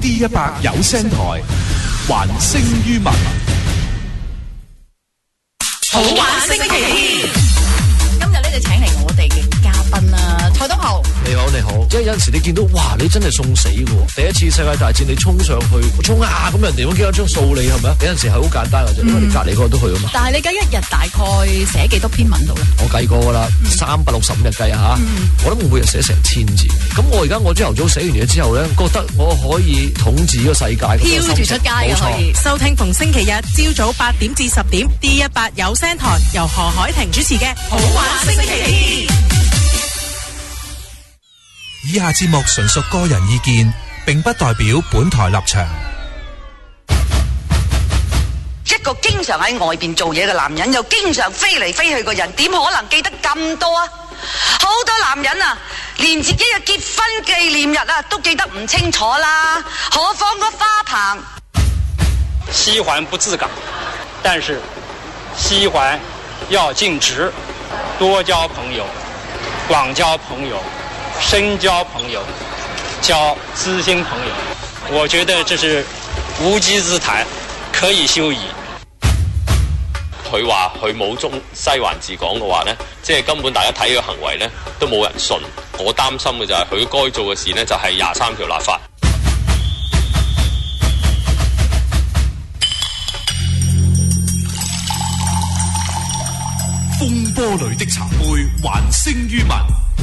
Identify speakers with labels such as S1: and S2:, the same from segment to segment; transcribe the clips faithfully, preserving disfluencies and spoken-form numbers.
S1: D 一百有聲台，還聲於民。
S2: 好玩星期天，今日咧就請嚟我哋嘅嘉賓啦，蔡東豪。
S3: 你好，你好。即係有陣時你見到，哇！你真係送死嘅喎。第一次世界大戰，你衝上去，衝啊！咁人哋咁幾多張掃你係咪啊？有陣時係好簡單嘅啫，因為你隔離嗰個都去啊嘛。
S2: 但係你計一日大概寫幾多篇文到咧？
S3: 我計過㗎啦，三百六十五日計啊嚇。嗯、我諗我每日寫成千字。咁我而家我朝頭早寫完嘢之後咧，覺得我可以統治呢個世界。
S2: 飄住出街啊！可以
S4: 收聽逢星期日朝早八點至十點 D 一百有聲台，由何海婷主持嘅
S2: 好玩星期天。
S1: 以下節目純屬個人意見，並不代表本台立場。
S5: 一個經常喺外邊做嘢嘅男人，又經常飛嚟飛去嘅人，點可能記得咁多啊？好多男人啊，連自己嘅結婚紀念日啊都記得唔清楚啦，何況個花棚。
S6: 西環不自港，但是西環要盡職，多交朋友，廣交朋友，深交朋友，交知心朋友，我覺得這是無稽之談，可以休矣。
S7: 佢話佢冇中西環治港嘅話呢，即係根本大家睇嘅行為呢都冇人信。我擔心嘅就係佢該做嘅事呢，就係廿三條立法。
S1: 風波裏的茶杯還聲於民。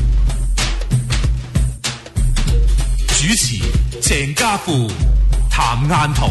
S1: 主持鄭家富、譚雁彤。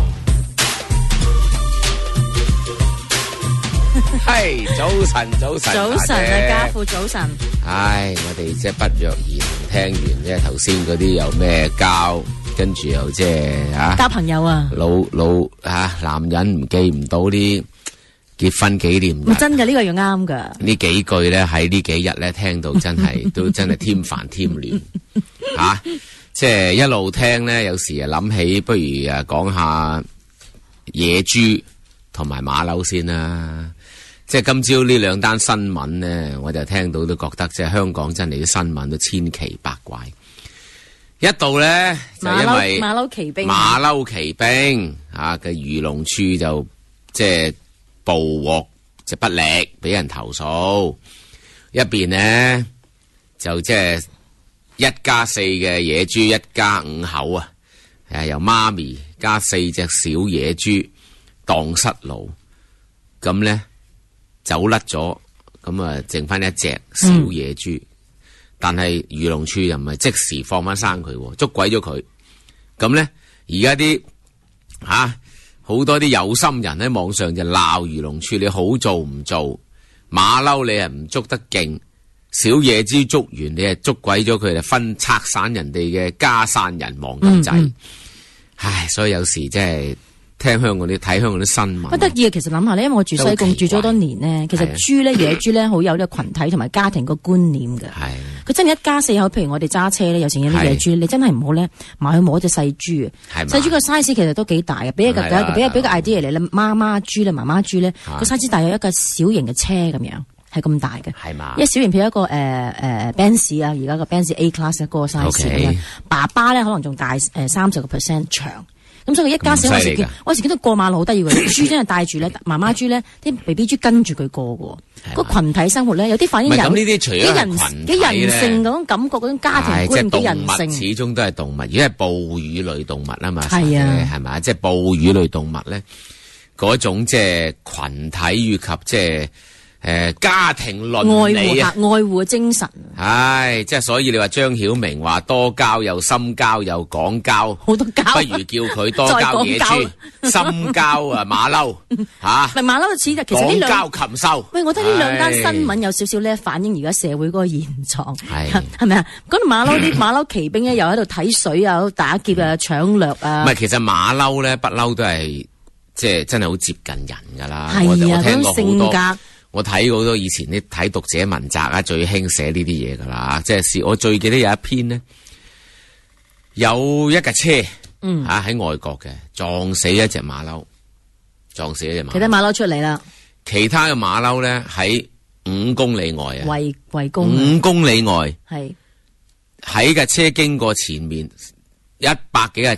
S8: 係早晨，早晨，
S4: 早晨啊，家富早晨。
S8: 唉，我哋即係不約而同聽完咧，頭先嗰啲有咩交，跟住又即係啊
S4: 交朋友啊，
S8: 老老啊男人唔記唔到啲結婚紀念日，
S4: 真嘅呢個要啱噶。
S8: 呢幾句咧喺呢幾日咧聽到真係都真係添煩添亂吓，即係一路聽咧，有時啊諗起不如誒講下野豬同埋馬騮先啦。即係今朝呢兩單新聞咧，我就聽到都覺得即係香港真係啲新聞都千奇百怪。一度咧就因為
S4: 馬騮騎兵，
S8: 馬騮騎兵啊嘅漁農處就即係捕獲就不力，俾人投訴。一邊呢，就即係一家四嘅野豬，一家五口啊，誒由媽咪加四隻小野豬蕩失路，咁咧。走甩咗，咁啊剩翻一隻小野豬，嗯、但係漁農處又唔係即時放翻生佢，捉鬼咗佢。咁咧而家啲吓好多啲有心人喺網上就鬧漁農處，你好做唔做？馬騮你係唔捉得勁，小野豬捉完你係捉鬼咗佢，就分拆散人哋嘅家散人亡咁滯。嗯嗯唉，所以有時真係。聽香港啲睇香港啲新聞，
S4: 不得意啊！其實諗下咧，因為我住西貢住咗好多年咧，其實豬咧、野豬咧，好有呢個群體同埋家庭個觀念嘅。係，佢真係一家四口，譬如我哋揸車咧，有時有啲野豬，你真係唔好咧，埋去摸隻細豬啊！細豬個 size 其實都幾大嘅，俾一個俾一俾個 idea 嚟咧，媽媽豬咧、媽媽豬咧，個 size 大約一個小型嘅車咁樣，係咁大嘅。係嘛？因為小型譬如一個誒誒 Benz 啊，而家個 Benz A Class 嗰個 size 爸爸咧可能仲大誒三十個 percent 長。咁所以佢一家四口時見，我時見到過馬路好得意嘅，豬真係帶住咧，媽媽豬咧，啲 B B 豬跟住佢過嘅，個群體生活咧，有啲反映人幾人幾人性嗰種感覺，嗰種家庭觀念幾人性。
S8: 始終都係動物，如果係哺乳類動物啊嘛，係啊，係咪？即係哺乳類動物咧，嗰種即係群體以及即係。誒，家庭倫理啊，
S4: 愛護愛護嘅精神。
S8: 唉，即係所以你話張曉明話多交又深交又廣交，
S4: 好多交，
S8: 不如叫佢多交野豬，深交啊馬騮吓。
S4: 咪馬騮似，其實呢兩
S8: 交禽獸。
S4: 喂，我覺得呢兩單新聞有少少咧反映而家社會嗰個現狀，係係咪啊？嗰度馬騮啲馬騮騎兵咧又喺度睇水啊，打劫啊，搶掠啊。
S8: 唔係，其實馬騮咧不嬲都係即係真係好接近人噶啦。
S4: 係啊，嗰種性格。
S8: 我睇好多以前啲睇讀者文摘啊，最興寫呢啲嘢噶啦，即係我最記得有一篇呢，有一架車，嗯吓喺外國嘅撞死一隻馬騮，撞死一隻馬騮，
S4: 其他馬騮出嚟啦，
S8: 其他嘅馬騮咧喺五公里外啊，
S4: 圍圍攻
S8: 五公里外，
S4: 係
S8: 喺架車經過前面一百幾廿隻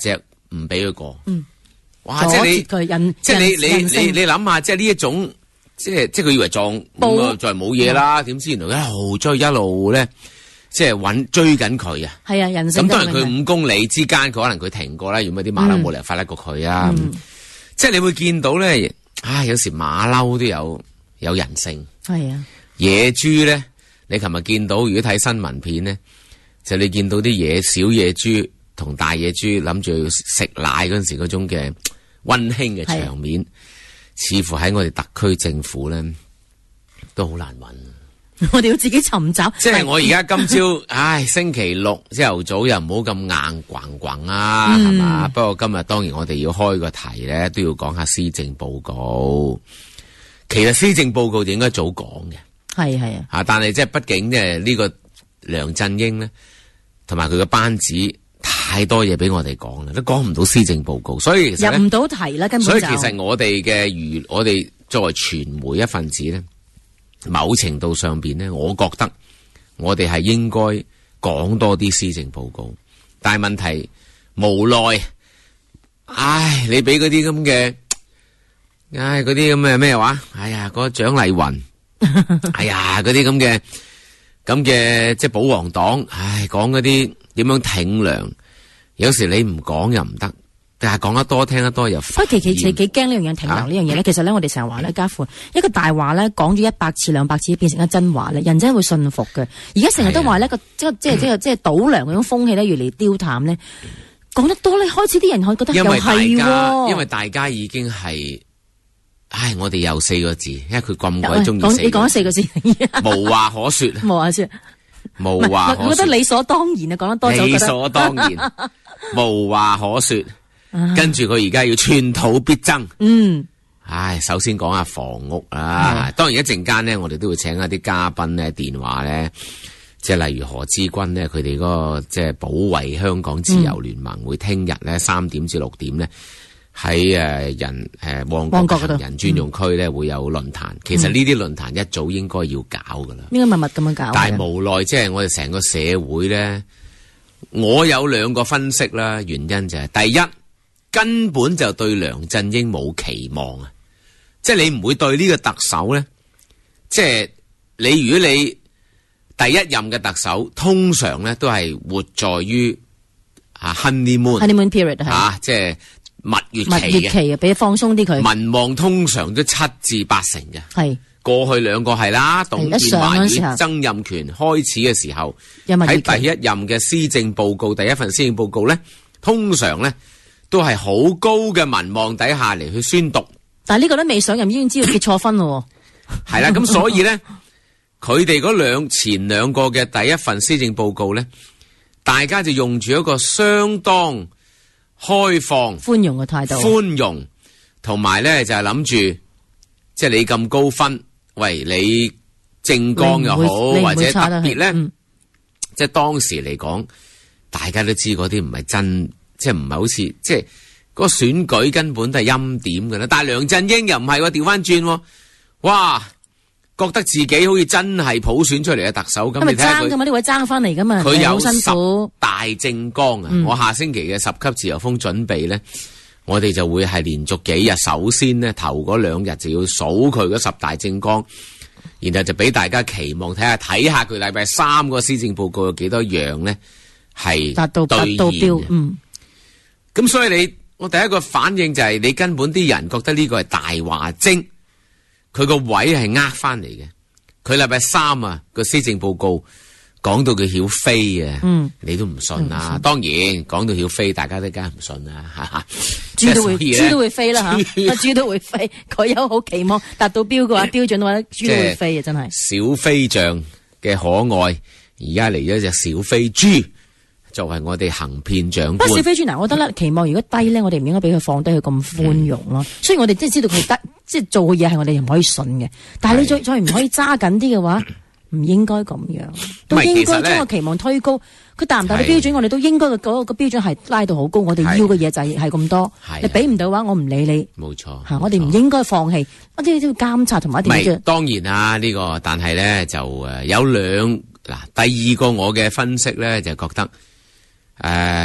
S8: 唔俾佢過。
S4: 嗯，
S8: 哇！即係你
S4: 佢人，
S8: 即係你你
S4: 人性
S8: 你你諗下，即係呢一種，即係即係佢以為撞咁啊，就係冇嘢啦。點知原來一路追一路咧，即係揾追緊佢啊！
S4: 係啊，人性。
S8: 咁當然佢五公里之間，佢可能佢停過啦。如果啲馬騮冇理由快得過佢啊！
S4: 嗯、
S8: 即係你會見到咧，唉，有時馬騮都有有人性。
S4: 係啊，
S8: 野豬咧，你琴日見到，如果睇新聞片咧，就你見到啲野小野豬同大野豬諗住要食奶嗰陣時嗰種嘅溫馨嘅場面，似乎喺我哋特區政府咧都好難揾。
S4: 我哋要自己尋找。
S8: 即係我而家今朝，唉，星期六朝頭早又唔好咁硬滾滾啊，係嘛、嗯？不過今日當然我哋要開個題咧，都要講下施政報告。其實施政報告就應該早講嘅，
S4: 係係啊，
S8: 啊，但係即係畢竟咧呢個梁振英咧，同埋佢嘅班子太多嘢俾我哋講啦，都講唔到施政報告，所以其實
S4: 入唔到題啦，根本就。
S8: 所以其實我哋嘅娛，我哋作為傳媒一份子咧，某程度上邊咧，我覺得我哋係應該講多啲施政報告，但係問題無奈，唉，你俾嗰啲咁嘅。唉，嗰啲咁嘅咩話？哎呀，嗰個蔣麗芸，哎呀，嗰啲咁嘅咁嘅即係保皇黨，唉，講嗰啲點樣挺梁，有時你唔講又唔得，但係講得多聽得多又。不
S4: 過其其其幾驚呢樣嘢挺梁呢樣嘢咧，其實咧我哋成日話咧，家父一個大話咧講咗一百次兩百次變成一真話咧，人真係會信服嘅。而家成日都話呢個即係即係即係即係倒梁嗰種風氣咧越嚟凋淡咧，講得多咧，開始啲人可以覺得又係，
S8: 因為大家已經係。唉，我哋有四個字，因為佢咁鬼中意四個字。
S4: 你講咗四個字，
S8: 無話可說。
S4: 無話說，
S8: 無話可說。
S4: 我覺得理所當然啊，講得多咗。
S8: 理所當然，無話可說。跟住佢而家要寸土必爭。
S4: 嗯。
S8: 唉，首先講下房屋啊。當然一陣間呢，我哋都會請一啲嘉賓咧，電話咧，即係例如何志軍呢，佢哋嗰個即係保衛香港自由聯盟，會聽日咧三點至六點呢。喺誒人誒旺角行人專用區咧會有論壇，其實呢啲論壇一早應該要搞噶啦，
S4: 應該密密咁樣搞。
S8: 但係無奈即係我哋成個社會咧，我有兩個分析啦，原因就係第一，根本就對梁振英冇期望啊，即係你唔會對呢個特首咧，即係你如果你第一任嘅特首通常咧都係活在於啊 honeymoon
S4: honeymoon period
S8: 啊，即係。蜜月期
S4: 蜜月期啊，俾放鬆啲佢。
S8: 民望通常都七至八成嘅。
S4: 係
S8: 過去兩個係啦，董建華與曾蔭權開始嘅時候，喺第一任嘅施政報告，第一份施政報告咧，通常咧都係好高嘅民望底下嚟去宣讀。
S4: 但係呢個都未上任已經知道結錯婚咯。
S8: 係啦，咁所以咧，佢哋嗰兩前兩個嘅第一份施政報告咧，大家就用住一個相當開放、
S4: 寬容嘅態度，
S8: 寬容同埋咧就係諗住，即係你咁高分，喂，你政綱又好，或者特別咧，嗯、即係當時嚟講，大家都知嗰啲唔係真，即係唔係好似即係嗰個選舉根本都係欽點嘅啦。但係梁振英又唔係喎，調翻轉，哇！覺得自己好似真係普選出嚟嘅特首咁，
S4: 你睇下佢爭噶嘛？呢位爭翻嚟噶嘛？
S8: 佢有
S4: 辛苦
S8: 十大政綱啊！嗯、我下星期嘅十級自由風準備咧，我哋就會係連續幾日，首先呢，頭嗰兩日就要數佢嗰十大政綱，然後就俾大家期望睇下睇下佢禮拜三個施政報告有幾多樣咧係
S4: 達到達到標。嗯，
S8: 咁所以你我第一個反應就係、是、你根本啲人覺得呢個係大話精。佢個位係呃翻嚟嘅，佢禮拜三啊個施政報告講到佢曉飛啊，嗯、你都唔信啊？嗯、當然講到曉飛，大家都梗係唔信啦，哈哈！
S4: 豬都會豬都會飛啦吓，豬都會飛，佢有好期望達到標嘅話，標準嘅話，豬都會飛啊！真係
S8: 小飛象嘅可愛，而家嚟咗隻小飛豬。作為我哋行騙長官，
S4: 不過小飛豬嗱，我覺得咧期望如果低咧，我哋唔應該俾佢放低佢咁寬容咯。雖然我哋即係知道佢得，即係做嘅嘢係我哋唔可以信嘅，但係你再再唔可以揸緊啲嘅話，唔應該咁樣，都應該將個期望推高。佢達唔達到標準，我哋都應該嘅嗰個標準係拉到好高。我哋要嘅嘢就係係咁多，你俾唔到嘅話，我唔理你。冇錯，吓我哋唔應該放棄，我哋都要監察同埋一定要。
S8: 當然啊，呢個但係咧就誒有兩嗱，第二個我嘅分析咧就覺得。誒、呃，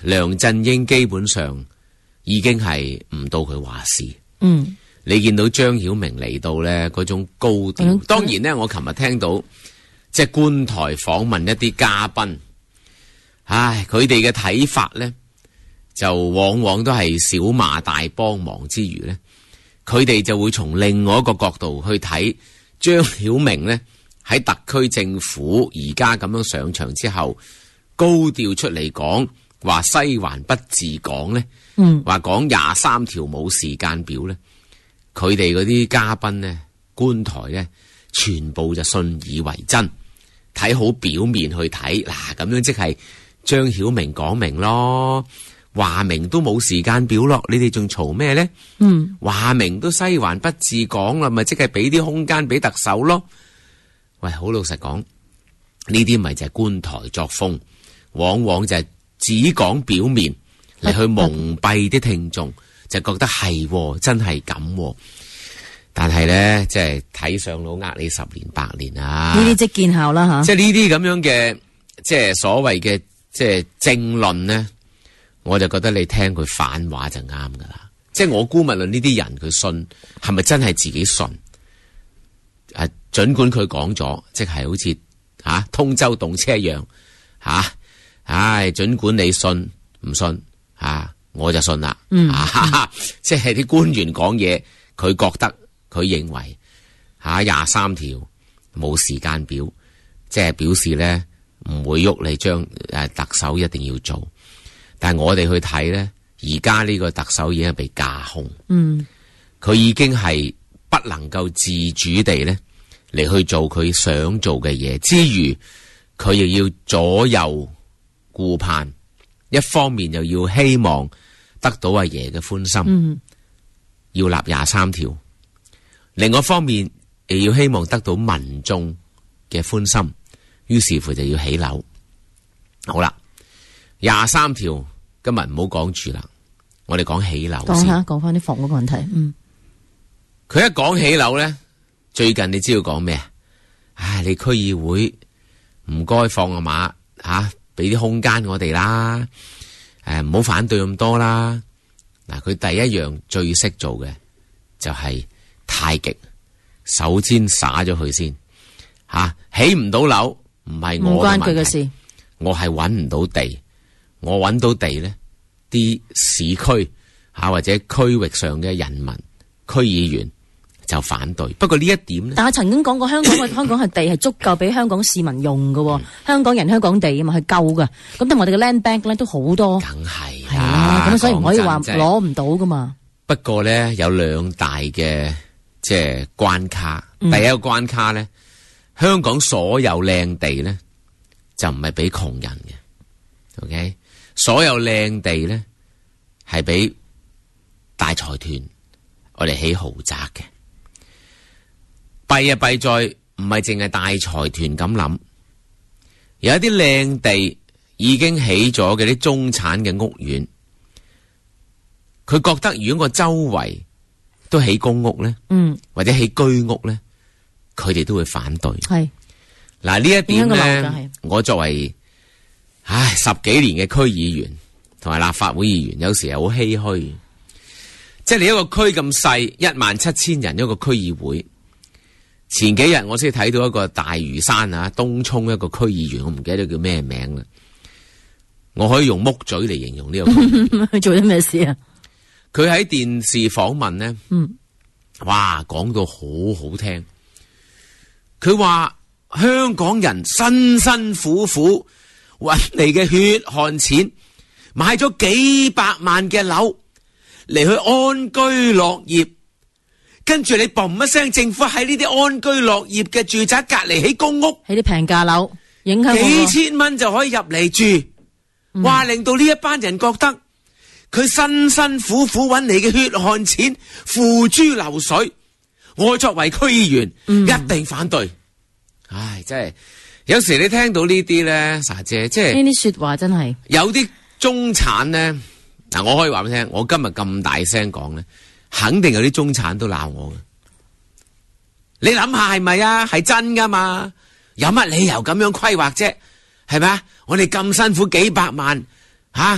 S8: 梁振英基本上已經係唔到佢話事。
S4: 嗯，
S8: 你見到張曉明嚟到咧，嗰種高調。嗯、當然咧，我琴日聽到即係觀台訪問一啲嘉賓，唉，佢哋嘅睇法咧，就往往都係小罵大幫忙之餘咧，佢哋就會從另外一個角度去睇張曉明咧喺特區政府而家咁樣上場之後，高調出嚟講話西環不治港咧，嗯，話講廿三條冇時間表咧，佢哋嗰啲嘉賓咧，觀台咧，全部就信以為真，睇好表面去睇，嗱咁樣即係張曉明講明咯。話明都冇時間表咯，你哋仲嘈咩咧？嗯，話明都西環不治港啦，咪即係俾啲空間俾特首咯。喂，好老實講，呢啲咪就係觀台作風，往往就係只講表面嚟去蒙蔽啲聽眾，就覺得係真係咁。但係咧，即係睇上腦呃你十年八年啊！
S4: 呢啲即見效啦吓，
S8: 即係呢啲咁樣嘅，即係所謂嘅即係政論咧。我就覺得你聽佢反話就啱噶啦，即係我姑勿論呢啲人佢信係咪真係自己信？誒，盡管佢講咗，即係好似吓、啊、通州動車一樣吓，唉、啊，盡管你信唔信吓、啊，我就信啦。嗯，啊、即係啲官員講嘢，佢覺得佢認為吓廿三條冇時間表，即係表示咧唔會喐你將誒特首一定要做。但係我哋去睇咧，而家呢個特首已經係被架空，嗯，佢已經係不能夠自主地咧嚟去做佢想做嘅嘢，之餘佢亦要左右顧盼，一方面又要希望得到阿爺嘅歡心，嗯，要立廿三條，另外一方面亦要希望得到民眾嘅歡心，於是乎就要起樓。好啦，廿三條。今日唔好講住啦，我哋講起樓先。講下，
S4: 講翻啲房屋問題。嗯，
S8: 佢一講起樓咧，最近你知道講咩啊？唉，你區議會唔該放個馬吓，俾啲空間我哋啦。誒，唔好反對咁多啦。嗱，佢第一樣最識做嘅就係太極，首先灑咗佢先吓，起唔到樓唔係我嘅問題，唔關佢嘅事，我係搵唔到地。我揾到地咧，啲市區吓或者區域上嘅人民、區議員就反對。不過呢一點咧，
S4: 但係曾經講過香港嘅香港係地係足夠俾香港市民用嘅，嗯、香港人香港地啊嘛係夠㗎。咁但我哋嘅 land bank 咧都好多，
S8: 梗係
S4: 係啦。咁所以唔可以話攞唔到噶嘛。
S8: 不過咧有兩大嘅即係關卡。嗯、第一個關卡咧，香港所有靚地咧就唔係俾窮人嘅。OK。所有靚地咧，係俾大財團我哋起豪宅嘅。弊啊弊在唔係淨係大財團咁諗，有一啲靚地已經起咗嘅啲中產嘅屋苑，佢覺得如果個周圍都起公屋咧，嗯，或者起居屋咧，佢哋都會反對。係嗱呢一點咧，我作為唉，十幾年嘅區議員同埋立法會議員，有時係好唏噓。即係你一個區咁細，一萬七千人一個區議會。前幾日我先睇到一個大嶼山啊，東涌一個區議員，我唔記得叫咩名啦。我可以用木嘴嚟形容呢個區議員。
S4: 做啲咩事啊？
S8: 佢喺電視訪問咧，嗯，哇，講到好好聽。佢話香港人辛辛苦苦搵嚟嘅血汗錢，買咗幾百萬嘅樓嚟去安居樂業，跟住你嘣一聲，政府喺呢啲安居樂業嘅住宅隔籬起公屋，
S4: 起啲平價樓，影響
S8: 幾千蚊就可以入嚟住，哇、嗯！令到呢一班人覺得佢辛辛苦苦搵嚟嘅血汗錢付諸流水。我作為區議員，嗯、一定反對。唉，真係。有時你聽到呢啲咧，沙姐，即係
S4: 呢啲說話真係
S8: 有啲中產咧。嗱，我可以話俾你聽，我今日咁大聲講咧，肯定有啲中產都鬧我嘅。你諗下係咪啊？係真噶嘛？有乜理由咁樣規劃啫？係咪啊？我哋咁辛苦幾百萬吓、啊，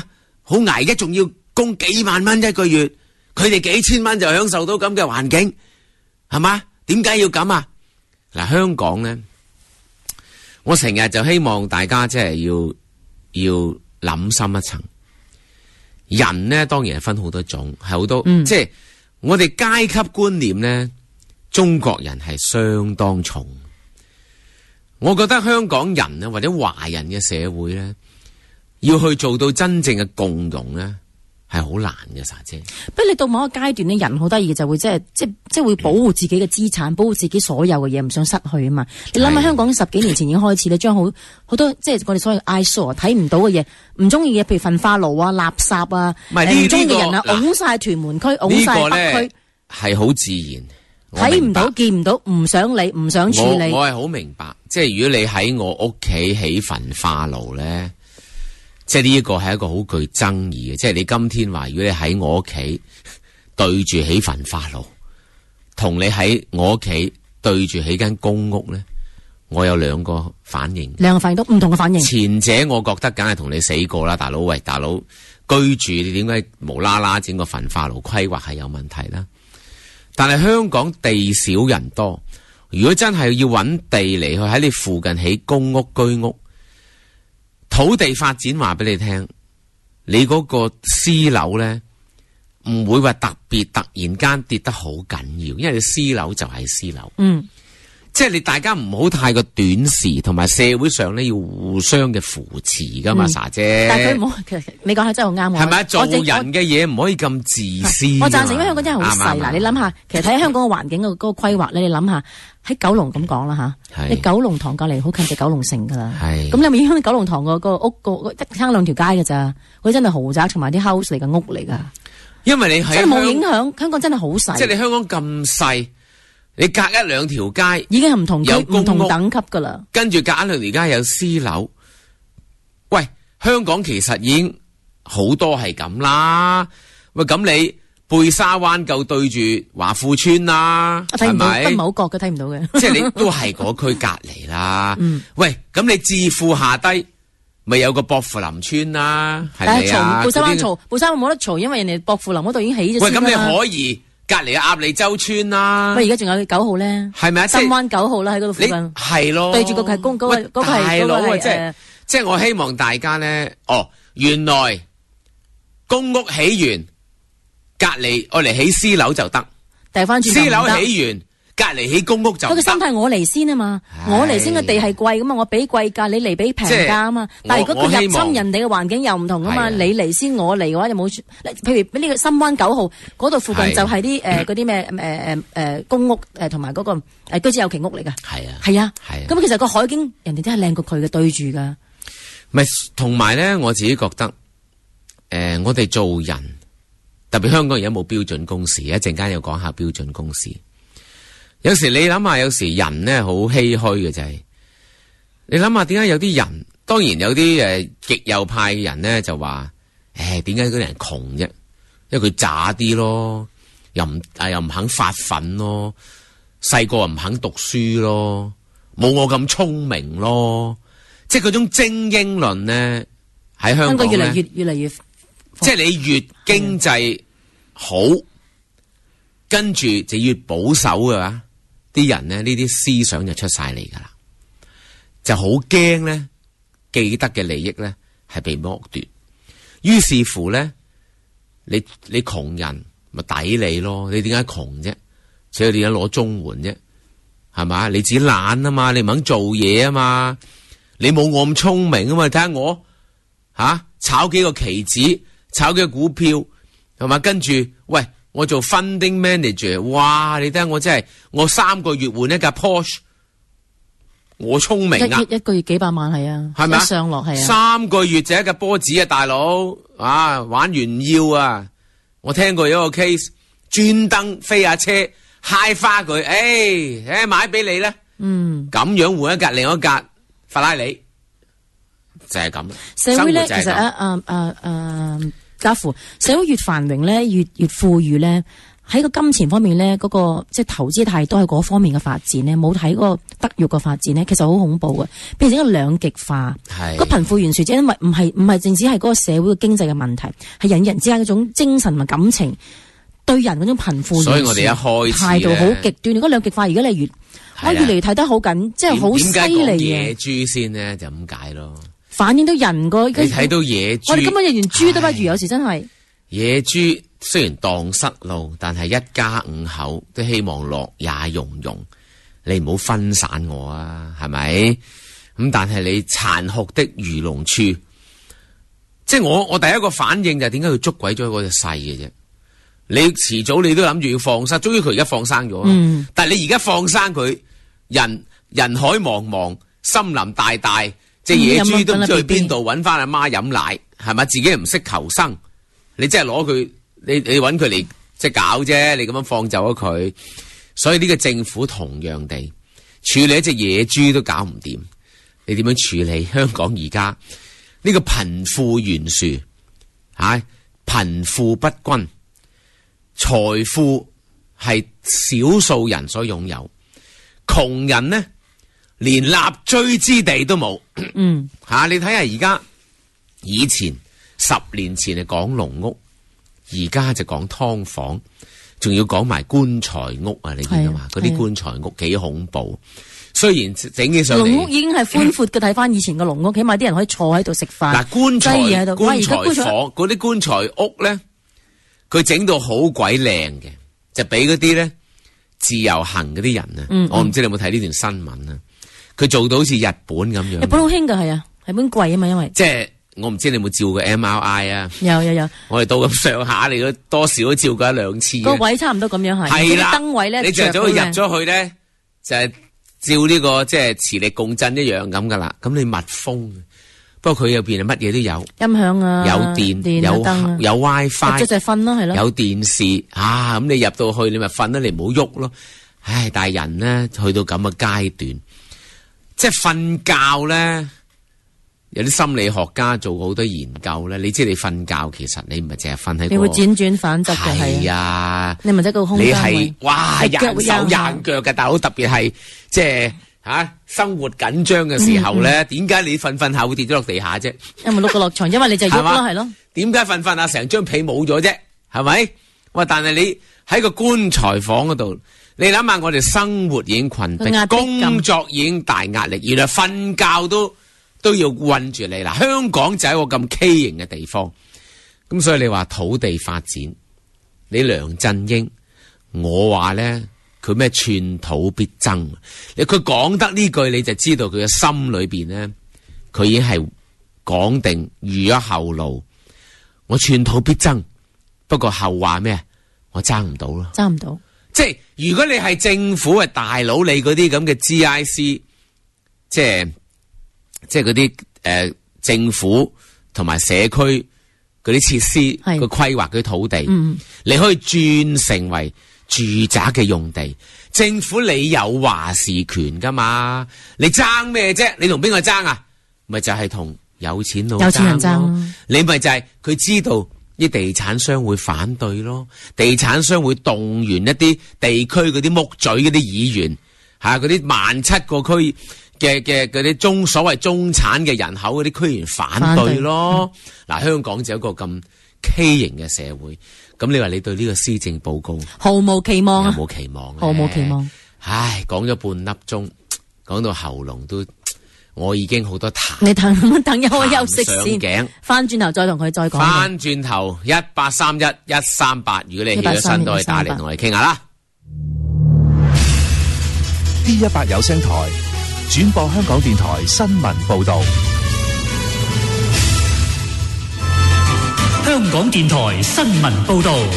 S8: 好捱，一仲要供幾萬蚊一個月，佢哋幾千蚊就享受到咁嘅環境，係嘛？點解要咁啊？嗱，香港咧，我成日就希望大家即係要要諗深一層。人咧當然係分好多種，係好多，嗯、即係我哋階級觀念咧，中國人係相當重。我覺得香港人啊，或者華人嘅社會咧，要去做到真正嘅共融咧，係好難嘅，沙姐。
S4: 不過你到某一個階段咧，人好得意嘅就會即係即即係會保護自己嘅資產，保護自己所有嘅嘢，唔想失去啊嘛。你諗下香港十幾年前已經開始咧，將好好多即係我哋所謂 eyesore 睇唔到嘅嘢，唔中意嘅，譬如焚化爐啊、垃圾啊，唔中意嘅人啊，拱晒屯門區，拱晒北區，係
S8: 好自然。
S4: 睇唔到、見唔到，唔想理、唔想處理。
S8: 我我係好明白，即係如果你喺我屋企起焚化爐咧，即係呢一個係一個好具爭議嘅。即係你今天話，如果你喺我屋企對住起焚化爐，同你喺我屋企對住起間公屋咧，我有兩個反應。
S4: 兩個反應都唔同嘅反應。
S8: 前者我覺得梗係同你死過啦，大佬。喂，大佬居住你點解無啦啦整個焚化爐規劃係有問題啦？但係香港地少人多，如果真係要揾地嚟去喺你附近起公屋居屋，土地發展話俾你聽，你嗰個私樓咧唔會話特別突然間跌得好緊要，因為你私樓就係私樓。嗯。即係你大家唔好太過短視，同埋社會上咧要互相嘅扶持噶嘛，莎姐。
S4: 但係佢唔好，其實你講係真係好啱。
S8: 係咪做人嘅嘢唔可以咁自私。
S4: 我贊成，因為香港真係好細。嗱，你諗下，其實睇香港嘅環境嘅嗰個規劃咧，你諗下喺九龍咁講啦吓，你九龍塘隔籬好近就九龍城噶啦。係。咁你咪影響九龍塘個個屋個得差兩條街噶咋？嗰啲真係豪宅同埋啲 house 嚟嘅屋嚟噶。
S8: 因為你係
S4: 真係冇影響，香港真係好細。
S8: 即係你香港咁細。你隔一兩條街
S4: 已經係唔同有唔同等級噶啦，
S8: 跟住隔一兩條街有私樓。喂，香港其實已經好多係咁啦。喂，咁你貝沙灣夠對住華富村啦，
S4: 睇唔到，不唔好覺嘅睇唔到嘅。
S8: 即係你都係嗰區隔籬啦。嗯，喂，咁你置富下低咪有個薄扶林村啦，係咪啊？
S4: 貝沙灣嘈，貝沙灣冇得嘈，因為人哋薄扶林嗰度已經起咗。
S8: 喂，咁你可以。隔籬嘅鴨脷洲村啦，
S4: 喂，而家仲有九號咧，
S8: 係咪啊？
S4: 深灣九號啦，喺嗰度附近，
S8: 係咯，
S4: 對住個係公嗰個嗰個係嗰個係
S8: 即係即係我希望大家咧，哦，原來公屋起完，隔籬我嚟起私樓就得，
S4: 掉翻轉
S8: 私樓起完，隔籬起公屋就得。
S4: 佢個心態我嚟先啊嘛，我嚟先嘅地係貴噶嘛，我俾貴價，你嚟俾平價啊嘛。但係如果佢入侵人哋嘅環境又唔同啊嘛，你嚟先我嚟嘅話就冇。譬如呢個深灣九號嗰度附近就係啲誒嗰啲咩誒誒誒公屋誒同埋嗰個誒居者有其屋嚟噶。係啊係啊係啊。咁其實個海景人哋真係靚過佢嘅對住噶。
S8: 咪同埋咧，我自己覺得誒，我哋做人特別香港而家冇標準工時，一陣間要講下標準工時。有時你諗下，有時人咧好唏噓嘅就係，你諗下點解有啲人，當然有啲誒極右派嘅人咧就話，誒點解嗰啲人窮啫？因為佢渣啲咯，又唔啊又唔肯發奮咯，細個又唔肯讀書咯，冇我咁聰明咯，即係嗰種精英論咧喺香港咧，
S4: 越嚟越越嚟越，
S8: 即係你越經濟好，跟住就越保守嘅話。啲人咧，呢啲思想就出晒嚟噶啦，就好驚咧，既得嘅利益咧係被剝奪，於是乎咧，你你窮人咪抵你咯，你點解窮啫？所以你點解攞綜援啫？係嘛？你自己懶啊嘛，你唔肯做嘢啊嘛，你冇我咁聰明啊嘛，睇下我吓、啊、炒幾個期指，炒幾個股票，係嘛？跟住喂。我做 funding manager， 哇！你睇下我真係，我三個月換一架 Porsche， 我聰明啊！
S4: 一一個月幾百萬係啊，係咪啊？上落係啊，
S8: 三個月就一架波子啊，大佬啊，玩完唔要啊！我聽過有一個 case， 專登飛下車揩花佢，誒、哎、誒買俾你咧，嗯，咁樣換一架另一架法拉利，就係咁。
S4: 社會咧，其實啊啊啊啊。家父社會越繁榮咧，越越富裕咧， 喺個金錢方面咧，嗰、嗰個即係投資太多喺嗰方面嘅發展咧，冇睇嗰個德育嘅發展咧，其實好恐怖嘅，變成一個兩極化。係個貧富懸殊，即係因為唔係唔係淨止係嗰個社會嘅經濟嘅問題，係人與人之間嗰種精神同感情對人嗰種貧富懸殊。所以我哋一開始態度好極端。嗰兩極化而家你越我越嚟越睇得好緊，即係好犀利嘅。點解講
S8: 野豬先呢？就咁解咯。
S4: 反映到人個你
S8: 睇到野豬，
S4: 我哋根本連豬都不如，有時真係
S8: 野豬。雖然蕩失路，但係一家五口都希望樂也融融。你唔好分散我啊，係咪？咁但係你殘酷的漁農處，即係我我第一個反應就係點解佢捉鬼咗嗰隻細嘅啫？你遲早你都諗住要放生，終於佢而家放生咗。嗯，但係你而家放生佢，人人海茫茫，森林大大，隻、嗯、野豬都唔知去邊度搵翻阿媽飲奶，係咪？自己又唔識求生，你真係攞佢。你你揾佢嚟即係搞啫，你咁樣放走咗佢，所以呢個政府同樣地處理一隻野豬都搞唔掂，你點樣處理香港而家呢個貧富懸殊？吓，貧富不均，財富係少數人所擁有，窮人呢連立錐之地都冇。嗯，吓，你睇下而家，以前十年前係講農屋。而家就講劏房，仲要講埋棺材屋啊！你見到嘛？嗰啲棺材屋幾恐怖。雖然整起上嚟，
S4: 農屋已經係寬闊嘅。睇翻以前嘅農屋，起碼啲人可以坐喺度食飯。
S8: 嗱，棺材棺材房嗰啲棺材屋咧，佢整到好鬼靚嘅，就俾嗰啲咧自由行嗰啲人啊。嗯嗯我唔知你有冇睇呢段新聞啊？佢做到好似日本咁樣。日
S4: 本好興噶，係啊，日本貴啊嘛，因為
S8: 即係。我唔知你有冇照過 M R I 啊？
S4: 有有有，
S8: 我哋到咁上下，你都多少都照過一兩次。
S4: 個位差唔多咁樣係，係啦，燈位咧，
S8: 你着咗佢入咗去咧，就係、是、照呢、這個即係磁力共振一樣咁噶啦。咁你密封，不過佢入邊係乜嘢都有，音響啊，有電，電有燈有 WiFi， 即係瞓咯，係咯，有電視啊。咁你入到去，你咪瞓啦，你唔好喐咯。唉，但係人咧去到咁嘅階段，即係瞓覺咧。有啲心理學家做過好多研究咧，你知你瞓覺其實你唔係淨係瞓喺個，你會輾轉反側嘅係啊，你咪喺個空間，你係哇硬手硬腳嘅，大佬特別係即係吓生活緊張嘅時候咧，點解、嗯嗯、你瞓瞓下會跌咗落地下啫？因為碌個落床，因為你就喐咯，係咯。點解瞓瞓下成張被冇咗啫？係咪？哇！但係你喺個棺材房嗰度，你諗下，我哋生活已經困迫，工作已經大壓力，原來瞓覺都。都要困住你嗱，香港就係一個咁畸形嘅地方，咁所以你話土地發展，你梁振英，我話咧佢咩寸土必爭，你佢講得呢句你就知道佢嘅心裏邊咧，佢已經係講定預咗後路，我寸土必爭，不過後話咩？我爭唔到咯，爭唔到，即係如果你係政府嘅大佬，你嗰啲咁嘅 G I C， 即係。即係嗰啲誒政府同埋社區嗰啲設施個規劃嗰啲土地，嗯、你可以轉成為住宅嘅用地。政府你有話事權噶嘛？你爭咩啫？你同邊個爭啊？咪就係同有錢佬爭咯。有錢人爭，你咪就係佢知道啲地產商會反對咯，地產商會動員一啲地區嗰啲木嘴嗰啲議員，吓嗰啲萬七個區。嘅嘅嗰啲中所謂中產嘅人口嗰啲區議員反對咯，嗱、嗯、香港就有一個咁畸形嘅社會，咁你話你對呢個施政報告毫無期望啊？有冇期望？毫無期望。唉，講咗半粒鐘，講到喉嚨都，我已經好多痰。你等等一我休息先，翻轉頭再同佢再講。翻轉頭一八三一一三八，如果你起咗身都可以打嚟同我哋傾下啦。
S1: D 一百有聲台。轉播香港電台新聞報道。香港電台新聞報道。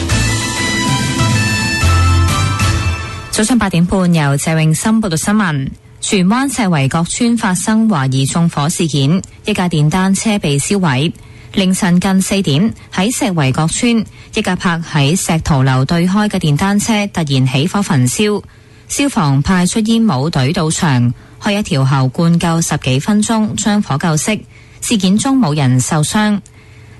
S9: 早上八點半，由謝永森報道新聞。荃灣赤圍角村發生懷疑縱火事件，一架電單車被燒毀。凌晨近四點，喺石圍角村，一架泊喺石桃樓對開嘅電單車突然起火焚燒，消防派出煙霧隊到場。開一條喉灌救十幾分鐘，將火救熄。事件中冇人受傷。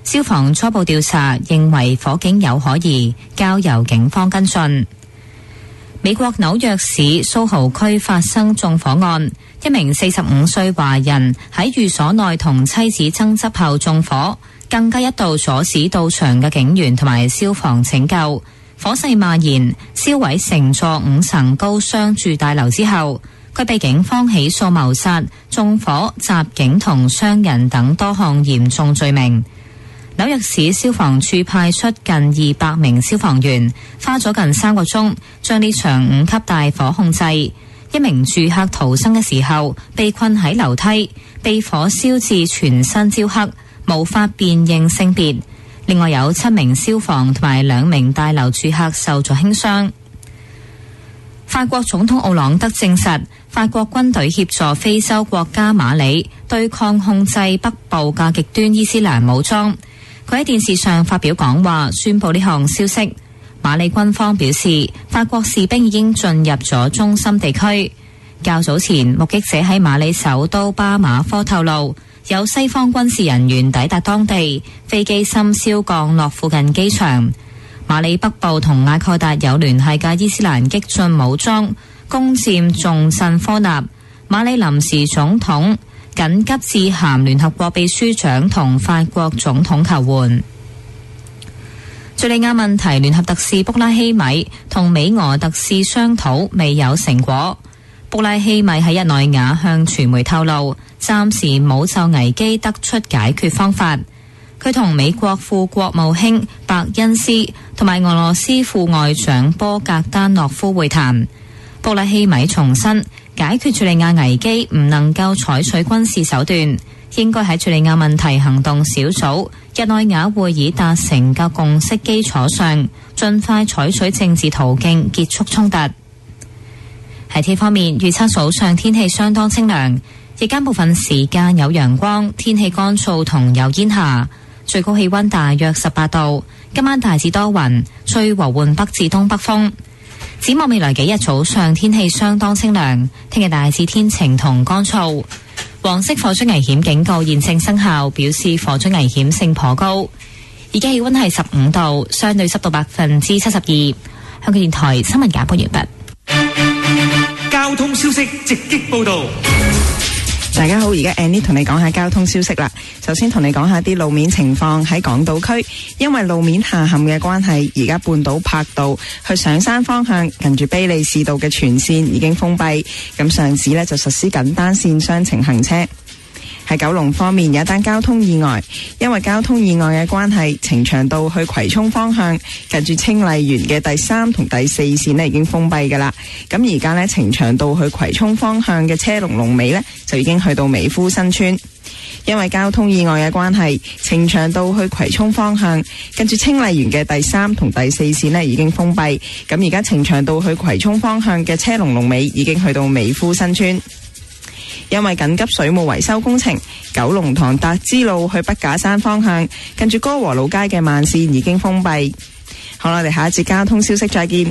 S9: 消防初步調查認為火警有可疑，交由警方跟進。美國紐約市蘇豪區發生縱火案，一名四十五歲華人喺寓所內同妻子爭執後縱火，更加一度阻止到場嘅警員同埋消防拯救。火勢蔓延，燒毀成座五層高商住大樓之後，佢被警方起訴謀殺、縱火、襲警同傷人等多項嚴重罪名。紐約市消防處派出近二百名消防員，花咗近三個鐘將呢場五級大火控制。一名住客逃生嘅時候被困喺樓梯，被火燒至全身焦黑，無法辨認性別。另外有七名消防同埋兩名大樓住客受咗輕傷。法國總統奧朗德證實，法國軍隊協助非洲國家馬里對抗控制北部嘅極端伊斯蘭武裝。佢喺電視上發表講話，宣布呢項消息。馬里軍方表示，法國士兵已經進入咗中心地區。較早前，目擊者喺馬里首都巴馬科透露，有西方軍事人員抵達當地，飛機深宵降落附近機場。馬里北部同阿蓋達有聯繫嘅伊斯蘭激進武裝攻佔重鎮科納。馬里臨時總統緊急致函聯合國秘書長同法國總統求援。敘利亞問題聯合特使卜拉希米同美俄特使商討未有成果。卜拉希米喺日內瓦向傳媒透露，暫時冇就危機得出解決方法。佢同美國副國務卿伯恩斯同埋俄羅斯副外長波格丹諾夫會談。卜拉希米重申，解決敘利亞危機唔能夠採取軍事手段，應該喺敘利亞問題行動小組日內瓦會議達成嘅共識基礎上，盡快採取政治途徑結束衝突。喺天方面，預測早上天氣相當清涼，日間部分時間有陽光，天氣乾燥同有煙霞，最高氣溫大約十八度。今晚大致多雲，吹和緩北至東北風。展望未來幾日早上天氣相當清涼，聽日大致天晴同乾燥。黃色火災危險警告現正生效，表示火災危險性頗高。而家氣溫係十五度，相對濕度百分之七十二。香港電台新聞簡報完畢。
S1: 交通消息直擊報道。
S10: 大家好，而家 Annie 同你講下交通消息啦。首先同你講下啲路面情況。喺港島區，因為路面下陷嘅關係，而家半島柏道去上山方向近住卑利士道嘅全線已經封閉，咁上址呢就實施緊單線雙程行車。喺九龍方面，有一單交通意外，因為交通意外嘅關係，呈祥道去葵涌方向近住清麗園嘅第三同第四線呢已經封閉㗎啦。咁而家呢，呈祥道去葵涌方向嘅車龍龍尾呢就已經去到美孚新村。因為交通意外嘅關係，呈祥道去葵涌方向近住清麗園嘅第三同第四線呢已經封閉。咁而家呈祥道去葵涌方向嘅車龍龍尾已經去到美孚新村。因為緊急水務維修工程，九龍塘達之路去筆架山方向近住歌和老街嘅慢線已經封閉。好啦，我哋下一節交通消息再見。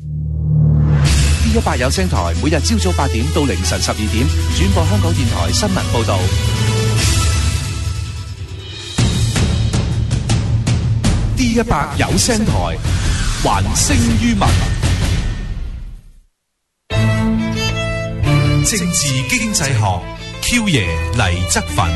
S1: D 一百有聲台每日朝早八點到凌晨十二點轉播香港電台新聞報道。D 一百有聲台還聲於民。政治經濟學 Q 爺黎則奮。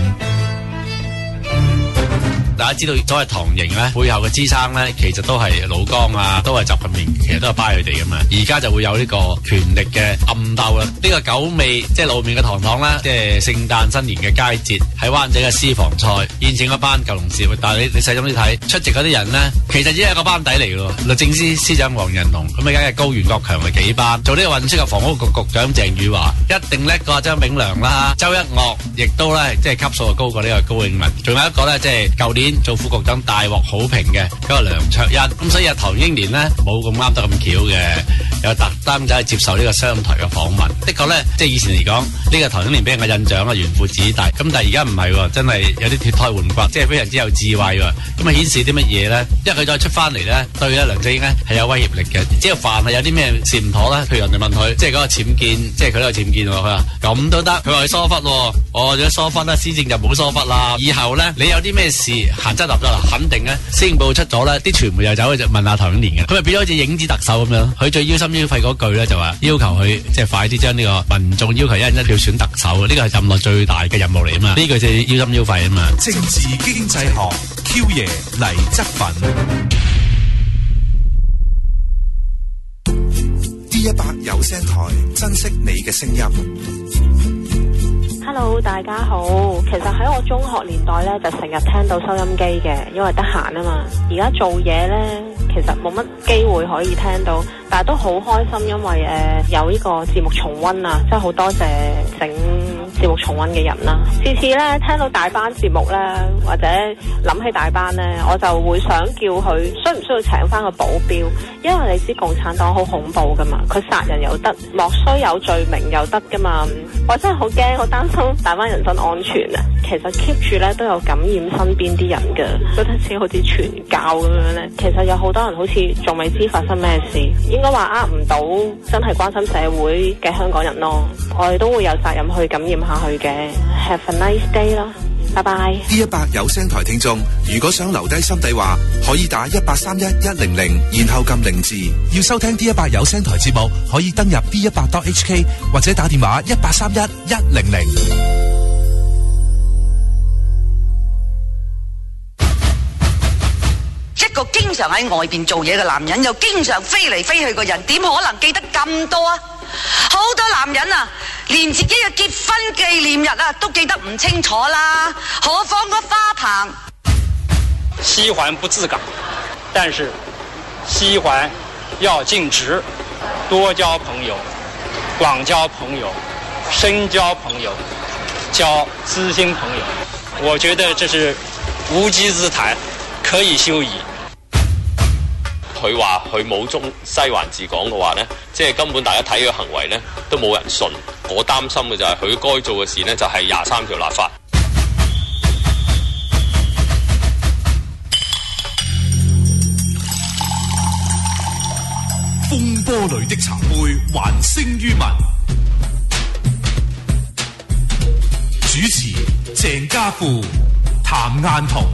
S11: 大家知道所謂唐營咧，背後嘅支撐咧，其實都係老江啊，都係習近平，其實都係巴佢哋噶嘛。而家就會有呢個權力嘅暗鬥啦。呢、這個九味即係露面嘅堂堂啦，即係聖誕新年嘅佳節，喺灣仔嘅私房菜宴請一班舊同事。但係你你細心啲睇，出席嗰啲人咧，其實只係一個班底嚟嘅咯。律政司司長黃仁龍，咁而家係高袁國強嘅幾班，做呢個運輸及房屋局局長鄭宇華，一定叻過張炳良啦。周一嶽亦都咧，即係級數高過呢個高永文。仲有一個咧，即係舊年做副局長大獲好評嘅嗰個梁卓欣，咁所以阿唐英年呢冇咁啱得咁巧嘅，有特登走去接受呢個商台嘅訪問。的確咧，即係以前嚟講，呢個唐英年俾人嘅印象啊，紈絝子弟，咁但係而家唔係喎，真係有啲脫胎換骨，即係非常之有智慧喎。咁啊顯示啲乜嘢咧？因為佢再出翻嚟咧，對咧梁振英咧係有威脅力嘅。只要凡係有啲咩事唔妥咧，譬如人哋問佢，即係嗰個僭建，即係佢都有僭建喎。佢話咁都得，佢話佢疏忽喎，哦，如果疏忽咧，施政就冇疏忽啦。以後咧，你有啲咩事閒質立咗啦，肯定咧，施政報告出咗咧，啲傳媒又走去就問下唐英年嘅，咁啊變咗好似影子特首咁樣。佢最腰心腰肺嗰句咧就話要求佢即係快啲將呢個民眾要求一人一票選特首，呢個係任內最大嘅任務嚟啊嘛。呢句就係腰心腰肺啊嘛。
S1: 政治經濟學 Q 爺黎則奮。D 一百有聲台，珍惜你嘅聲音。
S12: Hello， 大家好。其實喺我中學年代咧，就成日聽到收音機嘅，因為得閒啊嘛。而家做嘢咧，其實冇乜機會可以聽到，但係都好開心，因為誒、呃、有呢個節目重溫啊，真係好多謝整節目重溫嘅人啦。次次咧聽到大班節目咧，或者諗起大班咧，我就會想叫佢需唔需要請翻個保鏢，因為你知共產黨好恐怖噶嘛，佢殺人又得，莫須有罪名又得噶嘛。我真係好驚，好擔心大班人身安全啊。其實 keep 住咧都有感染身邊啲人㗎，覺得似好似傳教咁樣咧。其實有好多人好似仲未知發生咩事，應該話呃唔到真係關心社會嘅香港人咯。我哋都會有責任去感染下去嘅。Have a nice day 啦，拜拜。
S1: D 一百有聲台聽眾，如果想留低心底話，可以打一八三一一零零，然後撳零字。要收聽 D 一百有聲台節目，可以登入 D 一百 dot H K 或者打電話一八三一一零零。
S5: 一個經常喺外邊做嘢嘅男人，又經常飛嚟飛去嘅人，點可能記得咁多啊？好多男人啊，連自己嘅結婚紀念日啊都記得唔清楚啦，何況個花棚。
S6: 西環不自港，但是西環要盡職，多交朋友，廣交朋友，深交朋友，交知心朋友。我覺得這是無稽之談，可以休矣。
S7: 佢話佢冇中西環治港嘅話呢，即係根本大家睇佢行為呢都冇人信。我擔心嘅就係佢該做嘅事呢，就係廿三條立法。
S1: 風波裏的茶杯還聲於民。主持鄭家富、譚雁彤。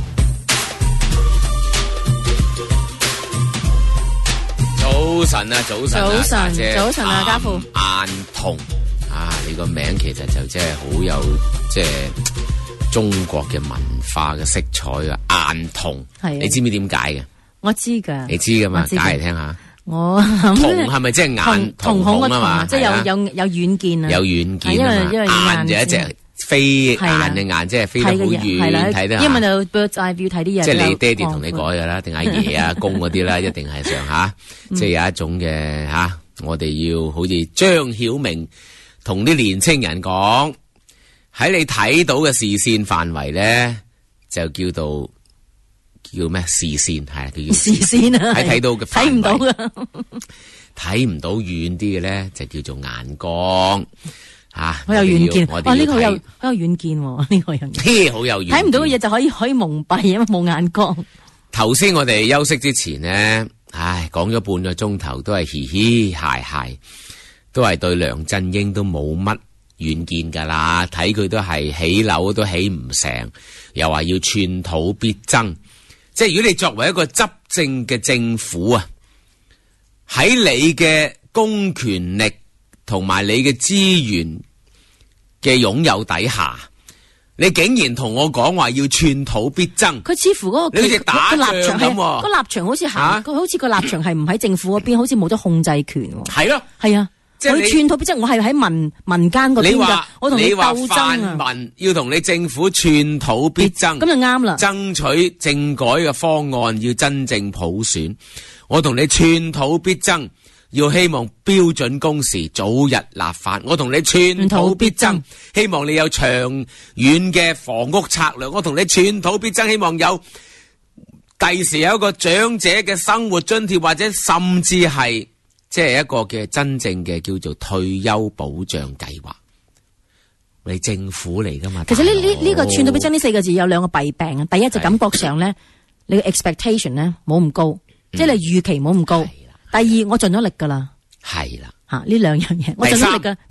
S8: 早晨啊，早晨啊，
S4: 早晨，
S8: 姐
S4: 早晨啊，家父。
S8: 雁彤啊，你個名其實就即係好有即係中國嘅文化嘅色彩啊！雁彤，
S4: 係
S8: 你知唔知點解嘅？我知噶，你知噶嘛？解嚟聽下。我瞳係咪即係眼瞳孔啊嘛？
S4: 即係有有有遠見啊！
S8: 有遠見啊嘛！雁就一隻飛雁嘅雁，即係飛得好遠，睇得。因為就 bird's eye view 睇啲嘢。即係你爹哋同你改噶啦，定阿爺啊公嗰啲啦，一定係上下。即係有一種嘅吓，我哋要好似張曉明同啲年青人講，喺你睇到嘅視線範圍咧，就叫做。叫咩視線係叫視線啊，喺睇到嘅睇唔到噶，睇唔到遠啲嘅咧就叫做眼光吓，好有遠見。哇，呢個好有好有遠見，呢個人好有遠見。睇唔到嘅嘢就可以可以蒙蔽，因為冇眼光。頭先我哋休息之前呢，唉，講咗半個鐘頭都係嘻嘻鞋鞋，都係對梁振英都冇乜遠見噶啦，睇佢都係起樓都起唔成，又話要寸土必爭。即係如果你作為一個執政嘅政府啊，喺你嘅公權力同埋你嘅資源嘅擁有底下，你竟然同我講話要寸土必爭，佢似乎嗰個你好似打仗咁，個立場好似行，佢好似個立場係唔喺政府嗰邊，好似冇咗控制權。係咯，係啊。我寸土必爭，我係喺民民間嗰邊噶，我同你鬥爭啊！泛民要同你政府寸土必爭，咁就啱啦。爭取政改嘅方案要真正普選，我同你寸土必爭，要希望標準工時早日立法。我同你寸土必爭，希望你有長遠嘅房屋策略。我同你寸土必爭，希望有第時有一個長者嘅生活津貼，或者甚至係。即係一個嘅真正嘅叫做退休保障計劃，你政府嚟噶嘛？其實呢呢呢個寸土必爭呢四個字有兩個弊病啊。第一就感覺上咧，你嘅 expectation 咧冇咁高，嗯、即係你預期冇咁高。第二我盡咗力噶啦，係啦吓呢兩樣嘢，我盡咗力噶。第三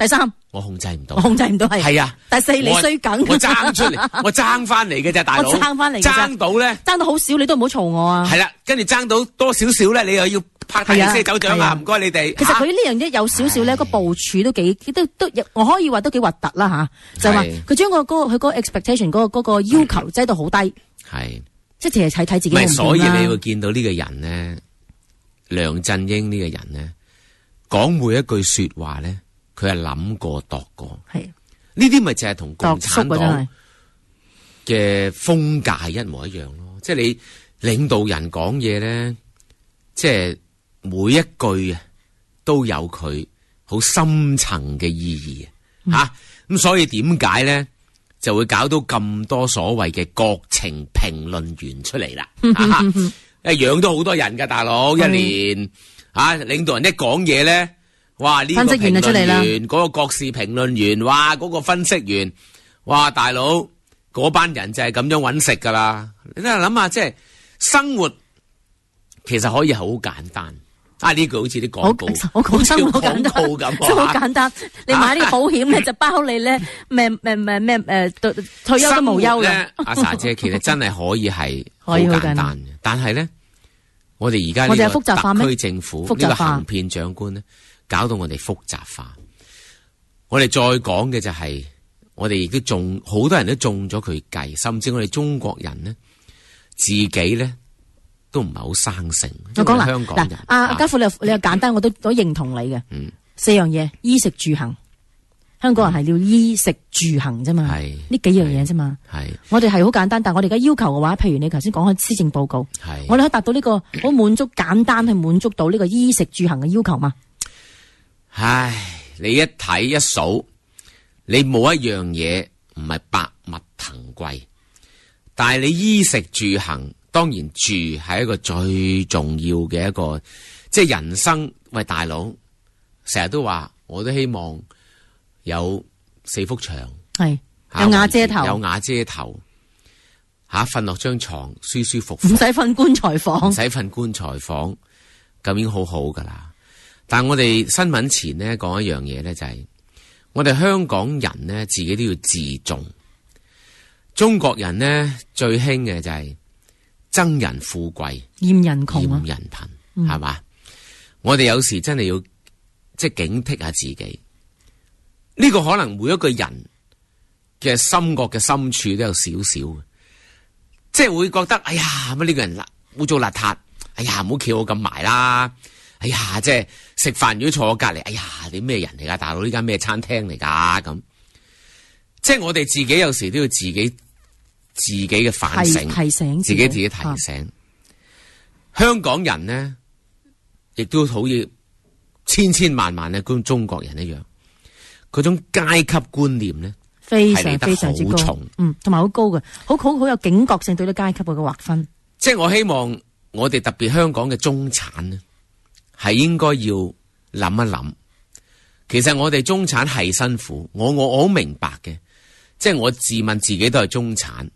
S8: 我控制唔到，
S4: 我控制唔到係
S8: 係啊，
S4: 但係四厘衰梗，
S8: 我爭出嚟，我爭翻嚟嘅啫，大佬，
S4: 我爭翻嚟，
S8: 爭到咧，
S4: 爭到好少，你都唔好嘈我啊！
S8: 係啦，跟住爭到多少少咧，你又要拍大聲手掌啊！唔該你哋。
S4: 其實佢呢樣嘢有少少咧，個部署都幾都都，我可以話都幾核突啦吓，就話佢將個嗰個佢嗰個 expectation 嗰個嗰個要求擠到好低，
S8: 係
S4: 即係淨係睇睇自己。
S8: 唔係，所以你會見到呢個人咧，梁振英呢個人咧，講每一句說話咧。佢係諗過度過，係呢啲咪就係同共產黨嘅風格係一模一樣咯。即係你領導人講嘢咧，即係每一句啊都有佢好深層嘅意義吓。咁、嗯啊、所以點解咧就會搞到咁多所謂嘅國情評論員出嚟啦？一養都好多人噶，大佬一年啊，領導人一講嘢咧。哇！呢、這個評論員，嗰、那個國事評論員，哇！嗰、那個分析員，哇！大佬嗰班人就係咁樣搵食噶啦。你都係諗下，即係生活其實可以係好簡單。啊！呢句好似啲廣告，
S4: 我講生活好簡單
S8: 咁，
S4: 真係好簡單。你買呢個保險咧，就包你咧咩咩咩咩誒退休都無憂嘅。
S8: 阿 Sa 姐其實真係可以係好簡單嘅，但係咧，我哋而家呢個特區政府呢、這個行騙長官咧。搞到我哋複雜化，我哋再講嘅就係、是，我哋亦都中好多人都中咗佢計，甚至我哋中國人呢，自己咧都唔係好生性。
S4: 我講啦，
S8: 香港人，
S4: 嗱，阿家富你你又簡單，我都都認同你嘅。嗯，四樣嘢，衣食住行，香港人係要衣食住行啫嘛，係呢幾樣嘢啫嘛。係我哋係好簡單，但係我哋而家要求嘅話，譬如你頭先講開施政報告，係我哋可以達到呢個好滿足簡單去滿足到呢個衣食住行嘅要求嘛。
S8: 唉，你一睇一數，你冇一樣嘢唔係百物騰貴，但係你衣食住行，當然住係一個最重要嘅一個，即係人生。喂，大佬，成日都話，我都希望有四幅牆，係
S4: 有瓦遮頭，
S8: 有瓦遮頭，吓瞓落張床舒舒服服，
S4: 唔使瞓棺材房，
S8: 唔使瞓棺材房，咁已經好好噶啦。但我哋新聞前呢講一樣嘢咧，就係我哋香港人呢自己都要自重。中國人呢最興嘅就係憎人富貴，
S4: 厭人窮，
S8: 厭人貧，係嘛？我哋有時真係要即係警惕下自己。呢個可能每一個人嘅心覺嘅深處都有少少嘅，即係會覺得哎呀乜呢個人污糟邋遢，哎呀唔好企我咁埋啦。哎呀，即係食飯如果坐我隔籬，哎呀，你咩人嚟噶？大佬呢間咩餐廳嚟噶？咁，即係我哋自己有時都要自己自己嘅反省，
S4: 提醒
S8: 自己自己提醒。啊、香港人呢，亦都好似千千萬萬嘅中中國人一樣，嗰種階級觀念呢，
S4: 非常非常之高，
S8: 重
S4: 嗯，同埋好高嘅，好好好有警覺性對啲階級嘅劃分。
S8: 即係我希望我哋特別香港嘅中產呢，係應該要諗一諗，其實我哋中產係辛苦，我我我好明白嘅，即係我自問自己都係中產，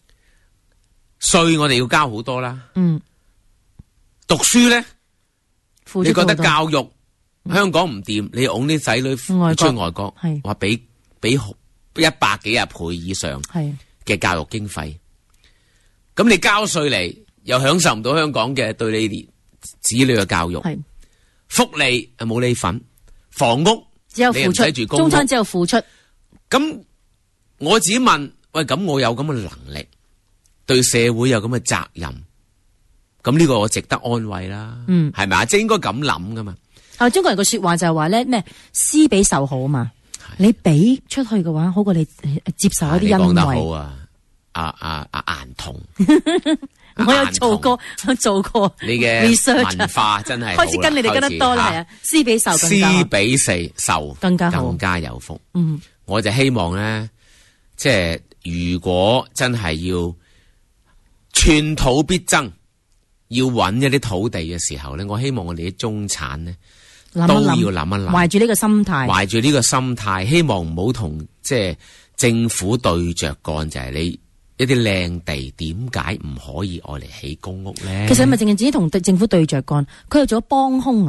S8: 稅我哋要交好多啦。嗯，讀書咧，你覺得教育、嗯、香港唔掂，你擁啲仔女出外國，話俾俾一百幾廿倍以上嘅教育經費，咁你交稅嚟又享受唔到香港嘅對你哋子女嘅教育，福利又冇你份，房屋
S4: 只有付出，中產只有付出。
S8: 咁我自己問，喂，咁我有咁嘅能力，對社會有咁嘅責任，咁呢個我值得安慰啦，嗯，係咪啊？即係應該咁諗噶嘛。
S4: 啊，中國人個說話就係話咧咩？施比受好啊嘛，你俾出去嘅話，好過你接受一啲恩惠。你講得好啊，
S8: 阿阿阿顏童。
S4: 我有做過，有做過。
S8: 你嘅文化真係
S4: 開始跟你哋跟得多啦，係啊，施比受更加好，
S8: 施比四受更加好，更加有福。嗯，我就希望咧，即係如果真係要寸土必爭，要揾一啲土地嘅時候咧，我希望我哋啲中產咧都要諗一諗，
S4: 懷住呢個心態，
S8: 懷住呢個心態，希望唔好同即係政府對着幹，就係你。一啲靚地點解唔可以愛嚟起公屋咧？
S4: 其實咪淨係自己同政府對着幹，佢係做咗幫兇啊！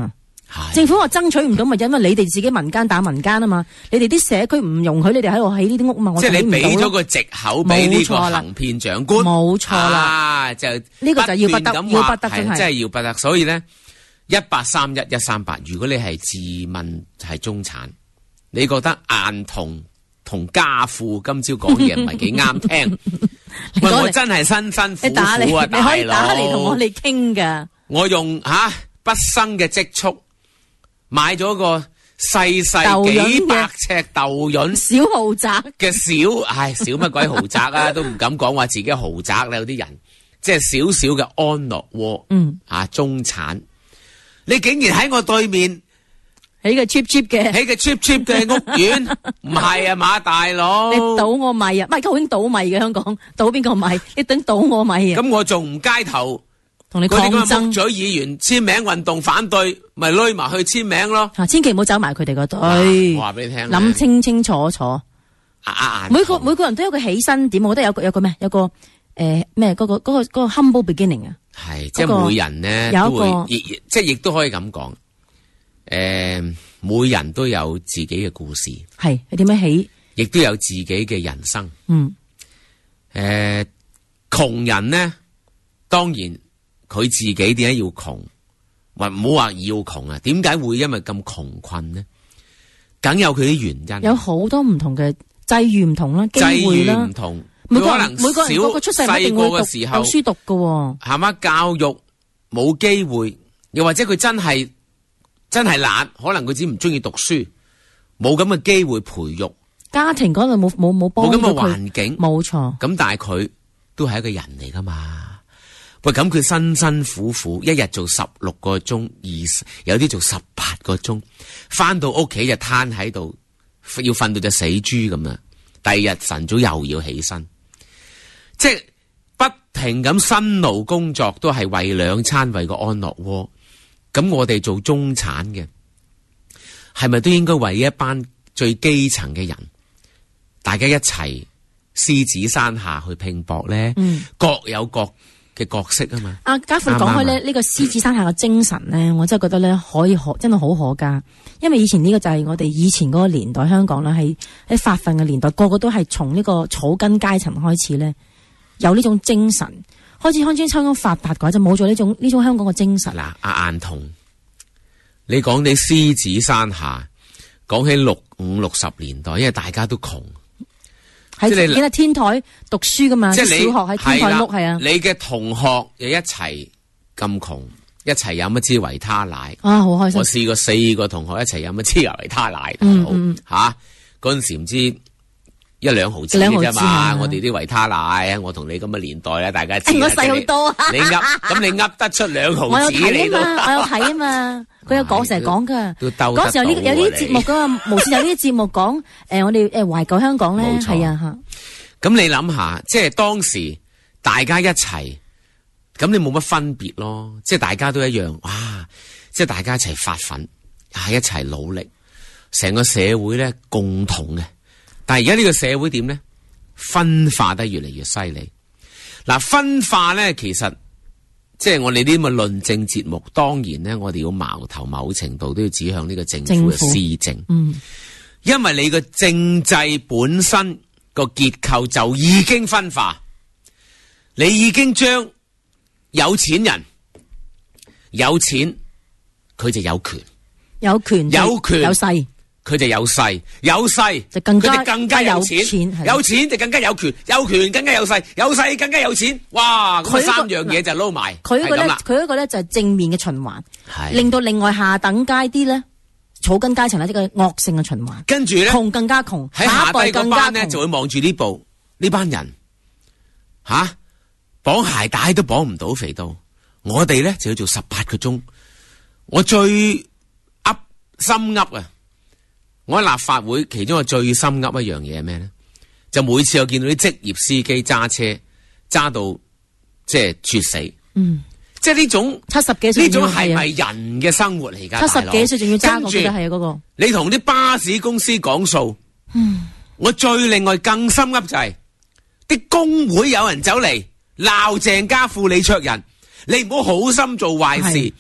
S4: 政府話爭取唔到，咪因為你哋自己民間打民間啊嘛，你哋啲社區唔容許你哋喺度起呢啲屋嘛，我
S8: 即係你俾咗
S4: 咗
S8: 個藉口俾呢個行騙長官，
S4: 冇錯啦，
S8: 啊、就
S4: 呢個就要不得，要不得真係，
S8: 真係要不得。所以咧，一八三一一三八，如果你係自問係中產，你覺得硬同同家父今朝講嘢唔係幾啱聽，喂，我真係辛辛苦苦啊，
S4: 你可
S8: 大
S4: 以打嚟同我哋傾噶。
S8: 我用吓、啊、畢生嘅積蓄。買咗個細細幾百尺豆潤
S4: 小豪宅
S8: 嘅小，唉，小乜鬼豪宅啊，都唔敢講話自己豪宅啦。有啲人即係少少嘅安樂窩，嗯，啊，中產，你竟然喺我對面
S4: 起個 cheap cheap 嘅，
S8: 起個 cheap cheap 嘅屋苑，唔係啊馬大佬，
S4: 你倒我米啊，唔係究竟倒米嘅香港，倒邊個米？你等倒我米啊？
S8: 咁我仲唔街頭？
S4: 同你抗爭，
S8: 嗰啲咁嘅木嘴議員簽名運動反對，咪攏埋去簽名咯。
S4: 啊，千祈唔好走埋佢哋嗰隊。
S8: 我話俾你聽，
S4: 諗清清楚楚。
S8: 啊啊、
S4: 每個每個人都有個起身點，我覺得有個有個咩，有個誒咩嗰個嗰、嗰個、嗰個 humble beginning 啊。
S8: 係，即係每人咧都會，即係亦都可以咁講。誒、呃，每人都有自己嘅故事。
S4: 係，你點樣起？亦
S8: 都有自己嘅人生。
S4: 嗯。
S8: 誒、呃，窮人呢，當然。佢自己點解要窮？或唔好話要窮啊？點解會因為咁窮困呢？梗有佢啲原因。有好多唔同嘅際遇唔同啦，機會啦，唔同。每個人每個人個個出世唔一定會讀讀書讀㗎，係嘛？教育冇機會，又或者佢真係真係懶，可能佢只唔中意讀書，冇咁嘅機會培育。家庭嗰度冇冇冇幫到佢。冇咁嘅環境，冇錯。咁但係佢都係一個人嚟噶嘛。喂，咁佢辛辛苦苦一日做十六個鐘，二有啲做十八個鐘，翻到屋企就攤喺度，要瞓到隻死豬咁啊！第二日晨早又要起身，即係不停咁辛勞工作，都係為兩餐，為個安樂窩。咁我哋做中產嘅，係咪都應該為一班最基層嘅人，大家一齊獅子山下去拼搏咧？嗯，各有各嘅角色啊嘛，阿家父講開咧，呢個獅子山下嘅精神咧，我真係覺得咧可以可真係好可嘉，因為以前呢個就係我哋以前嗰個年代香港啦，係喺發奮嘅年代，個個都係從呢個草根階層開始咧，有呢種精神，開始開始香港發達嘅話，就冇咗呢種呢種香港嘅精神。嗱，阿雁童，你講你獅子山下，講起六五六十年代，因為大家都窮。喺記得天台讀書噶嘛？即係小學喺天台屋係啊。你嘅同學又一齊咁窮，一齊飲一支維他奶啊，好開心！我試過四個同學一齊飲一支維他奶，嗯嗯吓嗰陣時唔知一兩毫子嘅啫嘛。我哋啲維他奶，我同你咁嘅年代咧，大家知我細好多啊。你噏咁你噏得出兩毫子？我有睇啊嘛，我有睇啊嘛。佢有講成日講噶，嗰時候呢有啲節目噶嘛，無綫有啲節目講誒，我哋誒懷舊香港咧，係啊吓。咁你諗下，即係當時大家一齊，咁你冇乜分別咯，即係大家都一樣，哇！即係大家一齊發奮，係一齊努力，成個社會咧共同嘅。但係而家呢個社會點咧？分化得越嚟越犀利。嗱，分化咧其實。即係我哋啲咁嘅論證節目，當然咧，我哋要矛頭某程度都要指向呢個政府嘅施政。嗯，因為你個政制本身個結構就已經分化，你已經將有錢人有錢，佢就有權，有權有權有勢。佢就有勢，有勢就更加更加有錢，有錢就更加有權，有權更加有勢，有勢更加有錢。哇！佢三樣嘢就撈埋，佢嗰個咧，佢嗰個咧就係正面嘅循環，令到另外下等階啲咧草根階層咧一個惡性嘅循環。跟住咧，窮更加窮，喺下低嗰班咧就會望住呢部呢班人，吓綁鞋帶都綁唔到肥到，我哋咧就要做十八個鐘。我最噏心噏啊！我喺立法會，其中一個最心噏一樣嘢係咩咧？就每次我見到啲職業司機揸車揸到即係猝死，嗯，即係呢種七十幾歲呢種係咪人嘅生活嚟噶？七十幾歲仲要揸，我記得係啊嗰個。你同啲巴士公司講數，嗯，我最另外更心噏就係、是、啲工會有人走嚟鬧鄭家富李卓人，你唔好好心做壞事。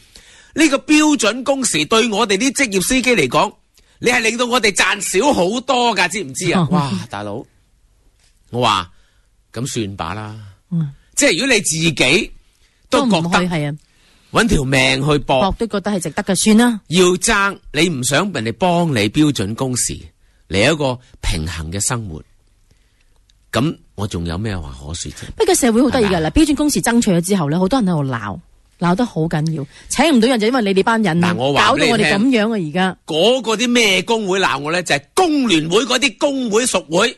S8: 呢個標準工時對我哋啲職業司機嚟講，你係令到我哋賺少好多噶，知唔知啊？哇，大佬，我話咁算罷啦。嗯，即係如果你自己都覺得
S4: 係啊，
S8: 搵條命去搏，
S4: 搏都覺得係值得嘅，算啦。
S8: 要爭，你唔想人哋幫你標準工時，嚟一個平衡嘅生活，咁我仲有咩話可說啫？
S4: 不過社會好得意噶啦，標準工時爭取咗之後咧，好多人喺度鬧，鬧得好緊要，請唔到人就因為你哋班人，搞到我哋咁樣啊！而家
S8: 嗰個啲咩工會鬧我咧，就係、是、工聯會嗰啲工會屬會，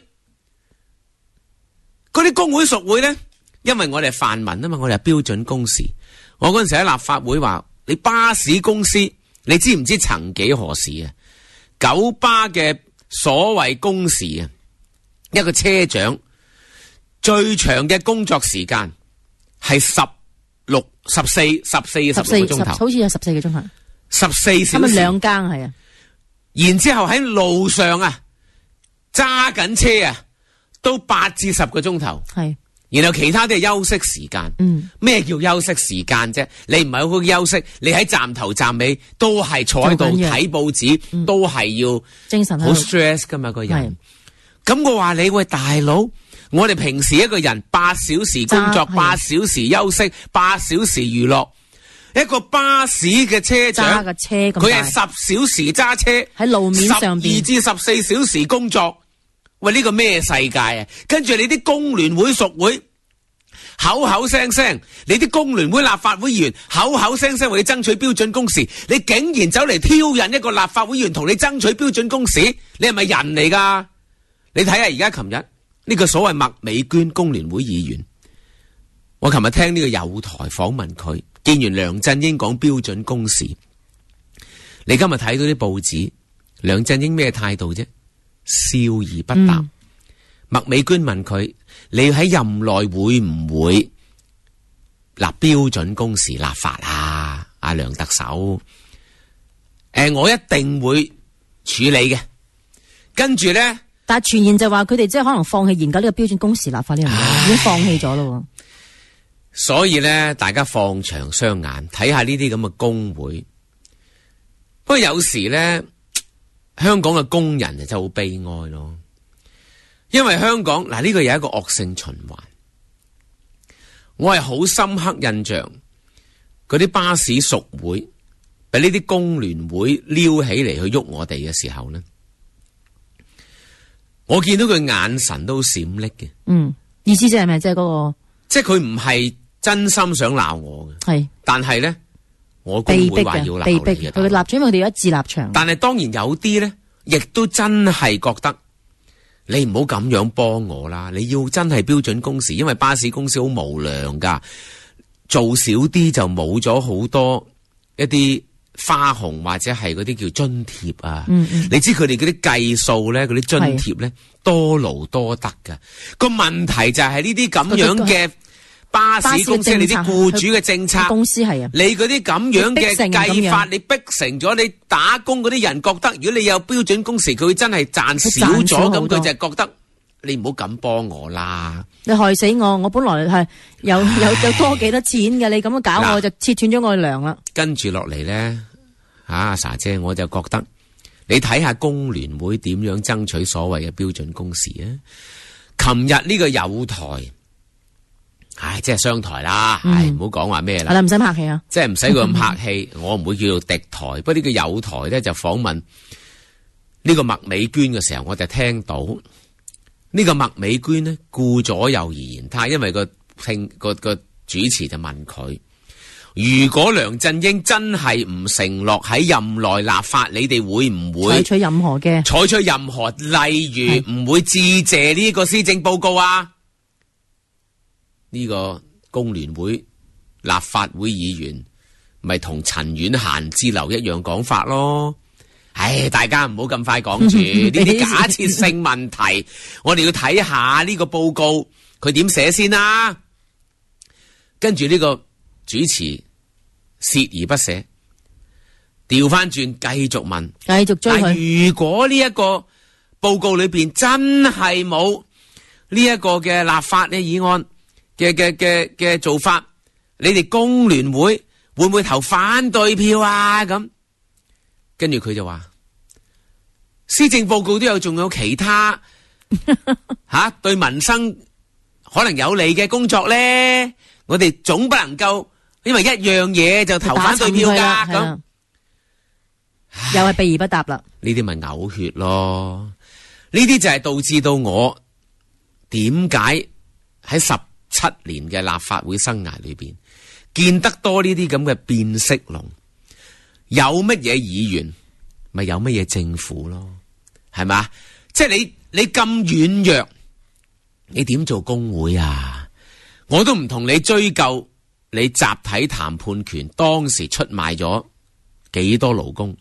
S8: 嗰啲工會屬會咧，因為我哋係泛民啊嘛，我哋係標準工時。我嗰陣時喺立法會話，你巴士公司，你知唔知曾幾何時啊？九巴嘅所謂工時啊，一個車長最長嘅工作時間係十六、十四、十四、十六個鐘頭，
S4: 好似有十四個鐘頭，
S8: 十四小時，
S4: 咁兩更係啊。
S8: 然之後喺路上啊，揸緊車啊，都八至十個鐘頭，係。然後其他都係休息時間。嗯，咩叫休息時間啫？你唔係好休息，你喺站頭站尾都係坐喺度睇報紙，嗯、都係要
S4: 精神
S8: 好 stress 噶嘛個人。咁我話你喂大佬，我哋平時一個人八小時工作，八小時休息，八小時娛樂。一個巴士嘅車長，
S4: 揸嘅車
S8: 佢係十小時揸車
S4: 喺路面上邊，
S8: 十二至十四小時工作。喂，呢個咩世界啊？跟住你啲工聯會屬會口口聲聲，你啲工聯會立法會議員口口聲聲為你爭取標準工時，你竟然走嚟挑釁一個立法會議員同你爭取標準工時，你係咪人嚟噶？你睇下而家琴日呢個所謂麥美娟工聯會議員，我琴日聽呢個友台訪問佢，見完梁振英講標準工時，你今日睇到啲報紙，梁振英咩態度啫？笑而不答。麥、嗯、美娟問佢：你喺任內會唔會立標準工時立法啊？阿梁特首，誒、呃，我一定會處理嘅。跟住咧，
S4: 但係傳言就話佢哋即係可能放棄研究呢個標準工時立法呢樣嘢，已經放棄咗咯。
S8: 所以咧，大家放長雙眼睇下呢啲咁嘅工會。不過有時咧，香港嘅工人就真係好悲哀咯，因為香港嗱呢、這個有一個惡性循環。我係好深刻印象，嗰啲巴士屬會俾呢啲工聯會撩起嚟去喐我哋嘅時候咧，我見到佢眼神都閃爍嘅。嗯，
S4: 意思即係咩？即係嗰個，
S8: 即係佢唔係真心想鬧我嘅，係，但係咧。我工會話要鬧你嘅，
S4: 被逼嘅，佢嘅立場，因為佢哋有一致立場。
S8: 但係當然有啲咧，亦都真係覺得你唔好咁樣幫我啦。你要真係標準工時，因為巴士公司好無良噶，做少啲就冇咗好多一啲花紅或者係嗰啲叫津貼啊。嗯嗯，你知佢哋嗰啲計數咧，嗰啲津貼咧多勞多得噶。個問題就係呢啲咁樣嘅。巴士公司你啲僱主嘅政策，
S4: 公司係啊，
S8: 你嗰啲咁樣嘅計法，你逼成咗你打工嗰啲人覺得，如果你有標準工時，佢真係賺少咗，咁佢就覺得你唔好咁幫我啦。
S4: 你害死我，我本來係有有有多幾多錢嘅，你咁樣搞我就切斷咗我嘅糧啦。
S8: 跟住落嚟咧，啊阿 Sa 姐，我就覺得你睇下工聯會點樣爭取所謂嘅標準工時啊！琴日呢個友台。唉，即係商台啦，嗯、唉，唔好講話咩啦，
S4: 係啦，唔使客氣啊，
S8: 即係唔使佢咁客氣，我唔會叫做敵台。不過呢個友台咧就訪問呢個麥美娟嘅時候，我就聽到呢個麥美娟呢顧左右而言他，因為個聽個個主持就問佢：如果梁振英真係唔承諾喺任內立法，你哋會唔會
S4: 採取任何嘅
S8: 採取任何，例如唔會致謝呢個施政報告啊？呢個工聯會立法會議員咪同陳婉嫻之流一樣講法咯。唉，大家唔好咁快講住呢啲假設性問題，我哋要睇下呢個報告佢點寫先啦。跟住呢個主持鍥而不捨，調翻轉繼續問，
S4: 繼續追佢。
S8: 如果呢一個報告裏邊真係冇呢一個嘅立法嘅議案嘅嘅嘅嘅做法，你哋工聯會會唔會投反對票啊？咁跟住佢就話，施政報告都有仲有其他吓、啊、對民生可能有利嘅工作咧，我哋總不能夠因為一樣嘢就投反對票噶咁，
S4: 又係避而不答啦。
S8: 呢啲咪嘔血咯？呢啲就係導致到我點解喺十七年嘅立法會生涯裏邊見得多呢啲咁嘅變色龍。有乜嘢議員咪有乜嘢政府咯，係嘛？即係你你咁軟弱，你點做工會啊？我都唔同你追究你集體談判權當時出賣咗幾多勞工。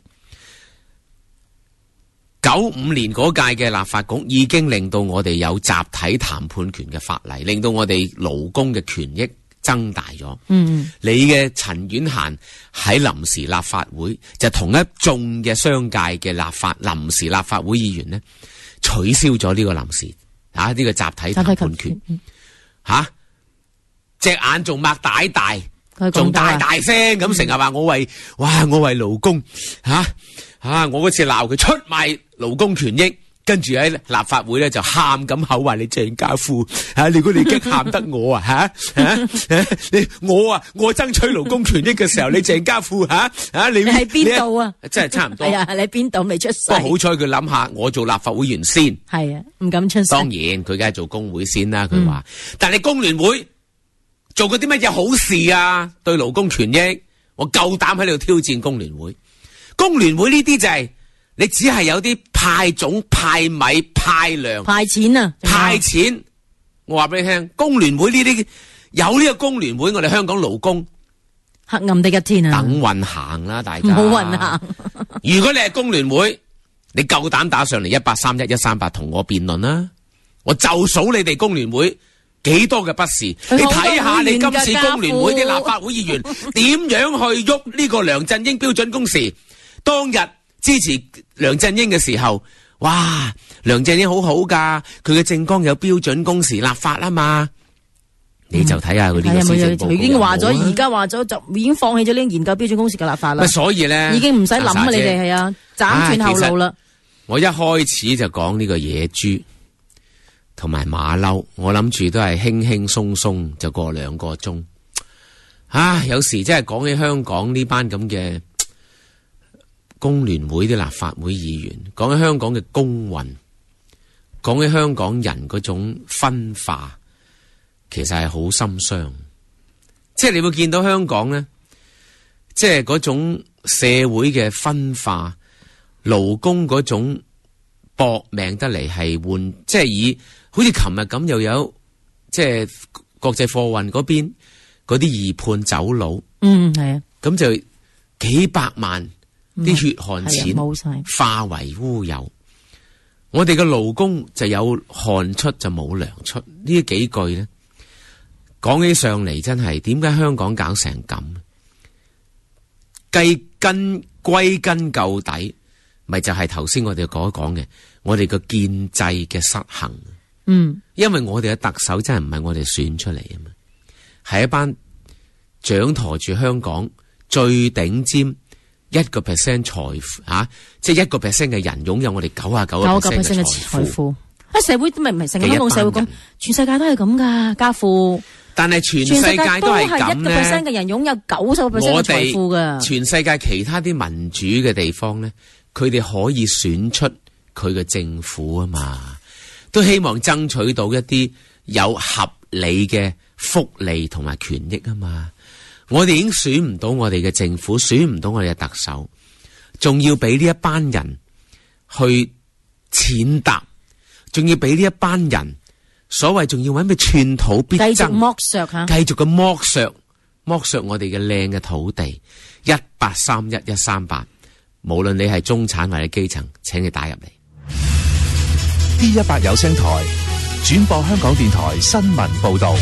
S8: 九五年嗰屆嘅立法局已經令到我哋有集體談判權嘅法例，令到我哋勞工嘅權益增大咗。嗯，你嘅陳婉嫻喺臨時立法會就同一眾嘅商界嘅立法臨時立法會議員呢，取消咗呢個臨時啊呢、呢個集體談判權。吓，隻、啊、眼仲擘大大，仲大大聲咁成日話我為哇我為勞工吓吓、啊，我嗰次鬧佢出賣勞工權益，跟住喺立法會咧就喊咁口話你鄭家富吓，你估你激喊得我啊吓吓、啊、你我啊我爭取勞工權益嘅時候，你鄭家富吓吓你
S4: 喺邊度啊？
S8: 真係差唔多。係
S4: 啊，你喺邊度未出世？
S8: 不過好彩佢諗下，我做立法會議員先。
S4: 係啊，唔敢出世。當然
S8: 佢梗係做工會先啦。佢話、嗯，但係工聯會做過啲乜嘢好事啊？對勞工權益，我夠膽喺度挑戰工聯會。工聯會呢啲就係、是、你只係有啲派種、派米、派糧、
S4: 派錢啊！
S8: 派錢，我話俾你聽，工聯會呢啲有呢個工聯會，我哋香港勞工
S4: 黑暗的一天啊！
S8: 等運行啦，大家
S4: 唔好運行。
S8: 如果你係工聯會，你夠膽打上嚟一八三一一三八同我辯論啦，我就數你哋工聯會幾多嘅不是，你睇下你今次工聯會啲立法會議員點樣去喐呢個梁振英標準工時。當日支持梁振英嘅時候，哇！梁振英好好噶，佢嘅政綱有標準工時立法啊嘛，嗯、你就睇下佢呢個施政報告。
S4: 佢已經話咗，而家話咗就已經放棄咗呢個研究標準工時嘅立法啦。
S8: 所以咧，
S4: 已經唔使諗啊！你哋係啊，斬斷後路啦。
S8: 我一開始就講呢個野豬同埋馬騮，我諗住都係輕輕鬆鬆就過兩個鐘。啊，有時真係講起香港呢班咁嘅工聯會啲立法會議員，講起香港嘅工運，講起香港人嗰種分化，其實係好心傷。即係你會見到香港咧，即係嗰種社會嘅分化，勞工嗰種搏命得嚟係換，即係以好似琴日咁又有，即係國際貨運嗰邊嗰啲二判走佬，
S4: 嗯係啊，
S8: 咁就幾百萬。啲血汗錢
S4: 冇晒，
S8: 化為烏有。我哋嘅勞工就有汗出就冇糧出，呢幾句咧講起上嚟真係，點解香港搞成咁？計根歸根究底，咪就係頭先我哋講講嘅，我哋個建制嘅失衡。
S4: 嗯，因
S8: 為我哋嘅特首真係唔係我哋選出嚟啊嘛，係一班掌舵住香港最頂尖。一個 percent 財富吓，即係一個 percent 嘅人擁有我哋九啊九個 percent 嘅財富。
S4: 喺社會咪唔係成個香港社會咁，全世界都係咁噶，家父。
S8: 但係全世界都係咁咧。一個 percent 嘅人擁有九十個 percent 嘅財富噶。全世界其他啲民主嘅地方咧，佢哋可以選出佢嘅政府啊嘛，都希望爭取到一啲有合理嘅福利同埋權益啊嘛。我哋已經選唔到我哋嘅政府，選唔到我哋嘅特首，仲要俾呢一班人去踐踏，仲要俾呢一班人所謂仲要搵咩寸土必爭，繼續
S4: 剝削吓，
S8: 繼續嘅剝削，剝削我哋嘅靚嘅土地。一八三一一三八，無論你係中產或者基層，請你打入嚟。
S1: D 一百有聲台轉播香港電台新聞報道。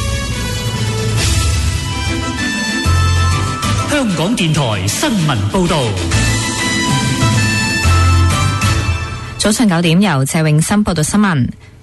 S13: 香港電台新聞報道。
S9: 早上九點，由謝永森報道新聞。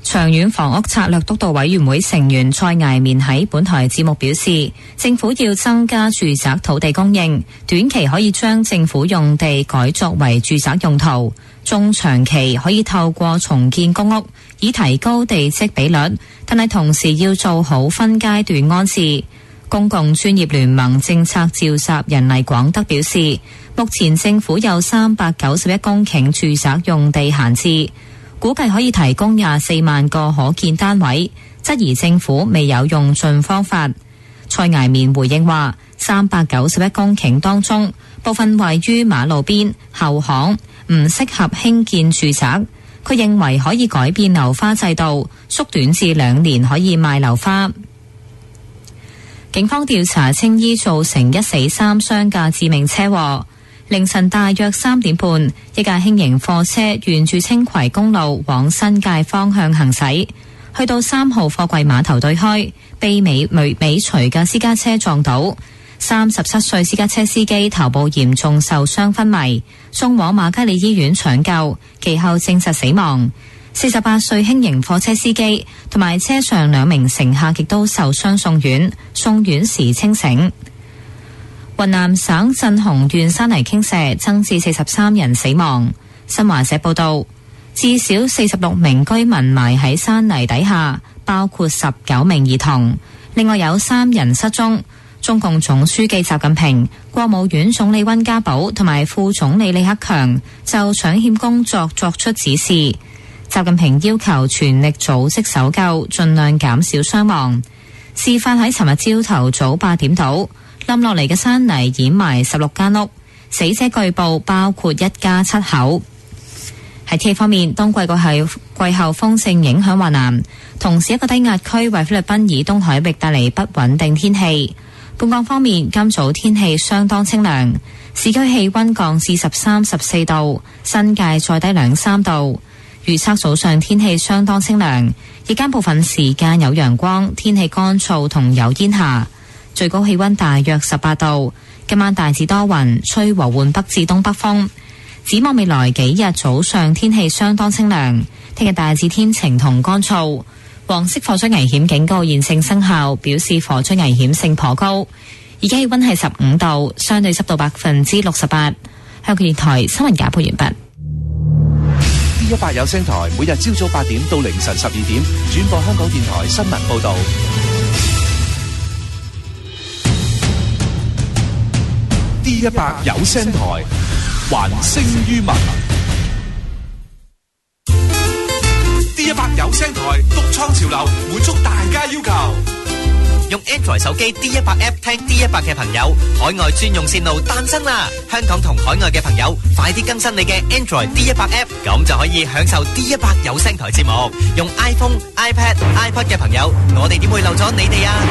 S9: 長遠房屋策略督導委員會成員蔡涯棉喺本台節目表示，政府要增加住宅土地供應，短期可以將政府用地改作為住宅用途，中長期可以透過重建公屋，以提高地積比率，但係同時要做好分階段安置。公共專業聯盟政策召集人黎廣德表示，目前政府有三百九十一公頃住宅用地閒置，估計可以提供廿四萬個可建單位，質疑政府未有用盡方法。蔡涯棉回應話，三百九十一公頃當中，部分位於馬路邊、後巷，唔適合興建住宅。佢認為可以改變樓花制度，縮短至兩年可以賣樓花。警方調查青衣造成一死三傷嘅致命車禍。凌晨大約三點半，一架輕型貨車沿住青葵公路往新界方向行駛，去到三號貨櫃碼頭對開，被尾尾尾隨嘅私家車撞倒。三十七歲私家車司機頭部嚴重受傷昏迷，送往瑪嘉烈醫院搶救，其後證實死亡。四十八歲輕型貨車司機同埋車上兩名乘客亦都受傷送院，送院時清醒。雲南省鎮雄縣山泥傾瀉，增至四十三人死亡。新華社報道，至少四十六名居民埋喺山泥底下，包括十九名兒童，另外有三人失蹤。中共總書記習近平、國務院總理溫家寶同埋副總理李克強就搶險工作作出指示。習近平要求全力組織搜救，盡量減少傷亡。事發喺尋日朝頭早八點度，冧落嚟嘅山泥掩埋十六間屋，死者據報包括一家七口。喺天氣方面，當季個係季候風正影響華南，同時一個低壓區為菲律賓以東海域帶嚟不穩定天氣。本港方面，今早天氣相當清涼，市區氣溫降至十三、十四度，新界再低兩三度。預測早上天氣相當清涼，日間部分時間有陽光，天氣乾燥同有煙霞，最高氣溫大約十八度。今晚大致多雲，吹和緩北至東北風。展望未來幾日早上天氣相當清涼，聽日大致天晴同乾燥。黃色火災危險警告現正生效，表示火災危險性頗高。而家氣溫係十五度，相對濕度百分之六十八。香港電台新聞簡報完畢。
S1: D 一百有聲台每日朝早八點到凌晨十二點轉播香港電台新聞報道。D 一百有聲台還聲於民。D 一百有聲台獨創潮流，滿足大家要求。
S14: 用 Android 手機 D 一百 App 聽 D 一百嘅朋友，海外專用線路誕生啦！香港同海外嘅朋友，快啲更新你嘅 Android D 一百 App， 咁就可以享受 D 一百有聲台節目。用 iPhone、iPad、iPod 嘅朋友，我哋點會漏咗你哋啊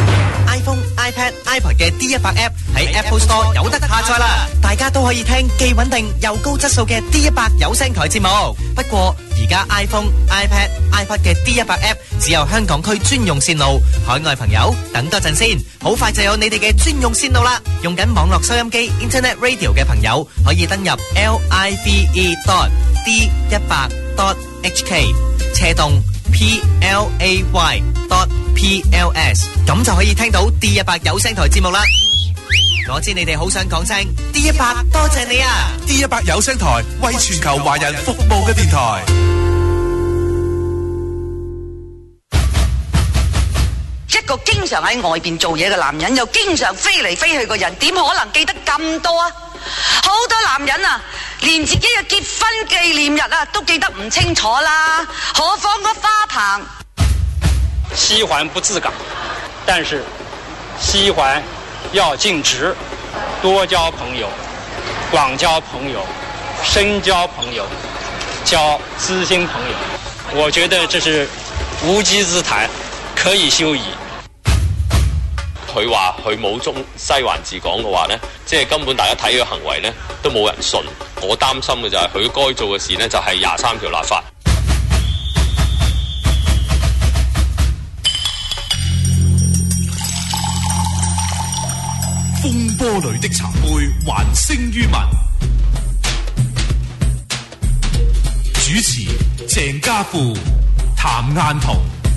S14: ？iPhone、iPad、iPod 嘅 D 一百 App 喺 Apple Store 有得下載啦，大家都可以聽既穩定又高質素嘅 D 一百有聲台節目。不過而家 iPhone、iPad、iPod 嘅 D 一百 App 只有香港區專用線路，海外朋友等多陣先，好快就有你哋嘅專用線路啦。用緊網絡收音機 Internet Radio 嘅朋友，可以登入 live dot d 一百 dot h k 斜洞 play dot pls， 咁就可以聽到 D 一百有聲台節目啦。我知你哋好想講聲 D 一百，多謝你啊
S1: ！D 一百有聲台為全球華人服務嘅電台。
S5: 一個經常喺外邊做嘢嘅男人，又經常飛嚟飛去嘅人，點可能記得咁多啊？好多男人啊，連自己嘅結婚紀念日啊都記得唔清楚啦，何況個花棚。
S6: 西環不自港，但是西環要盡職，多交朋友，廣交朋友，深交朋友，交知心朋友。我覺得這是無稽之談，可以休矣。
S7: 佢話佢冇中西環治港嘅話呢，即係根本大家睇嘅行為呢都冇人信。我擔心嘅就係佢該做嘅事呢，就係廿三條立法。
S1: 風波裏的茶杯還聲於民。主持鄭家富， 譚雁彤。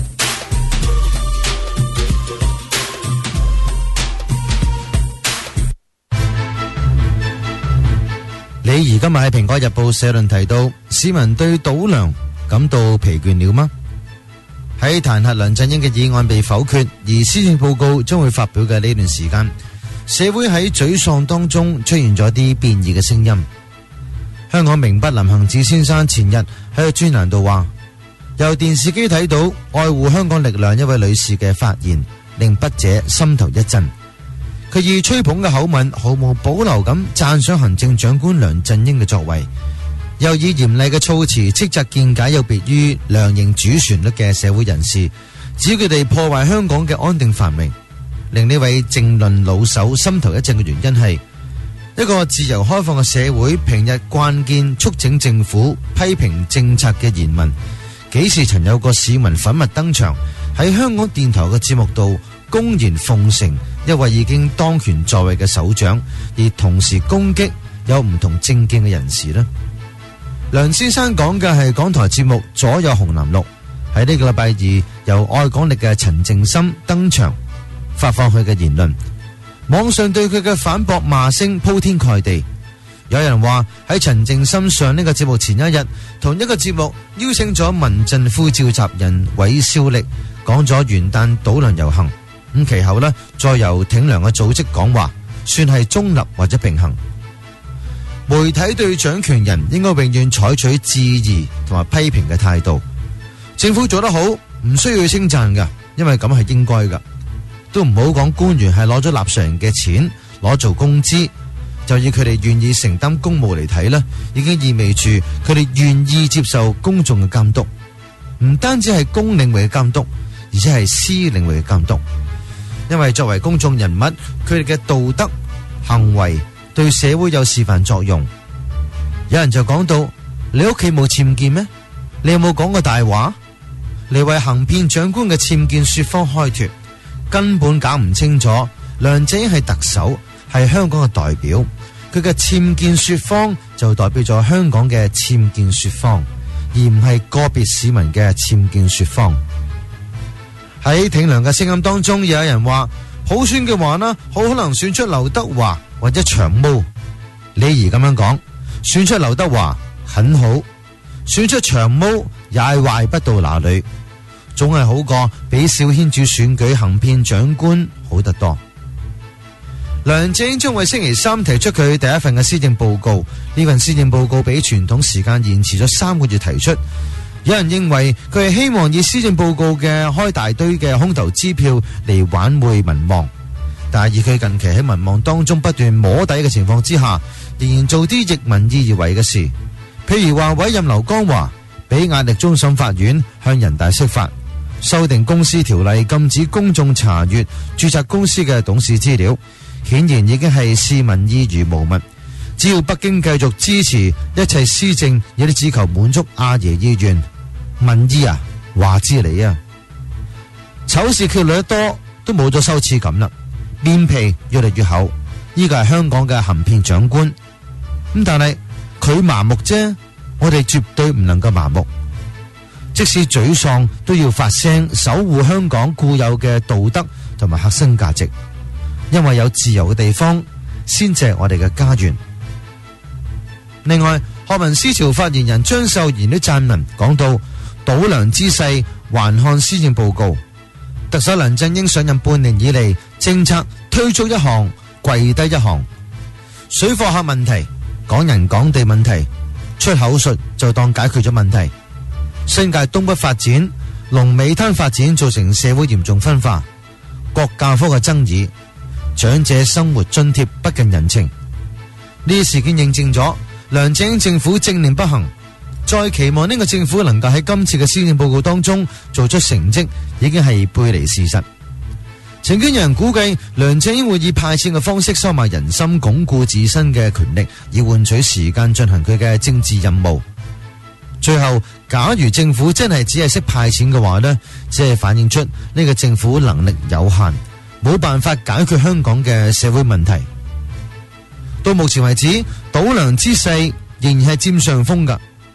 S15: 李怡今日喺《蘋果日報》社論提到，市民對倒梁感到疲倦了嗎？喺彈劾梁振英嘅議案被否決，而施政報告將會發表嘅呢段時間，社會喺沮喪當中出現咗啲變異嘅聲音。香港明筆林行止先生前日喺個專欄度話，由電視機睇到愛護香港力量一位女士嘅發言，令筆者心頭一震。佢以吹捧嘅口吻，毫無保留咁讚賞行政長官梁振英嘅作為，又以嚴厲嘅措辭斥責見解有別於梁營主旋律嘅社會人士，指佢哋破壞香港嘅安定繁榮。令呢位政論老手心頭一震嘅原因係，一個自由開放嘅社會，平日慣見促請政府批評政策嘅言論，幾時曾有個市民粉墨登場喺香港電台嘅節目度公然奉承一位已經當權在位嘅首長，而同時攻擊有唔同政見嘅人士呢？梁先生講嘅係港台節目《左右紅藍綠》，喺呢個禮拜二由愛港力嘅陳靜心登場發放佢嘅言論，網上對佢嘅反駁罵聲鋪天蓋地。有人話喺陳靜心上呢個節目前一日，同一個節目邀請咗民陣副召集人韋少力講咗元旦倒梁遊行，咁其後呢，再由挺梁嘅組織講話，算係中立或者平衡。媒體對掌權人應該永遠採取質疑同埋批評嘅態度。政府做得好，唔需要稱讚噶，因為咁係應該噶。都唔好講官員係攞咗納稅人嘅錢攞做工資，就以佢哋願意承擔公務嚟睇呢，已經意味住佢哋願意接受公眾嘅監督，唔單止係公領域嘅監督，而且係私領域嘅監督。因為作為公眾人物，佢哋嘅道德行為對社會有示範作用。有人就講到，你屋企冇僭建咩？你有冇講過大話？你為行騙長官嘅僭建說謊開脫，根本搞唔清楚梁振英係特首，係香港嘅代表，佢嘅僭建說謊就代表咗香港嘅僭建說謊，而唔係個別市民嘅僭建說謊。喺挺梁嘅聲音當中，有人話普選嘅話呢，好可能選出劉德華或者長毛。李怡咁樣講，選出劉德華很好，選出長毛也壞不到哪裏，總係好過比小圈子選舉行騙長官好得多。梁振英將為星期三提出佢第一份嘅施政報告，呢份施政報告比傳統時間延遲咗三個月提出。有人認為佢係希望以施政報告嘅開大堆嘅空頭支票嚟挽回民望，但係以佢近期喺民望當中不斷摸底嘅情況之下，仍然做啲逆民意而為嘅事，譬如話委任劉江華，俾壓力終審法院向人大釋法，修訂公司條例禁止公眾查閱註冊公司嘅董事資料，顯然已經係視民意如無物。只要北京繼續支持一切施政，亦都只求滿足阿爺意願。民意啊，話之你啊，醜事揭露得多都冇咗羞恥感啦，面皮越嚟越厚。呢個係香港嘅行騙長官，咁但係佢麻木啫，我哋絕對唔能夠麻木。即使沮喪都要發聲，守護香港固有嘅道德同埋核心價值，因為有自由嘅地方先至係我哋嘅家園。另外，學民思潮發言人張秀賢都撰文講到，倒梁之勢還看施政報告。特首梁振英上任半年以嚟，政策推出一項跪低一項，水貨客問題、港人港地問題，出口術就當解決咗問題。新界東北發展、龍尾灘發展造成社會嚴重分化，國教科嘅爭議，長者生活津貼不近人情，呢啲事件認證咗梁振英政府政令不行。再期望呢個政府能夠喺今次嘅施政報告當中做出成績，已經係背離事實。曾經有人估計梁振英會以派錢嘅方式收買人心，鞏固自身嘅權力，以換取時間進行佢嘅政治任務。最後，假如政府真係只係識派錢嘅話呢，只係反映出呢個政府能力有限，冇辦法解決香港嘅社會問題。到目前為止，倒梁之勢仍然係佔上風噶。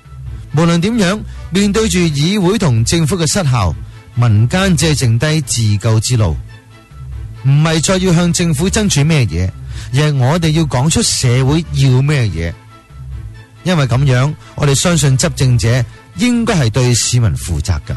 S15: 無論點樣，面對住議會同政府嘅失效，民間只係剩低自救之路，唔係再要向政府爭取咩嘢，而係我哋要講出社會要咩嘢。因為咁樣，我哋相信執政者應該係對市民負責㗎。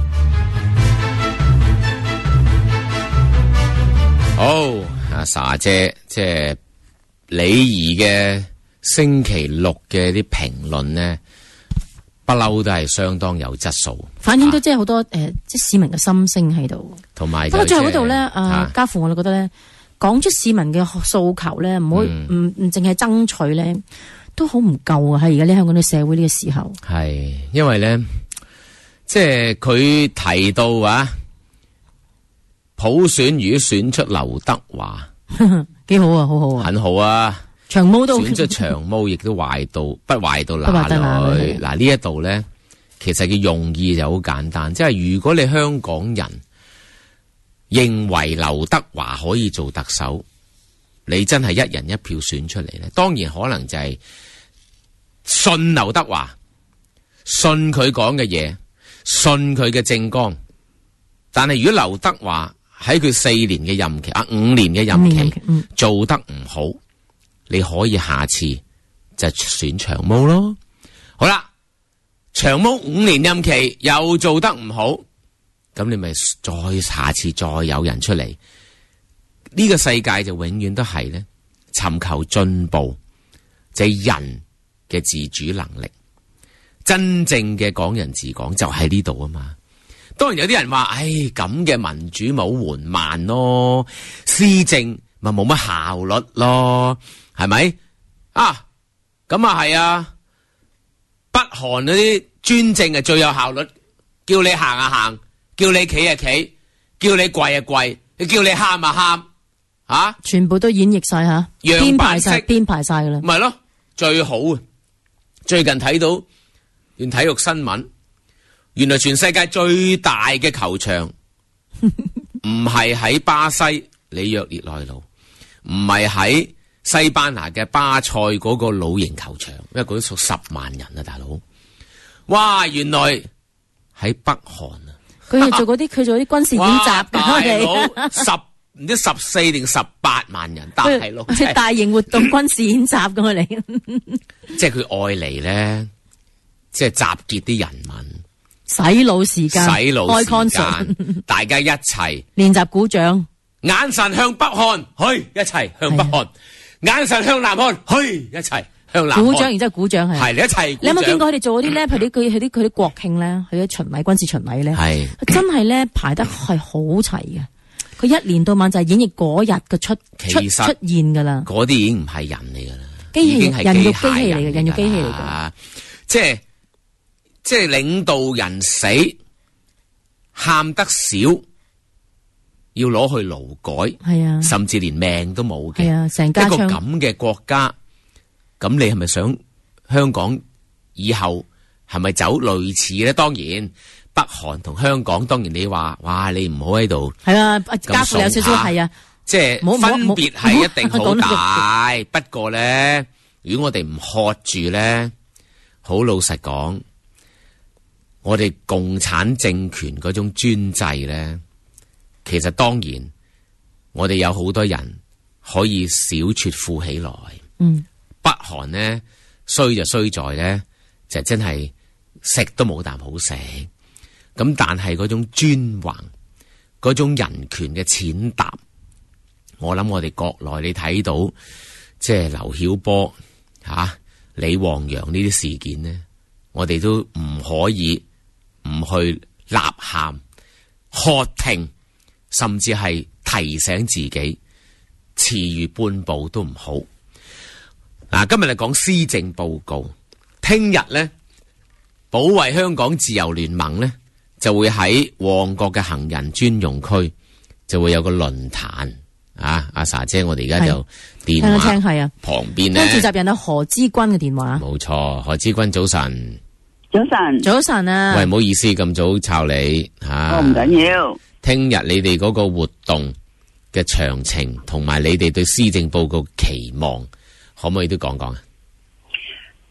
S8: 好，阿 Sa 姐，即係李怡嘅星期六嘅啲評論呢，不嬲都係相當有質素，
S4: 反映到即係好多誒、呃，即係市民嘅心聲喺度。
S8: 同埋
S4: 不過最後嗰度咧，
S8: 啊
S4: 啊，家父我哋覺得咧，講出市民嘅訴求咧，唔好唔唔淨係爭取咧，都好唔夠啊！喺而家呢香港嘅社會呢個時候，
S8: 係因為咧，即係佢提到啊，普選如果選出劉德華，
S4: 幾好啊，好好啊，
S8: 很好啊。
S4: 長毛都
S8: 選出長毛，亦都壞到不壞到哪
S4: 不壞到哪裏
S8: 裏。嗱呢一度咧，其實嘅用意就好簡單，即係如果你香港人認為劉德華可以做特首，你真係一人一票選出嚟咧，當然可能就係信劉德華，信佢講嘅嘢，信佢嘅政綱。但係如果劉德華喺佢四年嘅任期啊，五年嘅任期、嗯、做得唔好，你可以下次就選長毛咯。好啦，長毛五年任期又做得唔好，咁你咪再下次再有人出嚟。呢個世界就永遠都係咧，尋求進步，就係人嘅自主能力。真正嘅港人治港就喺呢度啊嘛。當然有啲人話，唉，咁嘅民主咪好緩慢咯，施政咪冇乜效率咯，係咪啊？咁啊係啊，北韓嗰啲專政係最有效率，叫你行啊行，叫你企啊企，叫你跪啊跪，叫你喊啊喊，啊，
S4: 全部都演繹晒吓，編排晒編排晒噶啦，
S8: 咪咯，最好啊！最近睇到段體育新聞。原來全世界最大嘅球場唔係喺巴西里約熱內盧，唔係喺西班牙嘅巴塞嗰個老型球場，因為嗰啲屬十萬人啊，大佬！哇，原來喺北韓啊！
S4: 佢係做嗰啲，佢做啲軍事演習
S8: 嘅，十唔知十四定十八萬人，大佬，
S4: 即係大型活動軍事演習咁嚟，
S8: 即係佢愛嚟咧，即係集結啲人民。
S4: 洗腦時間，
S8: 洗腦時間，大家一齊
S4: 練習鼓掌，
S8: 眼神向北看，去一齊向北看；眼神向南看，去一齊向南看。
S4: 鼓掌，然之後鼓掌係。
S8: 係你一齊。
S4: 你有冇見過佢哋做嗰啲咧？佢啲佢佢啲佢啲國慶咧，佢啲巡禮軍事巡禮咧，
S8: 係
S4: 真係咧排得係好齊嘅。佢一年到晚就係演繹嗰日嘅出出出現噶啦。
S8: 嗰啲已經唔係人嚟噶啦，
S4: 機器
S8: 已經係
S4: 人肉機器嚟嘅，人肉機器嚟嘅，
S8: 即係。即係領導人死，喊得少，要攞去勞改，
S4: 係啊，
S8: 甚至連命都冇嘅，
S4: 係啊，成家
S8: 一個咁嘅國家，咁你係咪想香港以後係咪走類似咧？當然，北韓同香港，當然你話，哇，你唔好喺度，
S4: 係啊，家父有少少係啊，
S8: 即係分別係一定好大。不過咧，如果我哋唔喝住咧，好老實講。我哋共產政權嗰種專制咧，其實當然我哋有好多人可以小撮富起來。
S4: 嗯，
S8: 北韓呢，衰就衰在咧，就真係食都冇啖好食。咁但係嗰種專橫，嗰種人權嘅踐踏，我諗我哋國內你睇到，即係劉曉波吓、啊、李旺陽呢啲事件呢，我哋都唔可以。唔去吶喊、喝停，甚至係提醒自己，遲餘半步都唔好。嗱，今日嚟講施政報告，聽日咧，保衛香港自由聯盟咧就會喺旺角嘅行人專用區就會有個論壇啊！阿 Sa 姐，我哋而家就電話
S4: 聽係啊，
S8: 旁邊咧，
S4: 召集人有何之君嘅電話，
S8: 冇錯，何之君早晨。
S16: 早晨，
S4: 早晨啊！
S8: 喂，唔好意思，咁早抄你吓。
S16: 我唔緊要。
S8: 聽日你哋嗰個活動嘅詳情，同埋你哋對施政報告期望，可唔可以都講講啊？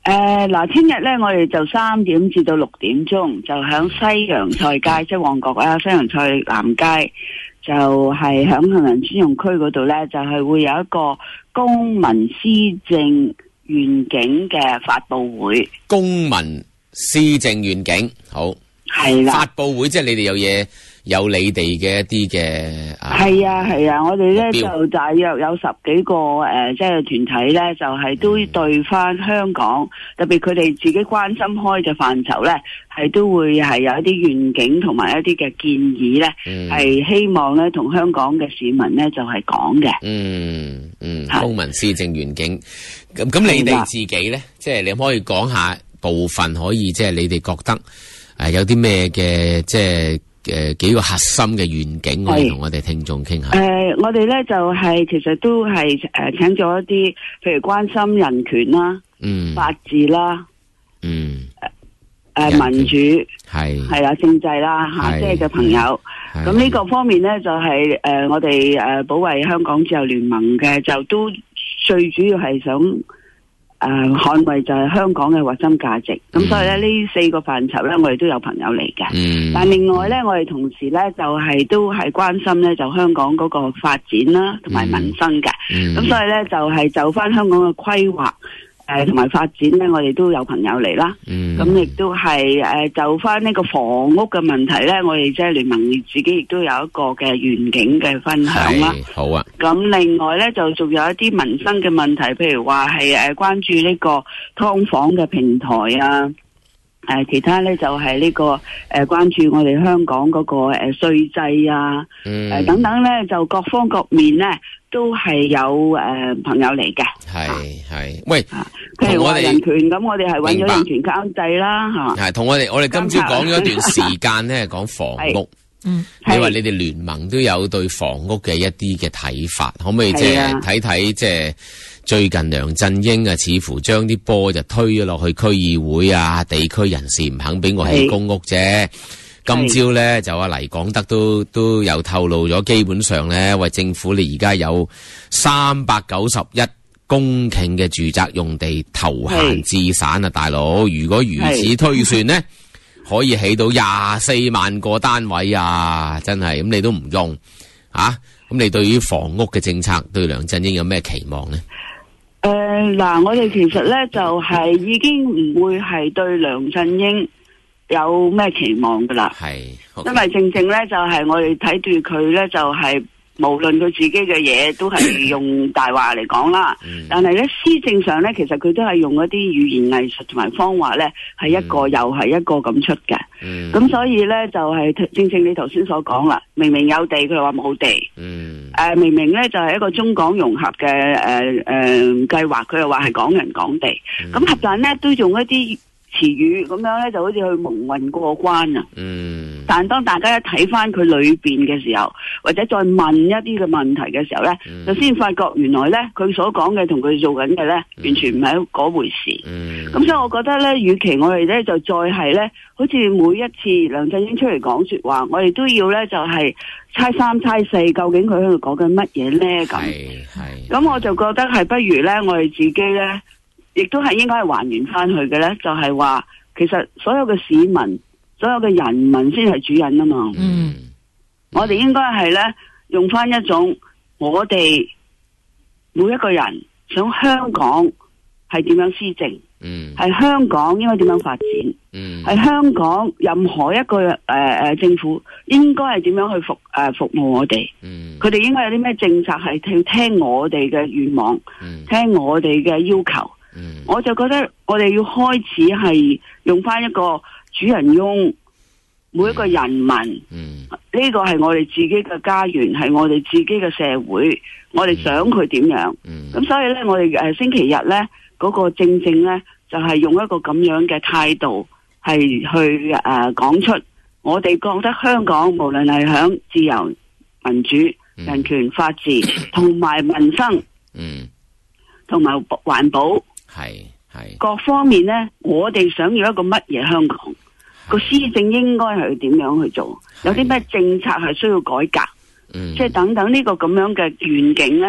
S16: 誒，嗱，聽日咧，我哋就三點至到六點鐘，就響西洋菜街，即係旺角啊，西洋菜南街，就係響行人專用區嗰度咧，就係會有一個公民施政願景嘅發佈會。
S8: 公民施政願景，好，
S16: 係啦。
S8: 發佈會即係你哋有嘢。有你哋嘅一啲嘅
S16: 係啊係啊，我哋咧就大約有十幾個誒、呃，即係團體咧，就係、是、都對翻香港，嗯、特別佢哋自己關心開嘅範疇咧，係都會係有一啲願景同埋一啲嘅建議咧，係、嗯、希望咧同香港嘅市民咧就係講嘅。嗯
S8: 嗯，公民施政願景，咁咁你哋自己咧，即係你可唔可以講下部分可以即係你哋覺得誒、呃、有啲咩嘅即係。誒，幾個核心嘅願景，我哋同我哋聽眾傾下。
S16: 誒、呃，我哋咧就係、是、其實都係誒、呃，請咗一啲，譬如關心人權啦，嗯，法治啦，嗯，誒、呃，民主係係啦，政制啦吓，即係嘅朋友。咁呢個方面咧，就係、是、誒、呃，我哋誒保衛香港自由聯盟嘅，就都最主要係想。誒、呃，捍衛就係香港嘅核心價值，咁、嗯、所以咧呢四個範疇咧，我哋都有朋友嚟嘅。嗯，但另外咧，我哋同時咧就係、是、都係關心咧就香港嗰個發展啦，同埋民生嘅。咁、嗯、所以咧就係、是、就翻香港嘅規劃。誒，同埋發展咧，我哋都有朋友嚟啦。嗯，咁亦都係誒，就翻呢個房屋嘅問題咧，我哋即係聯盟自己亦都有一個嘅願景嘅分享啦。
S8: 好啊。咁
S16: 另外咧，就仲有一啲民生嘅問題，譬如話係誒關注呢個劏房嘅平台啊。誒、呃，其他咧就係、是、呢、這個誒、呃、關注我哋香港嗰個誒稅制啊，誒、嗯呃、等等咧，就各方各面咧都係有誒、呃、朋友嚟嘅。係
S8: 係，喂，
S16: 譬如話人權咁，我哋係揾咗人權監制啦，吓。
S8: 係同我哋，我哋今朝講咗一段時間咧，講房屋。嗯，你話你哋聯盟都有對房屋嘅一啲嘅睇法，可唔可以即係睇睇即係？最近梁振英啊，似乎將啲波就推咗落去區議會啊，地區人士唔肯俾我起公屋啫。今朝咧就阿黎廣德都都有透露咗，基本上咧為政府你而家有三百九十一公頃嘅住宅用地投閒置散啊，大佬！如果如此推算呢，可以起到廿四萬個單位啊，真係咁你都唔用啊？咁你對於房屋嘅政策對梁振英有咩期望呢？
S16: 誒、呃，嗱，我哋其實咧就係、是、已經唔會係對梁振英有咩期望噶啦，係、okay，因為正正咧就係、是、我哋睇住佢咧就係、是、無論佢自己嘅嘢都係用大話嚟講啦，但係咧施政上咧其實佢都係用一啲語言藝術同埋方法咧係一個、嗯、又係一個咁出嘅，咁、嗯、所以咧就係、是、正正你頭先所講啦，明明有地佢話冇地。嗯誒、呃，明明咧就係、是、一個中港融合嘅誒誒計劃，佢又話係港人港地，咁合但咧都用一啲詞語咁樣咧，就好似去蒙混過關啊。嗯。但當大家一睇翻佢裏邊嘅時候，或者再問一啲嘅問題嘅時候咧、嗯，就先發覺原來咧佢所講嘅同佢做緊嘅咧，完全唔係嗰回事。嗯。咁所以我覺得咧，與其我哋咧就再係咧，好似每一次梁振英出嚟講說話，我哋都要咧就係、是。猜三猜四，究竟佢喺度講緊乜嘢咧？咁，咁我就覺得係不如咧，我哋自己咧，亦都係應該係還原翻去嘅咧，就係、是、話，其實所有嘅市民、所有嘅人民先係主人啊嘛。嗯，我哋應該係咧用翻一種我哋每一個人想香港係點樣施政，嗯，係香港應該點樣發展。嗯，係香港任何一個誒誒、呃、政府應該係點樣去服誒、呃、服務我哋？嗯，佢哋應該有啲咩政策係聽聽我哋嘅願望，嗯，聽我哋嘅要求。嗯，我就覺得我哋要開始係用翻一個主人翁，每一個人民。嗯，呢、這個係我哋自己嘅家園，係我哋自己嘅社會，我哋想佢點樣？嗯，咁所以咧，我哋誒、呃、星期日咧嗰、那個正正咧就係、是、用一個咁樣嘅態度。係去誒講、呃、出我哋覺得香港無論係響自由、民主、嗯、人權、法治同埋民生，嗯，同埋環保，係係各方面咧，我哋想要一個乜嘢香港？個施政應該係點樣去做？有啲咩政策係需要改革？嗯，即係等等呢個咁樣嘅願景咧，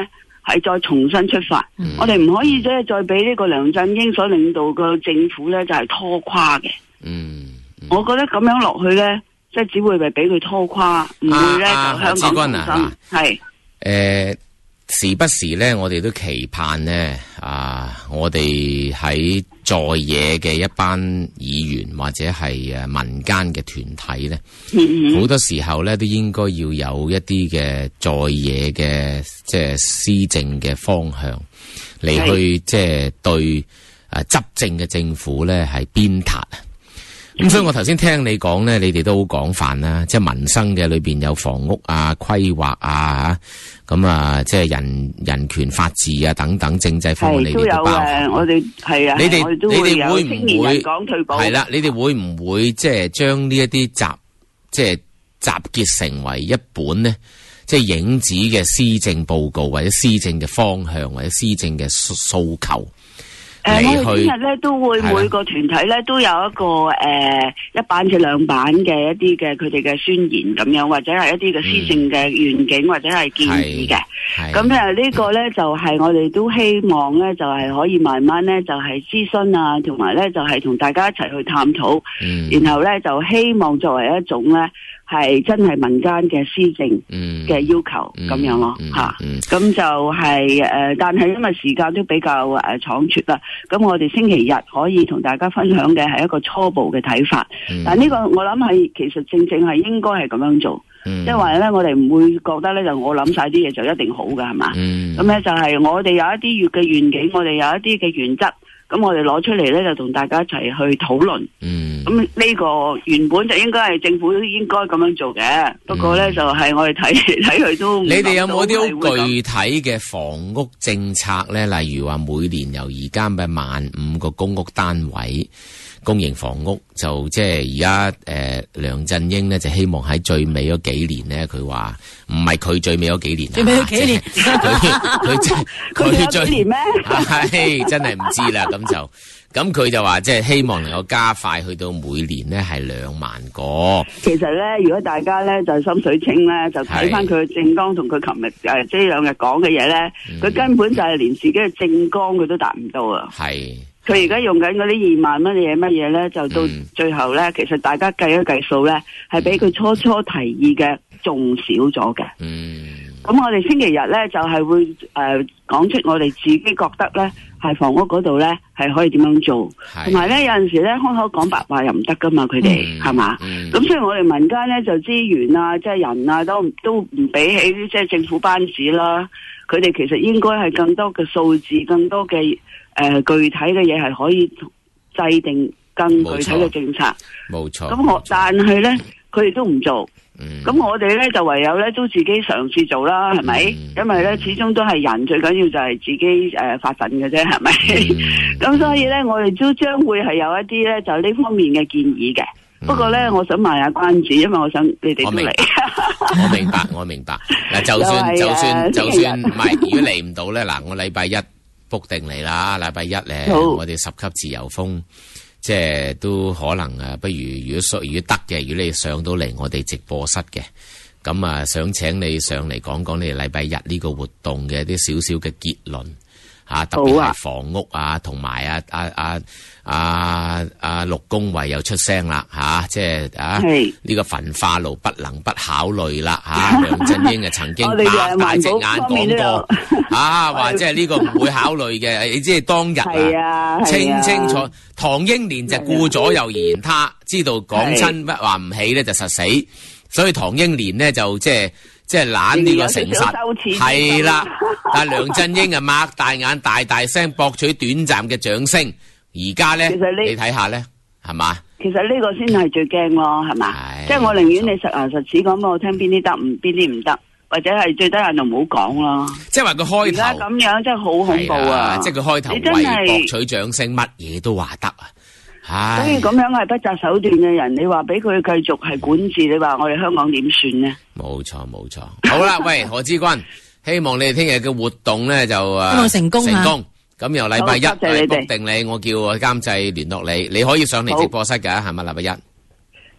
S16: 係再重新出發。
S8: 嗯、
S16: 我哋唔可以咧再俾呢個梁振英所領導嘅政府咧就係、是、拖垮嘅。
S8: 嗯，嗯
S16: 我覺得咁樣落去咧，即係只會係俾佢拖垮，唔會咧、
S8: 啊、
S16: 就香港重生。係
S8: 誒。時不時咧，我哋都期盼呢，啊，我哋喺在野嘅一班議員或者係誒民間嘅團體咧，好、嗯、多時候咧都應該要有一啲嘅在野嘅即係施政嘅方向嚟去即係對誒執政嘅政府咧係鞭撻。咁所以我頭先聽你講咧，你哋都好廣泛啦，即係民生嘅裏邊有房屋啊、規劃啊，咁啊，即係人人權法治啊等等政制方面，你哋都包含。
S16: 我哋係啊，
S8: 你哋
S16: 你
S8: 哋會唔會
S16: 講退保？
S8: 係啦，你哋會唔會即係將呢一啲集即係集結成為一本呢？即係影子嘅施政報告，或者施政嘅方向，或者施政嘅訴求？
S16: 誒、呃，我哋今日咧都會每個團體咧都有一個誒、呃、一版至兩版嘅一啲嘅佢哋嘅宣言咁樣，或者係一啲嘅施政嘅願景、嗯、或者係建議嘅。咁誒呢個咧就係、是、我哋都希望咧就係、是、可以慢慢咧就係、是、諮詢啊，同埋咧就係、是、同大家一齊去探討、嗯，然後咧就希望作為一種咧。係真係民間嘅施政嘅要求咁、嗯、樣咯吓，咁、嗯嗯、就係、是、誒、呃，但係因為時間都比較誒倉促啦，咁我哋星期日可以同大家分享嘅係一個初步嘅睇法，嗯、但呢個我諗係其實正正係應該係咁樣做，嗯、因為咧我哋唔會覺得咧就我諗晒啲嘢就一定好㗎係嘛，咁咧、嗯、就係我哋有一啲月嘅願景，我哋有一啲嘅原則。咁我哋攞出嚟咧，就同大家一齊去討論。嗯，咁呢個原本就應該係政府都應該咁樣做嘅、嗯。不過咧，就係、是、我哋睇睇佢都。你哋有冇啲好具體嘅房屋政策咧？例如話每年由而家嘅萬五個公屋單位。公營房屋就即係而家誒梁振英呢，就希望喺最尾嗰幾年呢，佢話唔係佢最尾嗰幾年，最尾嗰幾年佢佢佢最年咩？係真係唔知啦。咁就咁佢就話即係希望能夠加快去到每年呢係兩萬個。其實咧，如果大家咧就心水清咧，就睇翻佢嘅政綱同佢琴日誒即係兩日講嘅嘢咧，佢、嗯、根本就係連自己嘅政綱佢都達唔到啊。係。佢而家用緊嗰啲二萬乜嘢乜嘢咧，就到最後咧、嗯，其實大家計一計數咧，係比佢初初提議嘅仲少咗嘅。嗯，咁我哋星期日咧就係、是、會誒講、呃、出我哋自己覺得咧係房屋嗰度咧係可以點樣做，同埋咧有陣時咧開口講白話又唔得噶嘛，佢哋係嘛？咁所以我哋民間咧就資源啊，即係人啊，都都唔比起即係政府班子啦。佢哋其實應該係更多嘅數字，更多嘅誒、呃、具體嘅嘢係可以制定更具體嘅政策。冇錯。咁我但係咧，佢哋都唔做。咁、嗯、我哋咧就唯有咧都自己嘗試做啦，係咪、嗯？因為咧始終都係人，最緊要就係自己誒、呃、發奮嘅啫，係咪？咁、嗯、所以咧，我哋都將會係有一啲咧就呢方面嘅建議嘅。不過咧，我想賣下關子，因為我想你哋都嚟。我明白，我明白。嗱，就算就算就算唔係，如果嚟唔到咧，嗱，我禮拜一 book 定嚟啦。禮拜一咧，我哋十級自由風，即係都可能啊。不如如果如果得嘅，如果你上到嚟我哋直播室嘅，咁啊，想請你上嚟講講你哋禮拜日呢個活動嘅一啲少少嘅結論。吓、啊，特別係房屋啊，同埋啊啊啊啊啊陸恭蕙又出聲啦，吓、啊，即係啊呢、這個焚化爐不能不考慮啦，吓、啊，梁振英啊曾經擘大隻眼講過，啊，話即係呢個唔會考慮嘅，你即係當日啊，清清楚，唐英年就顧左右而言他，知道講親乜話唔起咧就實死，所以唐英年呢就即係。即係懶呢個誠實，係啦。但係梁振英啊，擘大眼，大大聲博取短暫嘅掌聲。而家咧，你睇下咧，係嘛？其實呢個先係最驚咯，係嘛？即係我寧願你實牙實齒講俾我聽，邊啲得，唔邊啲唔得，或者係最低限度唔好講咯。即係話佢開頭而家咁樣，真係好恐怖啊！即係佢開頭為博取掌聲，乜嘢都話得啊！所以咁樣係不擇手段嘅人，你話俾佢繼續係管治，你話我哋香港點算呢？冇錯冇錯，好啦，喂何之君，希望你哋聽日嘅活動咧就誒、啊、成功成功。咁由禮拜一嚟 book 定你，我叫監製聯絡你，你可以上嚟直播室噶，係咪禮拜一？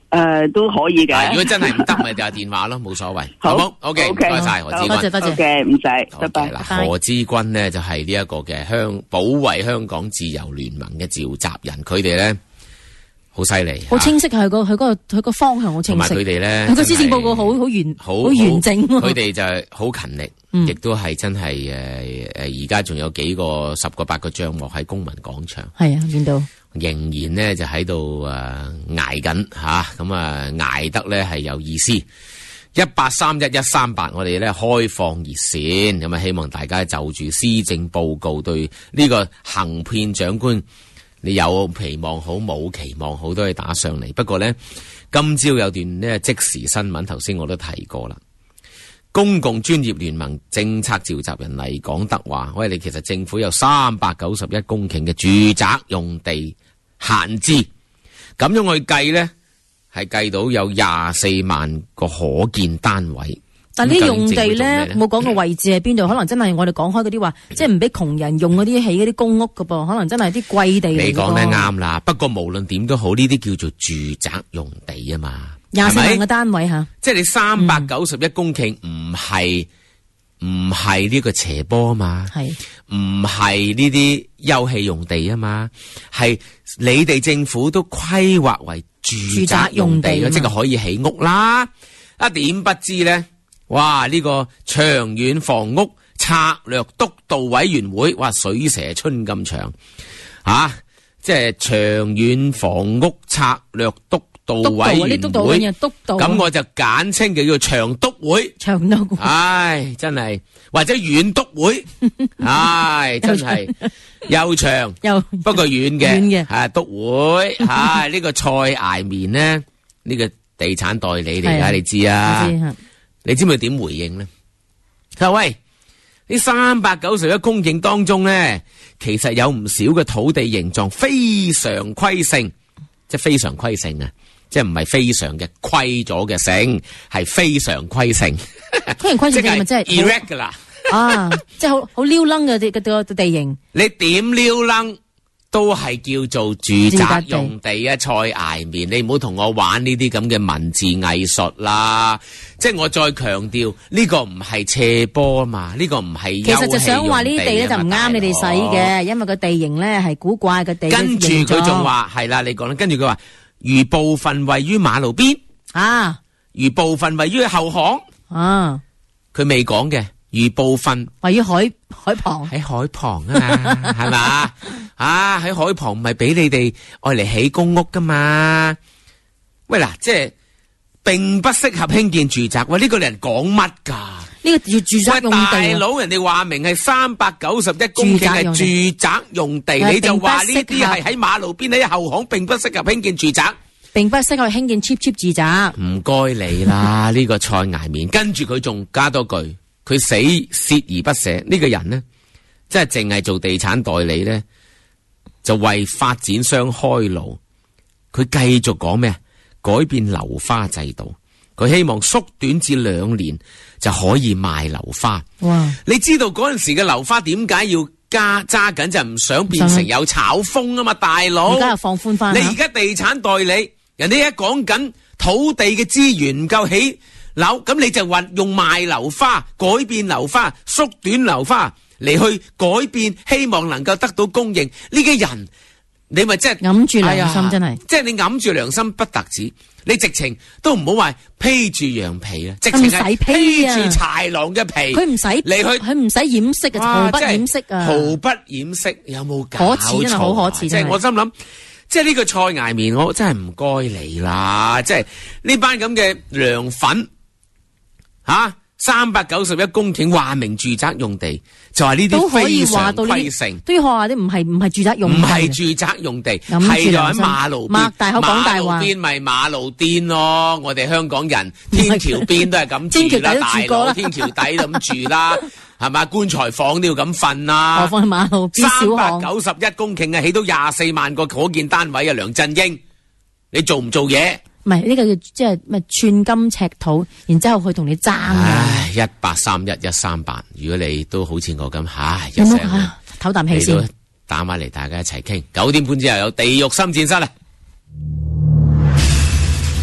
S16: 誒，都可以嘅。
S8: 如果真係唔得，咪就係電話咯，冇所謂。好冇 ？OK，唔該晒何志軍。
S4: 多謝多謝
S16: 嘅，唔使，拜拜。
S8: 嗱，何志軍呢就係呢一個嘅香保衛香港自由聯盟嘅召集人，佢哋咧好犀利，
S4: 好清晰，佢個佢個佢個方向好清晰。
S8: 同埋佢哋咧，
S4: 佢個施政報告好好完好完整。
S8: 佢哋就係好勤力，亦都係真係誒誒，而家仲有幾個十個八個帳幕喺公民廣場。
S4: 係啊，見到。
S8: 仍然呢就喺度誒捱緊吓，咁啊捱得咧係有意思。一八三一一三八，我哋咧開放熱線，咁啊希望大家就住施政報告對呢個行騙長官，你有期望好，冇期望好都可以打上嚟。不過咧，今朝有段呢即時新聞，頭先我都提過啦。公共專業聯盟政策召集人黎廣德話：喂，你其實政府有三百九十一公頃嘅住宅用地閒置，咁樣去計呢，係計到有廿四萬個可建單位。
S4: 但呢用地咧冇講個位置喺邊度，可能真係我哋講開嗰啲話，即係唔俾窮人用嗰啲起嗰啲公屋噶噃，可能真係啲貴地嚟。
S8: 你講得啱啦，不過無論點都好，呢啲叫做住宅用地啊嘛，
S4: 廿四萬個單位吓，
S8: 即係你三百九十一公頃，唔係唔係呢個斜坡啊嘛，係唔係呢啲休憩用地啊嘛，係你哋政府都規劃為住宅用地嘅，即係可以起屋啦。啊，點不知咧？哇！呢、這個長遠房屋策略督導委員會，哇，水蛇春咁長啊！即係長遠房屋策略督導委員會，咁我就簡稱嘅叫長督會。
S4: 長督會，
S8: 唉，真係或者遠督會，唉，真係又長又不過遠嘅，遠嘅係督會。唉，呢個蔡崖棉呢，呢、這個地產代理嚟噶，你知啊？你知唔知點回應呢？佢話喂，呢三百九十一公頃當中呢，其實有唔少嘅土地形狀非常規性，即係非常規性啊！即係唔係非常嘅規咗嘅性，係非常規性。
S4: 非常規性嘅咪即係
S8: irregular
S4: 啊！即係好好撩楞嘅嘅個地形。
S8: 你點撩楞？都係叫做住宅用地啊！蔡崖棉，你唔好同我玩呢啲咁嘅文字藝術啦！即係我再強調，呢、這個唔係斜坡啊嘛，呢、這個唔係。其實就想話呢啲地咧就唔啱你哋使嘅，因為個地形咧係古怪嘅地。跟住佢仲話係啦，你講啦，跟住佢話如部分位於馬路邊啊，如部分位於後巷啊，佢未講嘅。如部分
S4: 位於海海旁，
S8: 喺海旁啊嘛，係嘛啊喺海旁唔係俾你哋愛嚟起公屋噶嘛？喂嗱，即係並不適合興建住宅。喂，呢、這個人講乜噶？呢個住住宅用地，大佬人哋話明係三百九十一公頃係住宅用地，你就話呢啲係喺馬路邊喺後巷，並不適合興建住宅，
S4: 並不適合興建 cheap cheap 住宅。
S8: 唔該你啦，呢個蔡崖棉，跟住佢仲加多句。佢死鍥而不捨，呢、這個人呢，即係淨係做地產代理呢，就為發展商開路。佢繼續講咩？改變樓花制度，佢希望縮短至兩年就可以賣樓花。哇！你知道嗰陣時嘅樓花點解要加揸緊？就唔想變成有炒風啊嘛，大佬。而家又放寬翻。你而家地產代理，人哋一講緊土地嘅資源唔夠起樓，咁你就話用賣樓花、改變樓花、縮短樓花嚟去改變，希望能夠得到供應。呢個人你咪即係
S4: 揞住良心，真係，
S8: 即係你揞住良心不特止，你直情都唔好話披住羊皮啦，直情係披住豺狼嘅皮，
S4: 佢唔使嚟去，佢唔使掩飾啊，毫不掩飾啊，
S8: 毫不掩飾，有冇搞錯？
S4: 可恥真係好可恥，
S8: 即係我心諗。即係呢個蔡崖棉，我真係唔該你啦！即係呢班咁嘅涼粉。吓，三百九十一公頃話明住宅用地，就係呢啲非常規性，
S4: 都要話啲唔係唔係住宅用地，
S8: 唔係住宅用地，係就喺馬路邊，
S4: 大口講大話，
S8: 馬路邊咪馬路邊咯。我哋香港人天橋邊都係咁住啦，大佬天橋底咁住啦，係嘛？棺材房都要咁瞓啦，
S4: 何況馬路邊小巷，
S8: 三百九十一公頃啊，起到廿四萬個可建單位啊！梁振英，你做唔做嘢？
S4: 唔係呢個叫即係咩寸金尺土，然之後去同你爭。
S8: 唉，一八三一一三八，如果你都好似我咁，唉，
S4: 有冇啊？唞啖氣先，
S8: 打埋嚟，大家一齊傾。九點半之後有地獄深戰室啦。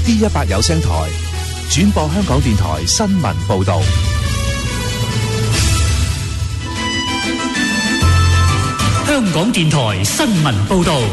S1: D 一百有聲台轉播香港電台新聞報道。
S13: 香港電台新聞報道。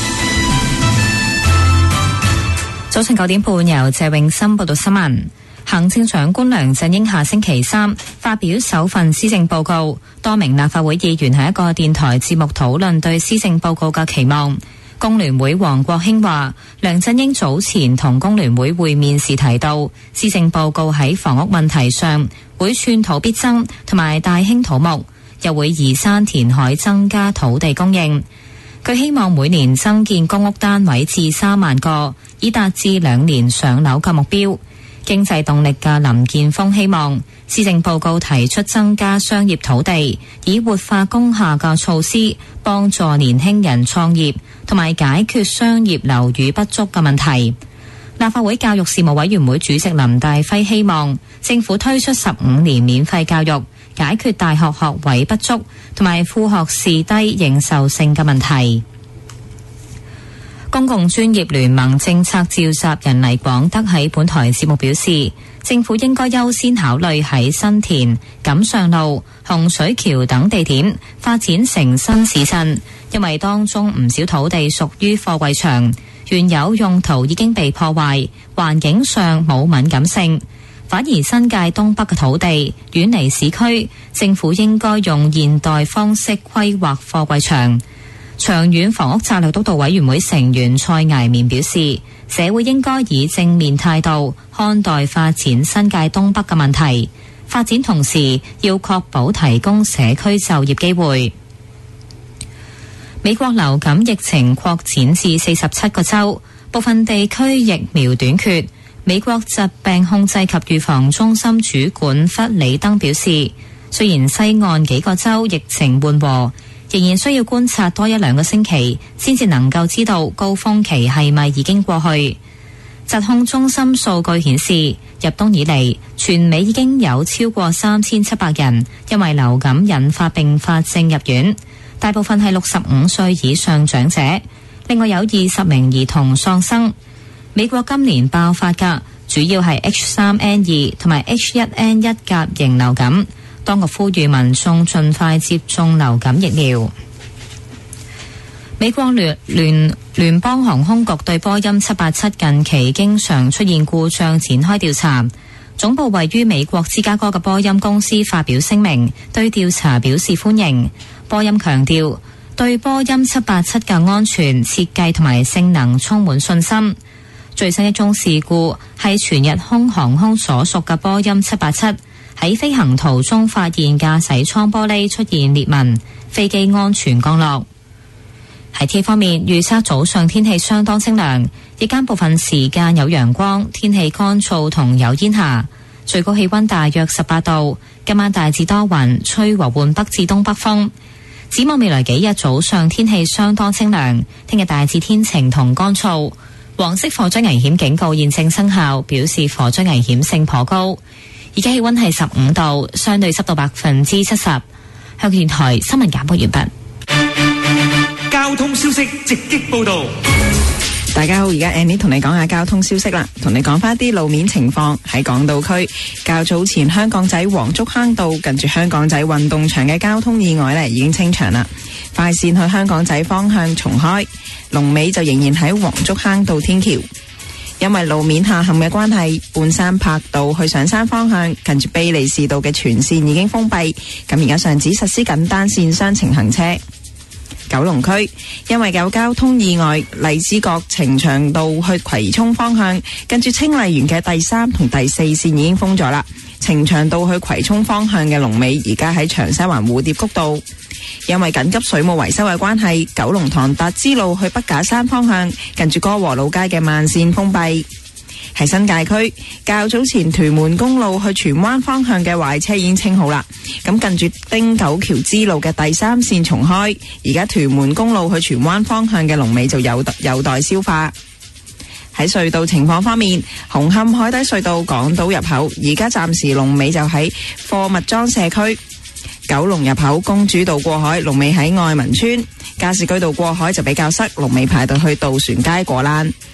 S9: 早上九點半，由謝永森報道新聞。行政長官梁振英下星期三發表首份施政報告，多名立法會議員喺一個電台節目討論對施政報告嘅期望。工聯會黃國興話，梁振英早前同工聯會會面時提到，施政報告喺房屋問題上會寸土必爭同埋大興土木，又會移山填海增加土地供應。佢希望每年增建公屋單位至三萬個，以達至兩年上樓嘅目標。經濟動力嘅林健鋒希望施政報告提出增加商業土地，以活化工廈嘅措施，幫助年輕人創業，同埋解決商業樓宇不足嘅問題。立法會教育事務委員會主席林大輝希望政府推出十五年免費教育，解決大學學位不足同埋副學士低認受性嘅問題。公共專業聯盟政策召集人黎廣德喺本台節目表示，政府應該優先考慮喺新田、錦上路、洪水橋等地點發展成新市鎮，因為當中唔少土地屬於貨櫃場，原有用途已經被破壞，環境上冇敏感性。反而新界東北嘅土地遠離市區，政府應該用現代方式規劃貨櫃場。長遠房屋策略督導委員會成員蔡涯棉表示，社會應該以正面態度看待發展新界東北嘅問題，發展同時要確保提供社區就業機會。美國流感疫情擴展至四十七個州，部分地區疫苗短缺。美國疾病控制及預防中心主管弗里登表示，雖然西岸幾個州疫情緩和，仍然需要觀察多一兩個星期，先至能夠知道高峰期係咪已經過去。疾控中心數據顯示，入冬以嚟，全美已經有超過三千七百人因為流感引發併發症入院，大部分係六十五歲以上長者，另外有二十名兒童喪生。美國今年爆發嘅主要係 H 三 N 二 同埋 H 一 N 一 甲型流感。當局呼籲民眾盡快接種流感疫苗。美國聯聯聯邦航空局對波音七八七近期經常出現故障展開調查。總部位於美國芝加哥嘅波音公司發表聲明，對調查表示歡迎。波音強調對波音七八七嘅安全設計同埋性能充滿信心。最新一宗事故係全日空航空所屬嘅波音七八七。喺飛行途中發現駕駛艙玻璃出現裂紋，飛機安全降落。喺天氣方面，預測早上天氣相當清涼，日間部分時間有陽光，天氣乾燥同有煙霞，最高氣溫大約十八度。今晚大致多雲，吹和緩北至東北風。展望未來幾日早上天氣相當清涼，聽日大致天晴同乾燥。黃色火災危險警告現正生效，表示火災危險性頗高。而家氣溫係十五度，相對濕度百分之七十。香港電台新聞簡報完畢。
S13: 交通消息直擊報道。
S10: 大家好，而家 Annie 同你講下交通消息啦，同你講翻啲路面情況。喺港島區，較早前香港仔黃竹坑道近住香港仔運動場嘅交通意外呢已經清場啦，快線去香港仔方向重開，龍尾就仍然喺黃竹坑道天橋。因為路面下陷嘅關係，半山柏道去上山方向近住卑利士道嘅全線已經封閉，咁而家上址實施緊單線雙程行車。九龍區因為有交通意外，荔枝角呈祥道去葵涌方向近住清麗園嘅第三同第四線已經封咗啦，呈祥道去葵涌方向嘅龍尾而家喺長沙灣蝴蝶谷道。因為緊急水務維修嘅關係，九龍塘達之路去北架山方向近住歌和老街嘅慢線封閉。喺新界區，較早前屯門公路去荃灣方向嘅壞車已經清好啦，咁近住汀九橋支路嘅第三線重開，而家屯門公路去荃灣方向嘅龍尾就有有待消化。喺隧道情況方面，紅磡海底隧道港島入口而家暫時龍尾就喺貨物裝卸區，九龍入口公主道過海龍尾喺愛民村，加士居道過海就比較塞，龍尾排到去渡船街果欄。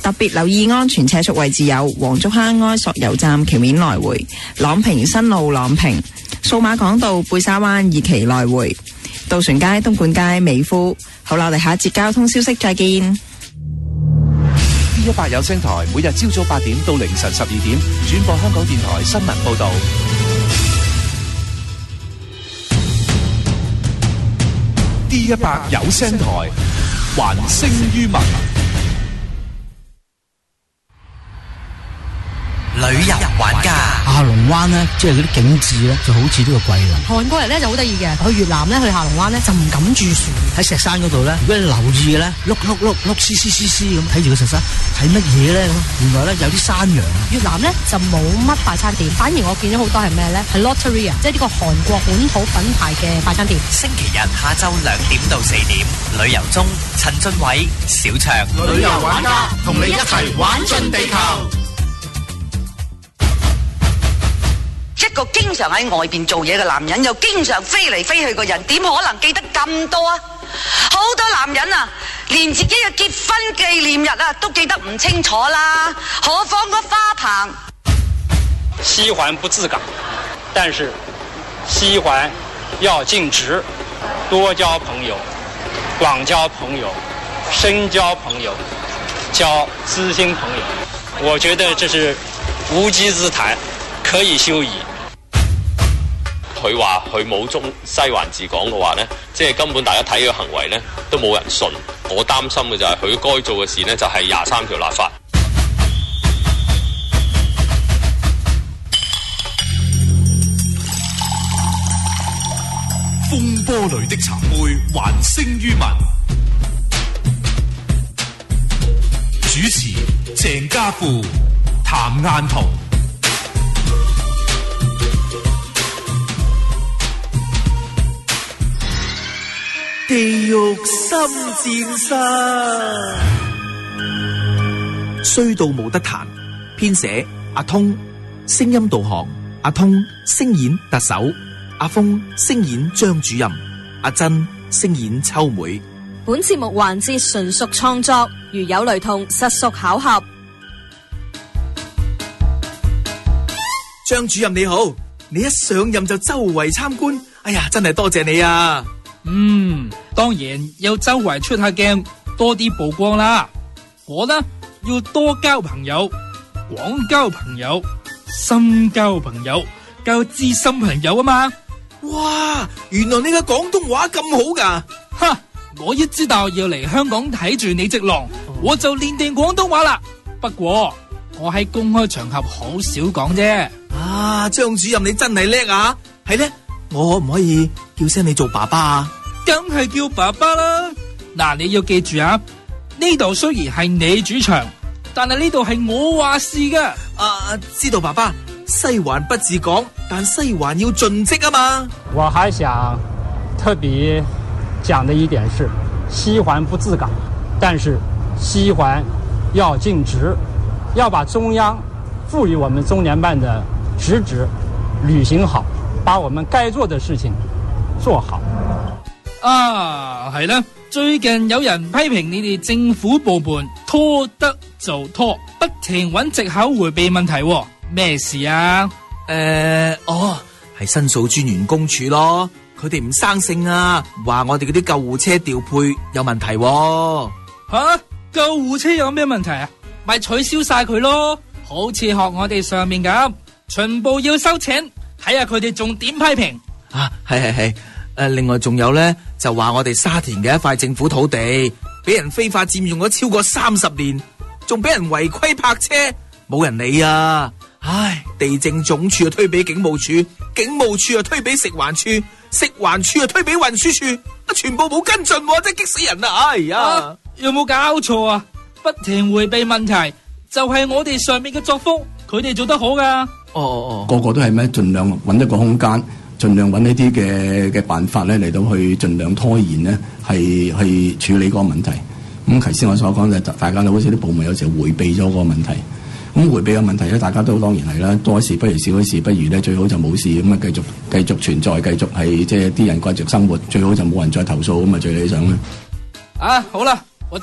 S10: 特別留意安全車速位置有黃竹坑埃索油站橋面來回、朗屏新路朗屏、數碼港道貝沙灣二期來回、渡船街東莞街美孚。好啦，我哋下一節交通消息再見。
S1: D 一百有聲台每日朝早八點到凌晨十二點轉播香港電台新聞報道。D 一百有聲台還聲於民。
S14: 旅遊玩家
S17: 下龍灣呢，即係嗰啲景緻咧，就好似呢個桂林。
S18: 韓國人咧就好得意嘅，去越南咧去下龍灣咧就唔敢住船。
S17: 喺石山嗰度咧，如果你留意嘅咧，碌碌碌碌絲絲絲絲咁睇住個石山，睇乜嘢咧？原來咧有啲山羊。
S18: 越南咧就冇乜快餐店，反而我見咗好多係咩咧？係 Lotteria， 即係呢個韓國本土品牌嘅快餐店。
S14: 星期日下晝兩點到四點，旅遊中陳俊偉、小祥，
S19: 旅遊玩家同你一齊玩盡地球。
S5: 一個經常喺外邊做嘢嘅男人，又經常飛嚟飛去嘅人，點可能記得咁多啊？好多男人啊，連自己嘅結婚紀念日啊都記得唔清楚啦，何況個花棚。
S6: 西環不自港，但是西環要盡職，多交朋友，廣交朋友，深交朋友，交知心朋友。我覺得這是無稽之談，可以休矣。
S7: 佢話佢冇中西環治港嘅話呢，即係根本大家睇嘅行為呢都冇人信。我擔心嘅就係佢該做嘅事呢，就係廿三條立法。
S1: 風波裏的茶杯還聲於民。主持鄭家富、譚雁彤。
S20: 地獄心戰室，衰到冇得彈。編寫阿通，聲音導航阿通，聲演特首阿峰，聲演張主任阿珍，聲演秋妹。
S21: 本節目環節純屬創作，如有雷同，實屬巧合。
S20: 張主任你好，你一上任就周圍參觀，哎呀，真係多謝你啊！
S22: 嗯，當然要周圍出下鏡，多啲曝光啦。我呢要多交朋友，廣交朋友，深交朋友，交知心朋友啊嘛。
S20: 哇，原來你嘅廣東話咁好噶！
S22: 哈，我一知道要嚟香港睇住你隻狼，我就練定廣東話啦。不過我喺公開場合好少講啫。
S20: 啊，張主任你真係叻啊！係呢？我可唔可以叫聲你做爸爸啊？
S22: 梗係叫爸爸啦！嗱，你要記住啊，呢度雖然係你主場，但係呢度係我話事噶。
S20: 啊，知道爸爸，西環不自港，但西環要盡職啊嘛。
S23: 我還想特別講的一點是，西環不自港，但是西環要盡職，要把中央賦予我們中聯辦的職責履行好。把我們該做的事情做好。
S22: 啊，係啦，最近有人批評你哋政府部門拖得就拖，不停揾藉口回避問題，咩事啊？
S20: 誒、呃，哦，係申訴專員公署咯，佢哋唔生性啊，話我哋嗰啲救護車調配有問題。
S22: 吓、啊，救護車有咩問題啊？咪取消晒佢咯，好似學我哋上面咁，全部要收錢。睇下佢哋仲點批評
S20: 啊！係係係，誒，另外仲有咧，就話我哋沙田嘅一塊政府土地俾人非法佔用咗超過三十年，仲俾人違規泊車，冇人理啊！唉，地政總署啊推俾警務處，警務處啊推俾食環處，食環處啊推俾運輸處，啊全部冇跟進，真係激死人啊！哎呀，
S22: 啊、有冇搞錯啊？不停回避問題，就係、是、我哋上面嘅作風，佢哋做得好噶。
S20: 哦哦，
S24: 個個都係咩？盡量揾一個空間，盡量揾一啲嘅嘅辦法咧，嚟到去盡量拖延呢，係去處理嗰個問題。咁頭先我所講嘅，大家都好似啲部門有時迴避咗個問題。咁迴避嘅問題咧，大家都當然係啦，多一事不如少一事，不如咧最好就冇事咁啊，繼續繼續存在，繼續係即係啲人繼續生活，最好就冇人再投訴咁啊，最理想啦。
S22: 啊，好啦，我走啦。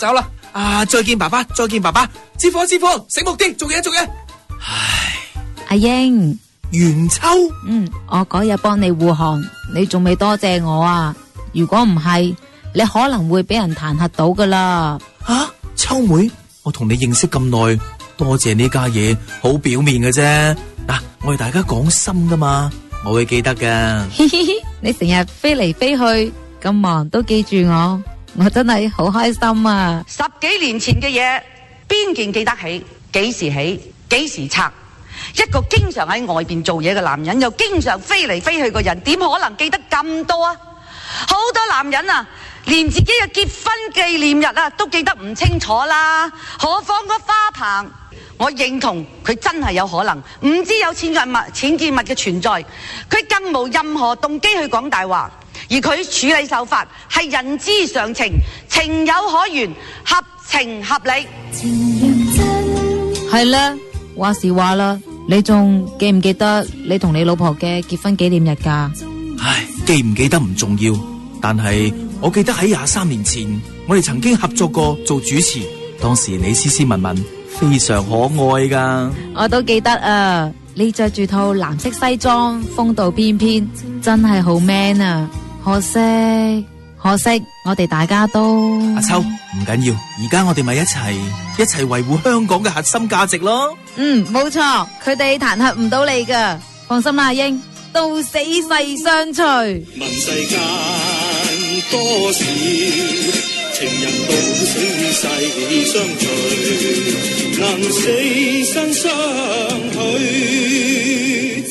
S20: 啊，再見爸爸，再見爸爸，師傅師傅，醒目啲，做嘢做嘢。
S2: 阿英，
S20: 元秋，
S2: 嗯，我嗰日幫你護航，你仲未多謝我啊？如果唔係，你可能會俾人彈劾到噶啦。
S20: 啊，秋妹，我同你認識咁耐，多謝呢家嘢，好表面嘅啫。嗱、啊，我哋大家講心噶嘛，我會記得噶。
S2: 嘻嘻嘻，你成日飛嚟飛去，咁忙都記住我，我真係好開心啊！
S5: 十幾年前嘅嘢，邊件記得起？幾時起？幾時拆？一個經常喺外邊做嘢嘅男人，又經常飛嚟飛去嘅人，點可能記得咁多啊？好多男人啊，連自己嘅結婚紀念日啊都記得唔清楚啦，何況個花棚？我認同佢真係有可能唔知有僭建物、僭建物嘅存在，佢更無任何動機去講大話，而佢處理手法係人之常情，情有可原，合情合理。
S2: 係啦，話時話啦，你仲記唔記得你同你老婆嘅結婚紀念日㗎？
S20: 唉，記唔記得唔重要，但係我記得喺廿三年前，我哋曾經合作過做主持，當時你斯斯文文，非常可愛噶。
S2: 我都記得啊，你着住套藍色西裝，風度翩翩，真係好 man 啊！可惜可惜，我哋大家都
S20: 阿秋唔緊要，而家我哋咪一齊一齊維護香港嘅核心價值咯。
S2: 嗯，冇錯，佢哋彈劾唔到你噶，放心啦，阿英。到死世相隨，
S3: 問世間多少情人到死世相隨，能死生相許。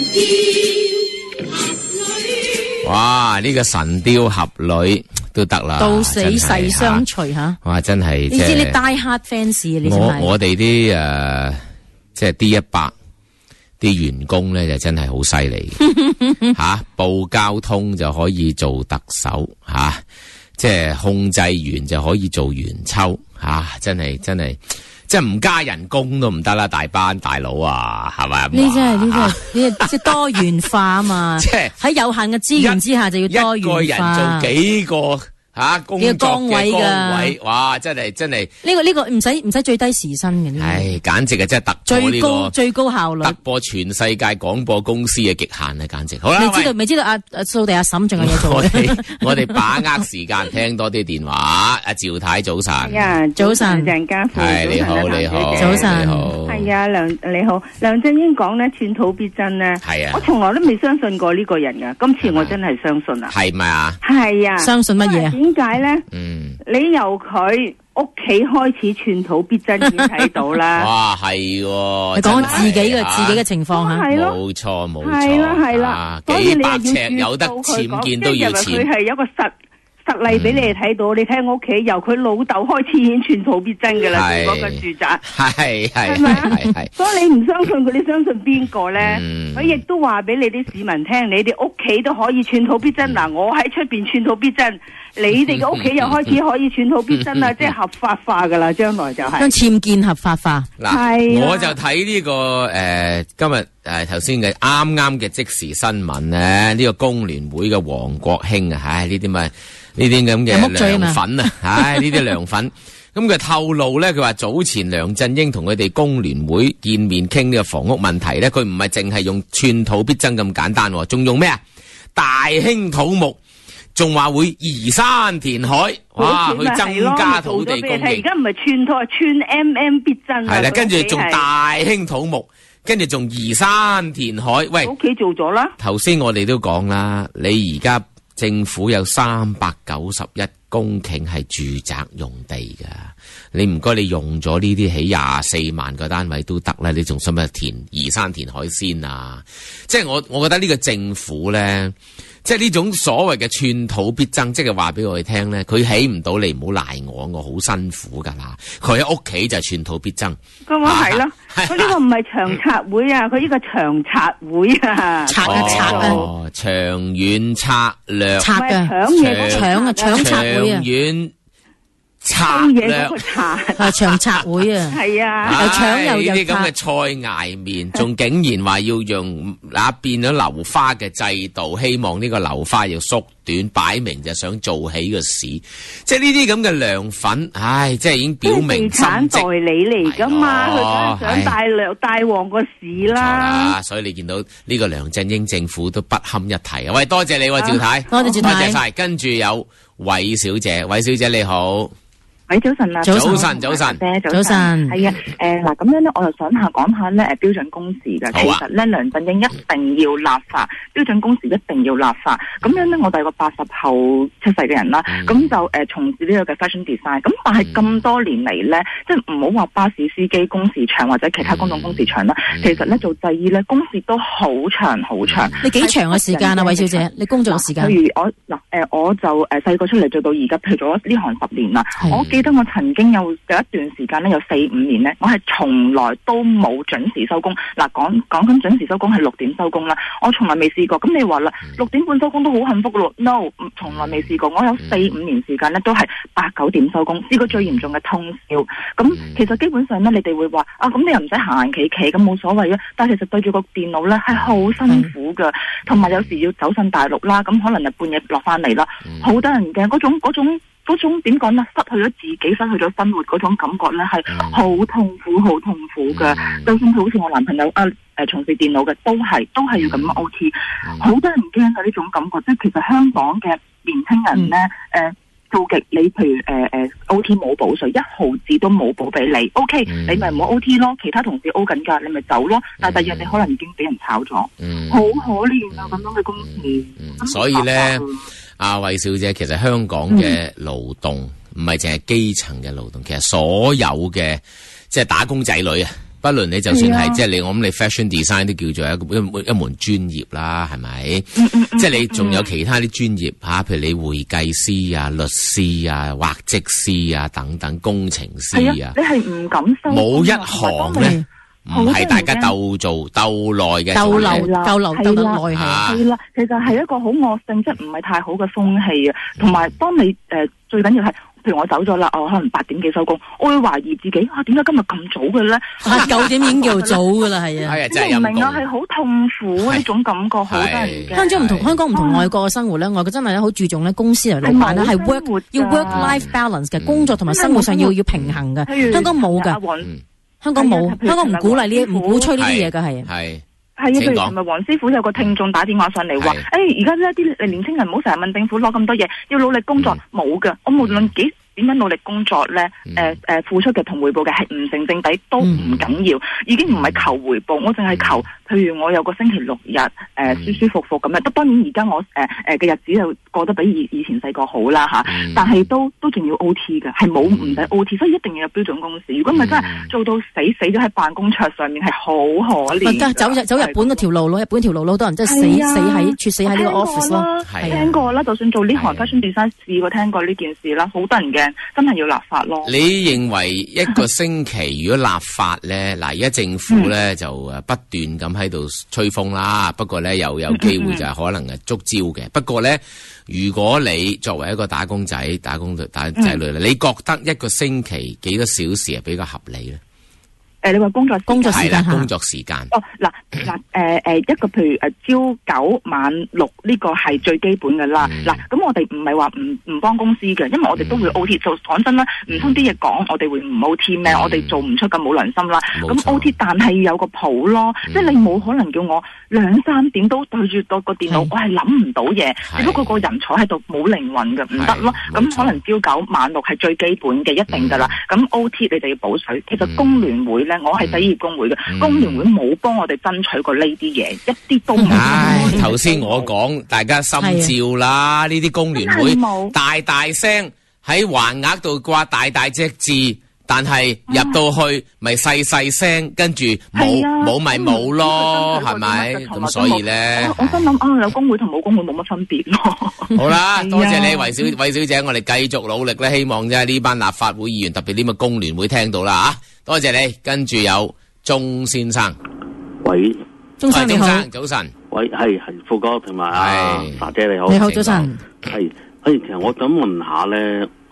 S8: 哇！呢、這個神雕俠侶都得啦，
S4: 到死世相隨吓。
S8: 哇！真係，
S4: 你知你 die hard fans 你
S8: 我我哋啲誒，即係 D 一百。啲員工咧就真係好犀利吓，報交通就可以做特首吓、啊，即係控制員就可以做元秋吓、啊，真係真係，即係唔加人工都唔得啦，大班大佬啊，係咪？
S4: 呢真係呢真係呢即係多元化啊嘛，即係喺有限嘅資源之下就要多元化，一個人
S8: 做幾個。吓、啊，工作嘅崗位，哇！真係真係
S4: 呢、這個呢、這個唔使唔使最低時薪嘅，
S8: 唉，簡直係真係突破、這個、
S4: 最高最高效率，
S8: 突破全世界廣播公司嘅極限啊！簡直好啦，
S4: 你知道未知道阿阿掃地阿嬸仲有嘢做？
S8: 我哋我哋把握時間聽多啲電話。阿趙太早晨，
S11: 係啊，早晨鄭家富，
S8: 係你好你好，
S11: 早晨
S8: 你好，
S11: 係啊梁你好，梁振英講咧寸土必爭咧，
S8: 係啊，
S11: 我從來都未相信過呢個人噶，今次我真係相信啦，
S8: 係咪啊？
S11: 係啊，
S4: 相信乜嘢啊？
S11: 點解咧？
S8: 嗯。
S11: 你由佢屋企開始寸土必爭已經睇到啦。
S8: 哇，係喎！
S4: 你講自己嘅、啊、自己嘅情況吓，
S8: 冇錯冇錯，
S11: 係啦係啦，
S8: 所以你又要尺有得僭建都要錢。
S11: 佢係有個實實例俾你哋睇到，嗯、你睇我屋企由佢老豆開始已經寸土必爭噶啦，嗰個住宅
S8: 係係
S11: 係咪係？所以你唔相信佢，你相信邊個咧？佢亦都話俾你啲市民聽，你哋屋企都可以寸土必爭。嗱、嗯，我喺出邊寸土必爭。你哋嘅屋企又開始可以寸土必爭啦，即係合法化噶啦，將來就係
S4: 將僭建合法化。
S8: 嗱，我就睇呢、這個誒、呃、今日誒頭先嘅啱啱嘅即時新聞咧，呢、這個工聯會嘅黃國興啊，唉呢啲咪呢啲咁嘅涼粉啊，唉呢啲涼粉。咁佢透露咧，佢話早前梁振英同佢哋工聯會見面傾呢個房屋問題咧，佢唔係淨係用寸土必爭咁簡單，仲用咩啊？大興土木。仲話會移山填海，哇！去增加土地供應。
S11: 而家唔係寸土，係寸 M M 必爭。
S8: 係啦，跟住仲大興土木，跟住仲移山填海。喂，
S11: 屋企做咗啦。頭
S8: 先我哋都講啦，你而家政府有三百九十一公頃係住宅用地噶，你唔該你用咗呢啲起廿四萬個單位都得啦，你仲使乜填移山填海先啊？即係我我覺得呢個政府咧。即係呢種所謂嘅寸土必爭，即係話俾我哋聽咧，佢起唔到，你唔好賴我，我好辛苦噶啦。佢喺屋企就係寸土必爭。
S11: 咁我係咯，佢呢個唔係長策會啊，佢呢個長策會啊，
S4: 策啊策啊，
S8: 哦，長遠策略，
S4: 策嘅搶嘢搶啊搶策會啊，
S8: 長遠策
S11: 嘢
S8: 略
S11: 嗰個策
S4: 啊長策會啊，
S11: 係啊，
S4: 又搶又
S8: 呢啲咁
S4: 又拆
S8: 嘅菜崖面，仲竟然話要用嗱變咗流花嘅制度，希望呢個流花要縮短，擺明就想做起個市。即係呢啲咁嘅涼粉，唉，即係已經表明
S11: 地產代理嚟噶嘛，佢梗係想帶量帶旺個市啦。
S8: 啊，所以你見到呢個梁振英政府都不堪一提啊！喂，多謝你喎，趙太，
S4: 多謝趙太，
S8: 多謝晒。跟住有韋小姐，韋小姐你好。
S9: 喂，早晨啊，
S8: 早晨，早晨，
S9: 早晨，係啊，誒嗱，咁樣咧，我就想下講下咧，誒標準工時嘅，其實咧，梁振英一定要立法，標準工時一定要立法。咁樣咧，我哋係個八十後出世嘅人啦，咁就誒從事呢個嘅 fashion design。咁但係咁多年嚟咧，即係唔好話巴士司機工時長或者其他公眾工時長啦，其實咧做製衣咧工時都好長好長。
S4: 你幾長嘅時間啊，韋小姐？你工作嘅時間？
S9: 譬如我嗱誒，我就誒細個出嚟做到而家，譬如做咗呢行十年啦，我記得我曾經有有一段時間咧，有四五年咧，我係從來都冇準時收工。嗱，講講緊準時收工係六點收工啦，我從來未試過。咁你話啦，六點半收工都好幸福噶咯 ？No， 從來未試過。我有四五年時間咧，都係八九點收工，試過最嚴重嘅通宵。咁其實基本上咧，你哋會話啊，咁你又唔使行行企企，咁冇所謂啊。但係其實對住個電腦咧係好辛苦噶，同埋有時要走上大陸啦，咁可能就半夜落翻嚟啦，好得人驚嗰種嗰種。嗰種點講咧，失去咗自己，失去咗生活嗰種感覺咧，係好痛苦、好痛苦嘅。就算佢好似我男朋友啊，誒、呃、從事電腦嘅，都係都係要咁樣 O T， 好多人驚嘅呢種感覺。即係其實香港嘅年輕人咧，誒、嗯呃、做極你譬如誒誒、呃、O T 冇補稅，一毫子都冇補俾你。O、OK, K，、嗯、你咪唔好 O T 咯，其他同事 O 緊㗎，你咪走咯。但係第二日你可能已經俾人炒咗，好、嗯、可憐啊！咁樣嘅工時，
S8: 嗯嗯、所以咧。阿韋小姐，其實香港嘅勞動唔係淨係基層嘅勞動，其實所有嘅即係打工仔女啊，不論你就算係即係你，我諗你 fashion design 都叫做一個一一門專業啦，係咪？即係你仲有其他啲專業吓，譬如你會計師啊、律師啊、畫則師啊等等，工程師啊，
S9: 你係唔敢收，
S8: 冇一行咧。唔係大家鬥做鬥耐嘅，
S9: 鬥流鬥
S4: 流
S9: 鬥得耐係啦，其實係一個好惡性，即係唔係太好嘅風氣啊。同埋當你誒、呃、最緊要係，譬如我走咗啦，我可能八點幾收工，我會懷疑自己啊，點解今日咁早嘅咧？
S4: 八九點已經叫早噶啦，係啊，
S9: 你唔明啊，係好痛苦呢種感覺，好得人驚。
S4: 香港唔同香港唔同外國嘅生活咧，外國真係咧好注重咧公司嚟老闆咧係 work 要 work life balance 嘅，工作同埋生活上要要平衡嘅。香港冇噶。香港冇，香港唔鼓勵呢，唔鼓吹呢啲嘢噶，係。係。
S9: 係啊，譬如尋日黃師傅有個聽眾打電話上嚟話，誒，而家呢啲年輕人唔好成日問政府攞咁多嘢，要努力工作，冇噶。我無論幾點樣努力工作咧，誒誒，付出嘅同回報嘅係唔成正比都唔緊要，已經唔係求回報，我淨係求，譬如我有個星期六日，誒舒舒服服咁樣。當然而家我誒誒嘅日子就過得比以以前細個好啦吓，但係都都仲要 O T 嘅，係冇唔使 O T，所以一定要有標準工時。如果唔係真係做到死死咗喺辦公桌上面，係好可憐。
S4: 走走日本嗰條路咯，日本條路咯，好多人真係死死喺猝死喺呢個 office 咯。
S9: 聽過啦，就算做呢行 fashion design 試過聽過呢件事啦，好得人驚，真係要立法咯。
S8: 你認為一個星期如果立法咧，嗱而家政府咧就誒不斷咁喺度吹風啦，不過咧又有機會就係可能係觸礁嘅。不過咧，如果你作為一個打工仔、打工打仔女咧，你覺得一個星期幾多小時係比較合理咧？
S9: 誒，你話工作
S4: 工作時間
S8: 工作時間
S9: 哦，嗱嗱誒誒，一個譬如誒朝九晚六呢個係最基本噶啦。嗱、嗯，咁我哋唔係話唔唔幫公司嘅，因為我哋都會 O T。就講真啦，唔通啲嘢講，我哋會唔 O T 咩？我哋做唔出咁冇良心啦。咁 O T， 但係有個譜咯，嗯、即係你冇可能叫我兩三點都對住個個電腦，我係諗唔到嘢。只不過個人坐喺度冇靈魂嘅，唔得咯。咁可能朝九晚六係最基本嘅，一定噶啦。咁、嗯、O T 你就要補水。其實工聯會咧，我係洗衣工會嘅，嗯、工聯會冇幫我哋爭取過呢啲嘢，一啲都冇。
S8: 唉，頭先我講，大家心照啦，呢啲工聯會大大聲喺橫額度掛大大隻字，但係入到去咪細細聲，跟住冇冇咪冇咯，係咪？咁所以咧，
S9: 我心諗啊，有工會同冇工會冇乜分別咯。
S8: 好啦，多謝你韋小韋小姐，我哋繼續努力咧，希望啫呢班立法會議員，特別呢個工聯會聽到啦吓。多謝你，跟住有鐘先生。
S12: 喂，
S4: 鐘生你好，
S8: 早晨。
S12: 喂，係係富哥同埋阿莎姐你好。
S4: 你好，早晨。
S12: 係，誒，其實我想問下咧，誒、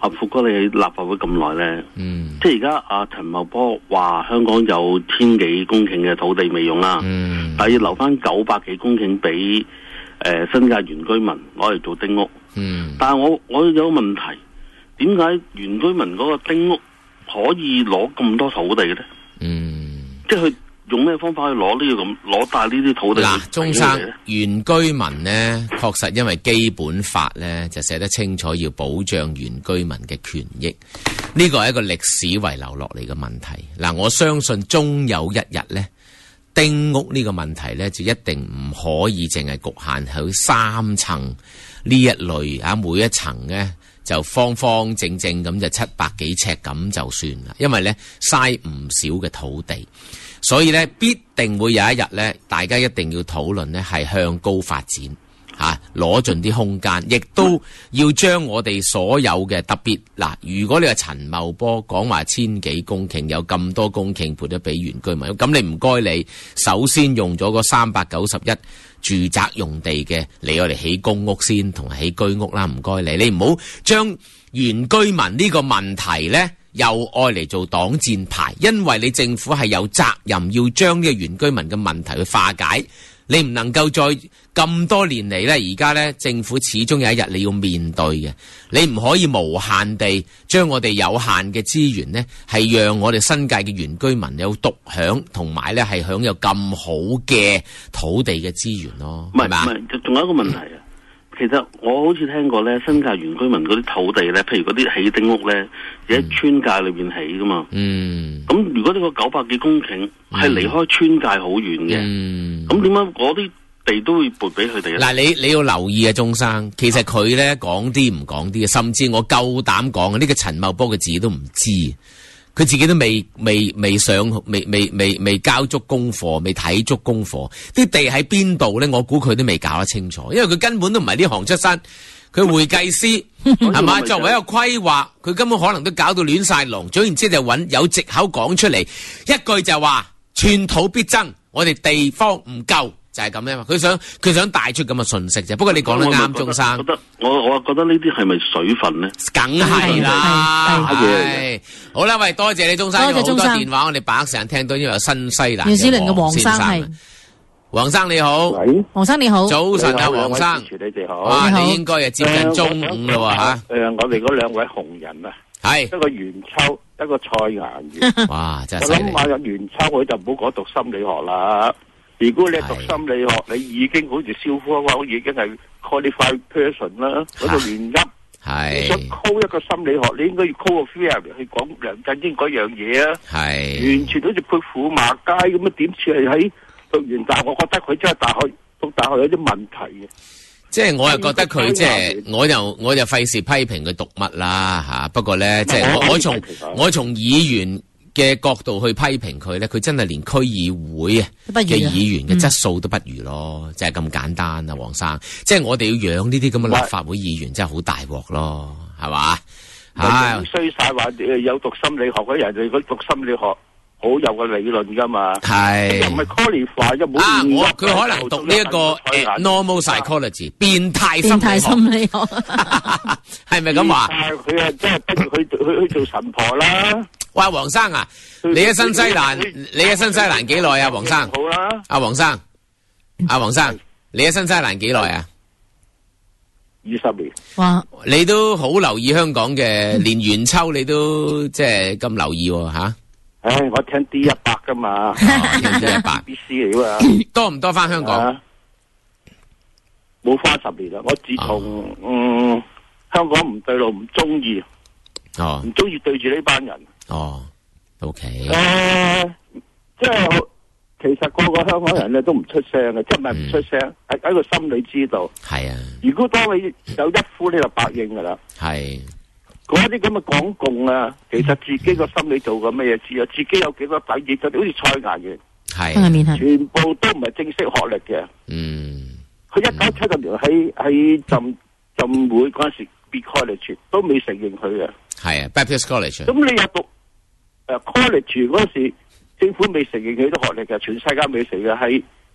S12: 阿富哥，你喺立法會咁耐咧，
S8: 嗯，
S12: 即係而家阿陳茂波話香港有千幾公頃嘅土地未用啦，
S8: 嗯，
S12: 但係要留翻九百幾公頃俾誒新界原居民攞嚟做丁屋，
S8: 嗯，
S12: 但係我我有個問題，點解原居民嗰個丁屋可以攞咁多土地嘅咧？
S8: 嗯，
S12: 即係佢用咩方法去攞呢個咁攞大呢啲土地？
S8: 嗱，鍾生，原居民呢，確實因為基本法呢就寫得清楚，要保障原居民嘅權益，呢個係一個歷史遺留落嚟嘅問題。嗱，我相信終有一日呢，丁屋呢個問題呢，就一定唔可以淨係局限喺三層呢一類啊，每一層呢就方方正正咁就七百幾尺咁就算啦，因為呢嘥唔少嘅土地。所以咧，必定會有一日咧，大家一定要討論咧，係向高發展嚇，攞盡啲空間，亦都要將我哋所有嘅特別嗱，如果你話陳茂波講話千幾公頃，有咁多公頃撥咗俾原居民，咁你唔該你首先用咗嗰三百九十一住宅用地嘅嚟我哋起公屋先，同埋起居屋啦，唔該你，你唔好將原居民呢個問題咧，又愛嚟做擋箭牌，因為你政府係有責任要將呢個原居民嘅問題去化解，你唔能夠再咁多年嚟呢，而家呢政府始終有一日你要面對嘅，你唔可以無限地將我哋有限嘅資源呢，係讓我哋新界嘅原居民有獨享，同埋呢係享有咁好嘅土地嘅資源咯，係咪？唔
S12: 係，仲有一個問題啊！其實我好似聽過咧，新界原居民嗰啲土地咧，譬如嗰啲起丁屋咧，喺村界裏邊起噶嘛。
S8: 嗯。咁
S12: 如果呢個九百幾公頃係離開村界好遠嘅，咁點解嗰啲地都會撥俾佢哋咧？
S8: 嗱，你你要留意啊，鍾生，其實佢咧講啲唔講啲，甚至我夠膽講啊，呢個陳茂波嘅自己都唔知。佢自己都未未未上未未未未交足功課，未睇足功課，啲地喺邊度咧？我估佢都未搞得清楚，因為佢根本都唔係呢行出身，佢會計師係嘛？作為一個規劃，佢根本可能都搞到亂晒龍。總言之就揾有藉口講出嚟，一句就話寸土必爭，我哋地方唔夠。就係咁樣嘛，佢想佢想帶出咁嘅信息啫。不過你講得啱，鍾生。
S12: 覺得我我覺得呢啲係咪水分咧？
S8: 梗係啦，係。好啦，喂，多謝你鍾生，有好多電話我哋把握時間聽到，因為有新西蘭嘅黃先生。黃生你好，
S4: 黃生你好，
S8: 早晨啊，黃生。
S10: 你哋好。
S8: 哇，你應該係接近中午啦喎嚇。
S10: 誒，我哋嗰兩位紅人啊，
S8: 係
S10: 一個袁秋，一個蔡顏元。
S8: 哇，真係犀利。
S10: 我諗下袁秋，佢就唔好講讀心理學啦。如果你讀心理學，你已經好似蕭科話，已經係 qualified person 啦。嗰度亂噏，你想 call 一個心理學，你應該要 call 個 theory 去講梁振英嗰樣嘢啊。
S8: 係
S10: 完全好似潑婦罵街咁啊！點似係喺讀完大學？我覺得佢真係大學讀大學有啲問題嘅。
S8: 即係我又覺得佢即係，我又我就費事批評佢讀乜啦嚇。不過咧，即係我我從我從議員嘅角度去批評佢咧，佢真係連區議會啊嘅議員嘅質素都不如咯，嗯、就係咁簡單啊，黃生。即係我哋要養呢啲咁嘅立法會議員，真係好大鑊咯，係嘛？
S10: 唉，衰晒話有讀心理學嗰人，如果讀心理學好有個理論噶嘛，
S8: 係
S10: 又唔係 qualify 又冇
S8: 啊！我佢可能讀呢、這、一個誒、uh, normal psychology 變態心理學，
S4: 心理學
S8: 係咪咁話？
S10: 佢啊，即係不如去去去做神婆啦！
S8: 喂，黃生啊，你喺新西蘭，你喺新西蘭幾耐啊？黃生，
S10: 好啦，
S8: 阿黃生，阿黃生，你喺新西蘭幾耐啊？
S10: 二十年。
S4: 哇！
S8: 你都好留意香港嘅，連元秋你都即係咁留意喎吓？
S10: 唉，我聽 D 一百噶嘛，
S8: 聽 D 一百
S10: B C 嚟噶嘛，
S8: 多唔多翻香港？
S10: 冇翻十年啦，我自從嗯香港唔對路，唔中意，
S8: 哦，
S10: 唔中意對住呢班人。
S8: 哦 ，OK。
S10: 誒，即係其實個個香港人咧都唔出聲嘅，即係唔係唔出聲，喺喺個心裏知道。
S8: 係啊。如
S10: 果當你有一夫，你就百應噶啦。
S8: 係。
S10: 嗰啲咁嘅港共啊，其實自己個心理做過乜嘢知啊？自己有幾多底子，就好似蔡顏元，
S8: 係，
S10: 全部都唔係正式學歷嘅。
S8: 嗯。
S10: 佢一九七十年喺喺浸浸會嗰陣時 ，B College 都未承認佢嘅。
S8: 係啊 ，Baptist College。
S10: 咁你又讀誒 College 嗰時，政府未承認佢啲學歷嘅，全世界未承認係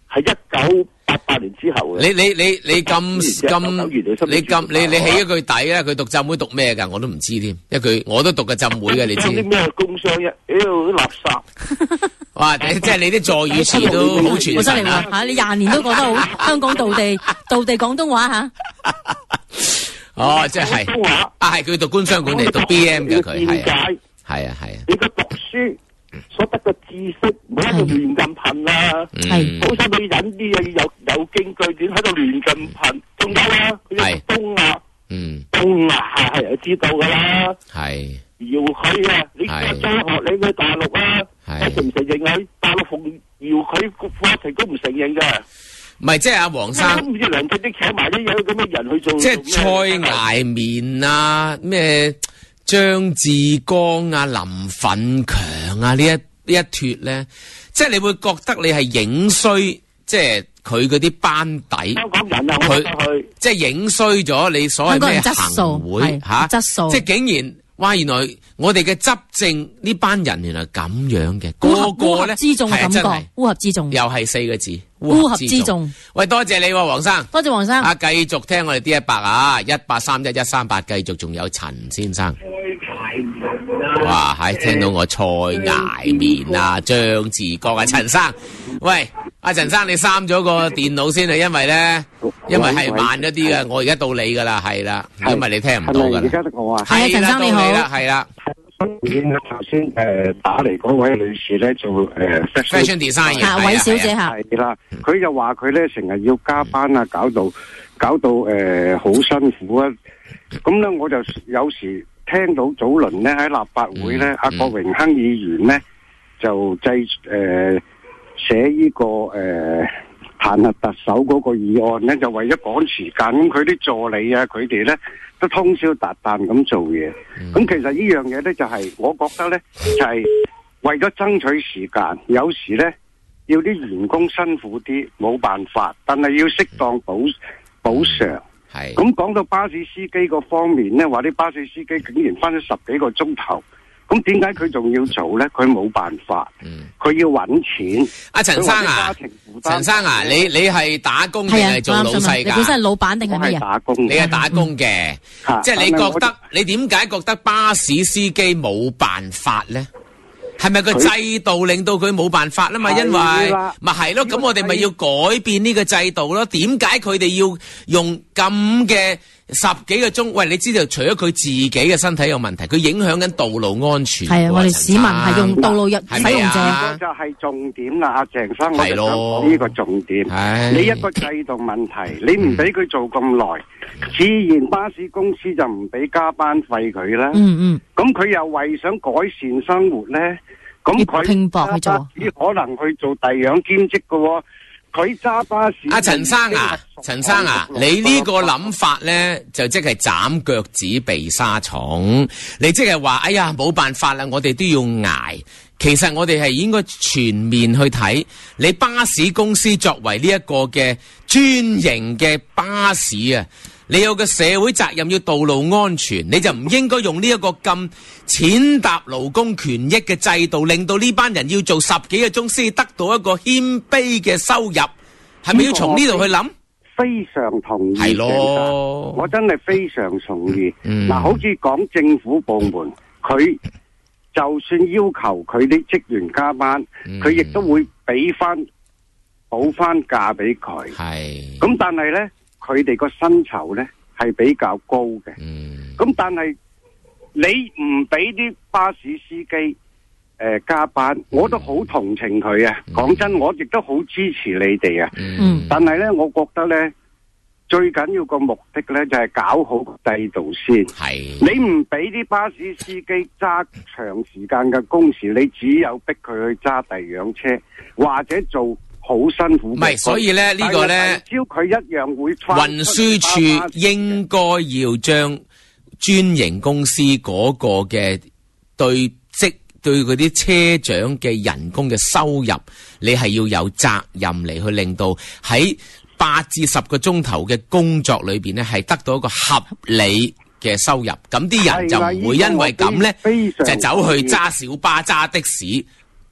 S10: 係一九八八年之後嘅。
S8: 你你你你咁咁，你咁你你起一句底咧，佢讀浸會讀咩㗎？我都唔知添，一句我都讀嘅浸會嘅，你知？
S10: 啲咩工商一，屌啲垃圾！
S8: 哇！即係你啲助語詞都好傳神啊！
S4: 嚇，你廿年都覺得好香港道地道地廣東話嚇。
S8: 哦，即係啊，係佢讀官商管理，讀 B M 嘅佢係啊，係啊係啊。
S10: 你個讀書所得嘅知識，唔好喺度亂咁噴啦。
S8: 係，
S10: 好心你忍啲嘢，有有經據典喺度亂咁噴。仲有啊，佢有東亞，
S8: 嗯，
S10: 東亞係人知道㗎啦。
S8: 係。
S10: 搖佢啊！你個中學你去大陸啊，我承唔承認佢？大陸奉搖佢個法庭都唔承認㗎。
S8: 唔係，即係阿黃生，
S10: 唔知梁振英請埋啲有咁嘅人去做，
S8: 即係蔡崖綿啊，咩張志剛啊、林奮強啊呢一呢一脱咧，即係你會覺得你係影衰，即係佢嗰啲班底。香港人啊，佢即係影衰咗你所謂咩行會嚇質素，即係竟然。哇！原來我哋嘅執政呢班人原來咁樣嘅，個個咧
S4: 之眾嘅感覺，烏合之眾，
S8: 又係四個字，
S4: 烏合之眾。喂，
S8: 多謝你，黃生，
S4: 多謝黃生。
S8: 啊，繼續聽我哋 D 一百啊，一八三一一三八，繼續仲有陳先生。哇！係聽到我蔡崖綿啊、張志剛啊、陳生，喂，阿陳生你閂咗個電腦先啊，因為咧，因為係慢咗啲嘅，我而家到你噶啦，係啦，因為你聽唔到噶啦。
S13: 而家得我啊，
S8: 係啊，陳生你好，係啦。
S13: 頭先誒打嚟嗰位女士咧做誒
S8: fashion design
S4: 啊，韋小姐嚇，
S13: 係啦，佢就話佢咧成日要加班啊，搞到搞到誒好辛苦啊，咁咧我就有時。聽到早輪咧喺立法會咧，阿、嗯、郭榮鏗議員咧就製誒寫呢個誒彈劾特首嗰個議案咧，就為咗趕時間，咁佢啲助理啊，佢哋咧都通宵達旦咁做嘢。咁、嗯、其實呢樣嘢咧就係、是，我覺得咧就係、是、為咗爭取時間，有時咧要啲員工辛苦啲，冇辦法，但係要適當補補償。係咁講到巴士司機個方面咧，話啲巴士司機竟然翻咗十幾個鐘頭，咁點解佢仲要做咧？佢冇辦法，佢、嗯、要搵錢。阿陳生啊，陳生啊，你你係打工定係做老細噶？你本身係老闆定係乜嘢？打工，你係打工嘅，嗯、即係你覺得你點解覺得巴士司機冇辦法咧？係咪個制度令到佢冇辦法啊嘛？因為咪係咯，咁我哋咪要改變呢個制度咯。點解佢哋要用咁嘅十幾個鐘？喂，你知道除咗佢自己嘅身體有問題，佢影響緊道路安全。係啊，我哋市民係用道路入使用者。呢個就係重點啦，阿鄭生，我就想講呢個重點。你一個制度問題，你唔俾佢做咁耐，自然巴士公司就唔俾加班費佢啦。嗯嗯。咁佢又為想改善生活咧？咁佢拼搏去做，只可能去做第二樣兼職嘅。佢揸巴士。阿陳生啊，陳生啊，你呢個諗法咧，就即係斬腳趾避沙蟲。你即係話，哎呀，冇辦法啦，我哋都要捱。其實我哋係應該全面去睇，你巴士公司作為呢一個嘅專營嘅巴士啊。你有個社會責任要道路安全，你就唔應該用呢一個咁踐踏勞工權益嘅制度，令到呢班人要做十幾個鐘先得到一個謙卑嘅收入，係咪要從呢度去諗？非常同意，係咯，我真係非常同意。嗱、嗯，好似講政府部門，佢就算要求佢啲職員加班，佢亦都會俾翻補翻價俾佢。係，咁但係咧。佢哋個薪酬咧係比較高嘅，咁、嗯、但係你唔俾啲巴士司機誒、呃、加班，嗯、我都好同情佢啊！講、嗯、真，我亦都好支持你哋啊！嗯、但係咧，我覺得咧最緊要個目的咧就係、是、搞好個制度先。係你唔俾啲巴士司機揸長時間嘅工時，你只有逼佢去揸第二輛車或者做。好辛苦，唔係，所以咧呢、呢個咧，只要佢一樣會運輸處應該要將專營公司嗰個嘅對職對嗰啲車長嘅人工嘅收入，你係要有責任嚟去令到喺八至十個鐘頭嘅工作裏邊咧，係得到一個合理嘅收入。咁啲人就唔會因為咁咧，就走去揸小巴、揸的士。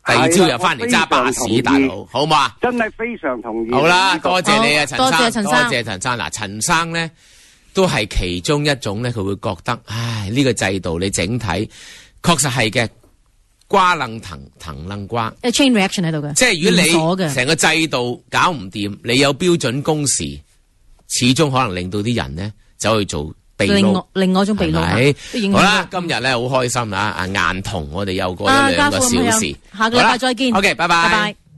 S8: 第二朝又翻嚟揸巴士，大佬，好嘛？
S13: 真係非常同意。
S8: 好啦，多謝你啊，陳生，
S4: 多謝陳生，
S8: 多謝陳生。嗱，陳生咧都係其中一種咧，佢會覺得，唉，呢個制度你整體確實係嘅，瓜楞藤，藤楞瓜。
S4: 誒 chain reaction 喺度嘅，
S8: 即係如果你成個制度搞唔掂，你有標準工時，始終可能令到啲人咧走去做。
S4: 另外另外一種秘魯，
S8: 好啦，今日咧好開心啦！阿雁童，我哋又過咗兩個小時，
S4: 下個禮拜再見。
S8: OK，拜拜。